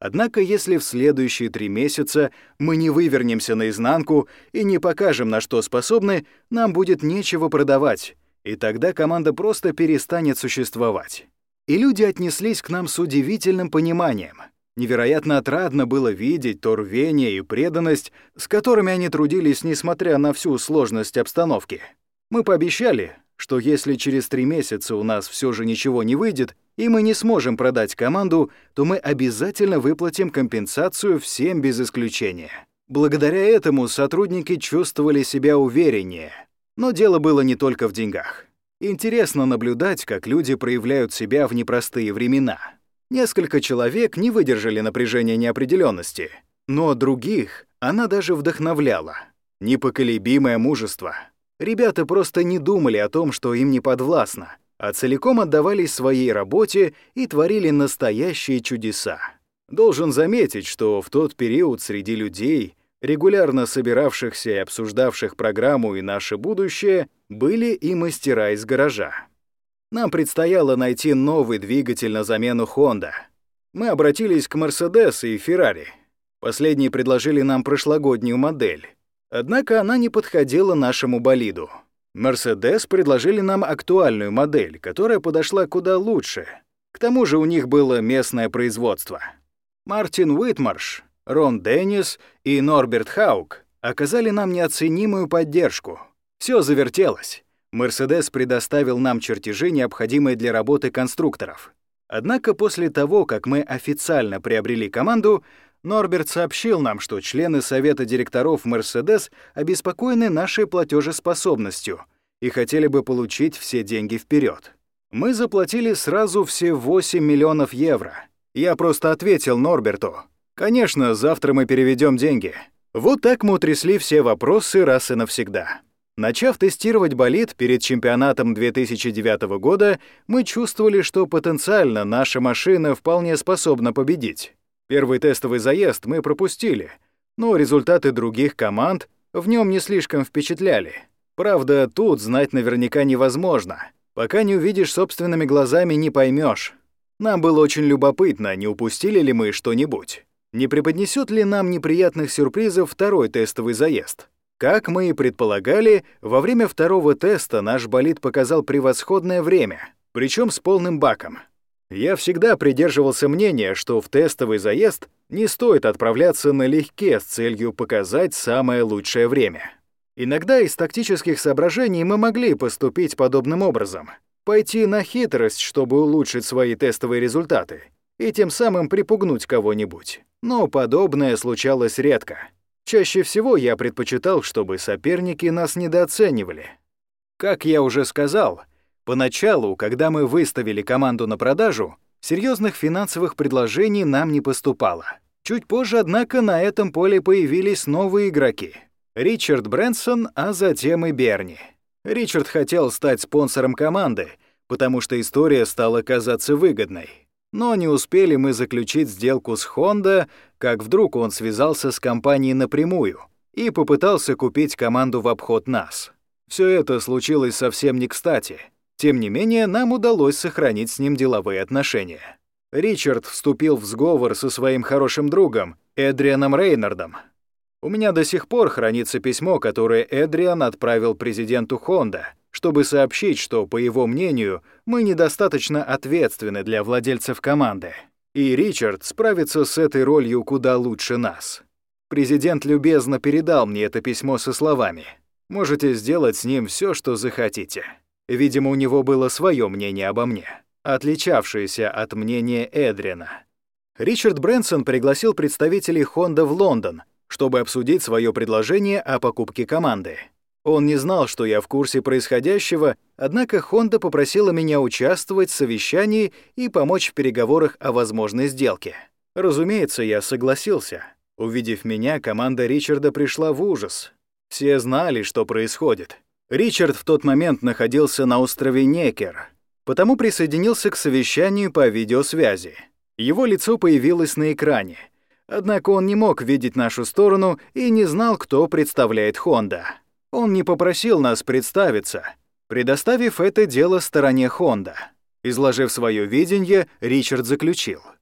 Однако, если в следующие 3 месяца мы не вывернемся наизнанку и не покажем, на что способны, нам будет нечего продавать, и тогда команда просто перестанет существовать. И люди отнеслись к нам с удивительным пониманием. Невероятно отрадно было видеть то рвение и преданность, с которыми они трудились, несмотря на всю сложность обстановки. Мы пообещали, что если через 3 месяца у нас все же ничего не выйдет, и мы не сможем продать команду, то мы обязательно выплатим компенсацию всем без исключения. Благодаря этому сотрудники чувствовали себя увереннее. Но дело было не только в деньгах. Интересно наблюдать, как люди проявляют себя в непростые времена. Несколько человек не выдержали напряжения неопределенности, но других она даже вдохновляла. Непоколебимое мужество. Ребята просто не думали о том, что им не подвластно, а целиком отдавались своей работе и творили настоящие чудеса. Должен заметить, что в тот период среди людей, регулярно собиравшихся и обсуждавших программу и наше будущее, были и мастера из гаража. Нам предстояло найти новый двигатель на замену Honda. Мы обратились к Mercedes и Ferrari. Последние предложили нам прошлогоднюю модель. Однако она не подходила нашему болиду. Mercedes предложили нам актуальную модель, которая подошла куда лучше. К тому же у них было местное производство. Мартин Уитмарш, Рон Деннис и Норберт Хаук оказали нам неоценимую поддержку. Все завертелось. Mercedes предоставил нам чертежи, необходимые для работы конструкторов. Однако после того, как мы официально приобрели команду, Норберт сообщил нам, что члены совета директоров Mercedes обеспокоены нашей платежеспособностью и хотели бы получить все деньги вперед. Мы заплатили сразу все 8 миллионов евро. Я просто ответил Норберту: «Конечно, завтра мы переведем деньги». Вот так мы утрясли все вопросы раз и навсегда. Начав тестировать болид перед чемпионатом 2009 года, мы чувствовали, что потенциально наша машина вполне способна победить. Первый тестовый заезд мы пропустили, но результаты других команд в нем не слишком впечатляли. Правда, тут знать наверняка невозможно. Пока не увидишь собственными глазами, не поймешь. Нам было очень любопытно, не упустили ли мы что-нибудь. Не преподнесет ли нам неприятных сюрпризов второй тестовый заезд? Как мы и предполагали, во время второго теста наш болид показал превосходное время, причем с полным баком. Я всегда придерживался мнения, что в тестовый заезд не стоит отправляться налегке с целью показать самое лучшее время. Иногда из тактических соображений мы могли поступить подобным образом. Пойти на хитрость, чтобы улучшить свои тестовые результаты, и тем самым припугнуть кого-нибудь. Но подобное случалось редко. Чаще всего я предпочитал, чтобы соперники нас недооценивали. Как я уже сказал, поначалу, когда мы выставили команду на продажу, серьезных финансовых предложений нам не поступало. Чуть позже, однако, на этом поле появились новые игроки. Ричард Брэнсон, а затем и Берни. Ричард хотел стать спонсором команды, потому что история стала казаться выгодной. Но не успели мы заключить сделку с Honda, как вдруг он связался с компанией напрямую и попытался купить команду в обход нас. Все это случилось совсем не кстати. Тем не менее, нам удалось сохранить с ним деловые отношения. Ричард вступил в сговор со своим хорошим другом Эдрианом Рейнардом. У меня до сих пор хранится письмо, которое Эдриан отправил президенту Honda, чтобы сообщить, что, по его мнению, мы недостаточно ответственны для владельцев команды. И Ричард справится с этой ролью куда лучше нас. Президент любезно передал мне это письмо со словами: «Можете сделать с ним все, что захотите». Видимо, у него было свое мнение обо мне, отличавшееся от мнения Эдриана. Ричард Брэнсон пригласил представителей Honda в Лондон, чтобы обсудить свое предложение о покупке команды. Он не знал, что я в курсе происходящего, однако Honda попросила меня участвовать в совещании и помочь в переговорах о возможной сделке. Разумеется, я согласился. Увидев меня, команда Ричарда пришла в ужас. Все знали, что происходит. Ричард в тот момент находился на острове Некер, потому присоединился к совещанию по видеосвязи. Его лицо появилось на экране, однако он не мог видеть нашу сторону и не знал, кто представляет Honda. Он не попросил нас представиться, предоставив это дело стороне Honda. Изложив свое видение, Ричард заключил: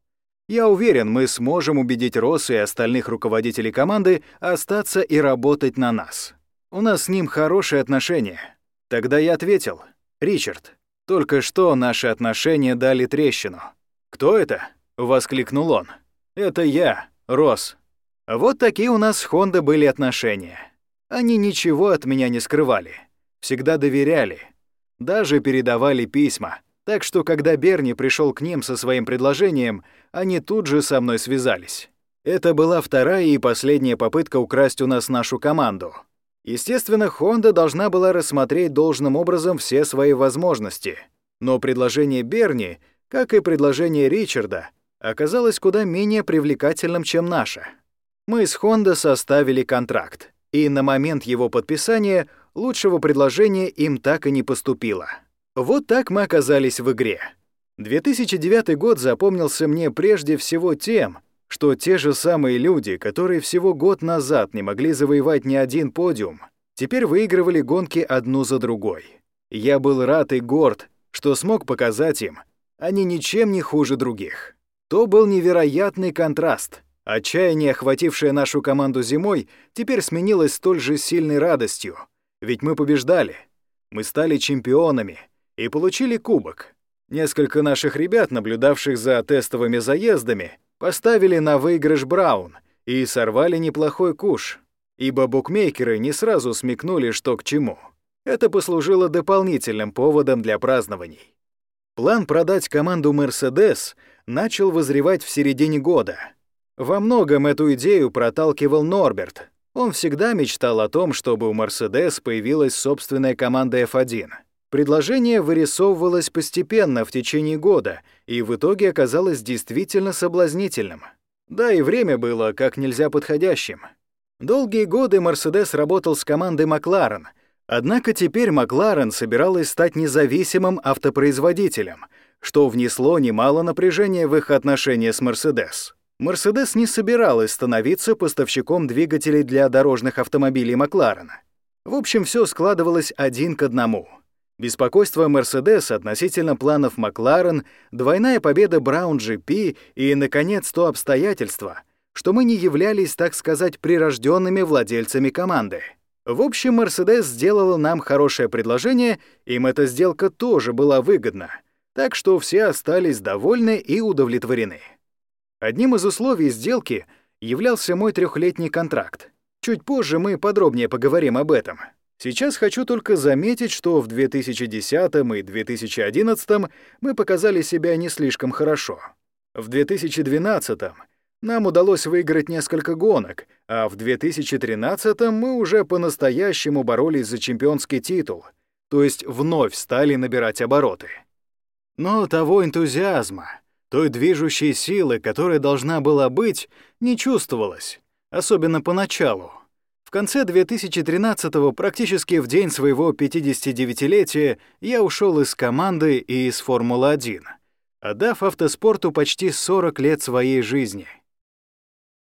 Я уверен, мы сможем убедить Росса и остальных руководителей команды остаться и работать на нас. У нас с ним хорошие отношения». Тогда я ответил: «Ричард, только что наши отношения дали трещину». «Кто это?» — воскликнул он. «Это я, Росс». Вот такие у нас с Honda были отношения. Они ничего от меня не скрывали, всегда доверяли, даже передавали письма. Так что, когда Берни пришел к ним со своим предложением, они тут же со мной связались. Это была вторая и последняя попытка украсть у нас нашу команду. Естественно, Honda должна была рассмотреть должным образом все свои возможности. Но предложение Берни, как и предложение Ричарда, оказалось куда менее привлекательным, чем наше. Мы с Honda составили контракт, и на момент его подписания лучшего предложения им так и не поступило. Вот так мы оказались в игре. 2009 год запомнился мне прежде всего тем, что те же самые люди, которые всего год назад не могли завоевать ни один подиум, теперь выигрывали гонки одну за другой. Я был рад и горд, что смог показать им, они ничем не хуже других. То был невероятный контраст. Отчаяние, охватившее нашу команду зимой, теперь сменилось столь же сильной радостью. Ведь мы побеждали. Мы стали чемпионами и получили кубок. Несколько наших ребят, наблюдавших за тестовыми заездами, поставили на выигрыш Браун и сорвали неплохой куш, ибо букмекеры не сразу смекнули, что к чему. Это послужило дополнительным поводом для празднований. План продать команду Mercedes начал вызревать в середине года. Во многом эту идею проталкивал Норберт. Он всегда мечтал о том, чтобы у Mercedes появилась собственная команда F1. Предложение вырисовывалось постепенно в течение года и в итоге оказалось действительно соблазнительным. Да и время было как нельзя подходящим. Долгие годы Mercedes работал с командой McLaren, однако теперь McLaren собиралась стать независимым автопроизводителем, что внесло немало напряжения в их отношения с Mercedes. Mercedes не собиралась становиться поставщиком двигателей для дорожных автомобилей McLaren. В общем, все складывалось один к одному. Беспокойство Mercedes относительно планов McLaren, двойная победа Brown GP и, наконец, то обстоятельство, что мы не являлись, так сказать, прирожденными владельцами команды. В общем, Mercedes сделала нам хорошее предложение, им эта сделка тоже была выгодна, так что все остались довольны и удовлетворены. Одним из условий сделки являлся мой 3-летний контракт. Чуть позже мы подробнее поговорим об этом. Сейчас хочу только заметить, что в 2010 и 2011 мы показали себя не слишком хорошо. В 2012 нам удалось выиграть несколько гонок, а в 2013 мы уже по-настоящему боролись за чемпионский титул, то есть вновь стали набирать обороты. Но того энтузиазма, той движущей силы, которая должна была быть, не чувствовалось, особенно поначалу. В конце 2013-го, практически в день своего 59-летия, я ушел из команды и из Формулы-1, отдав автоспорту почти 40 лет своей жизни.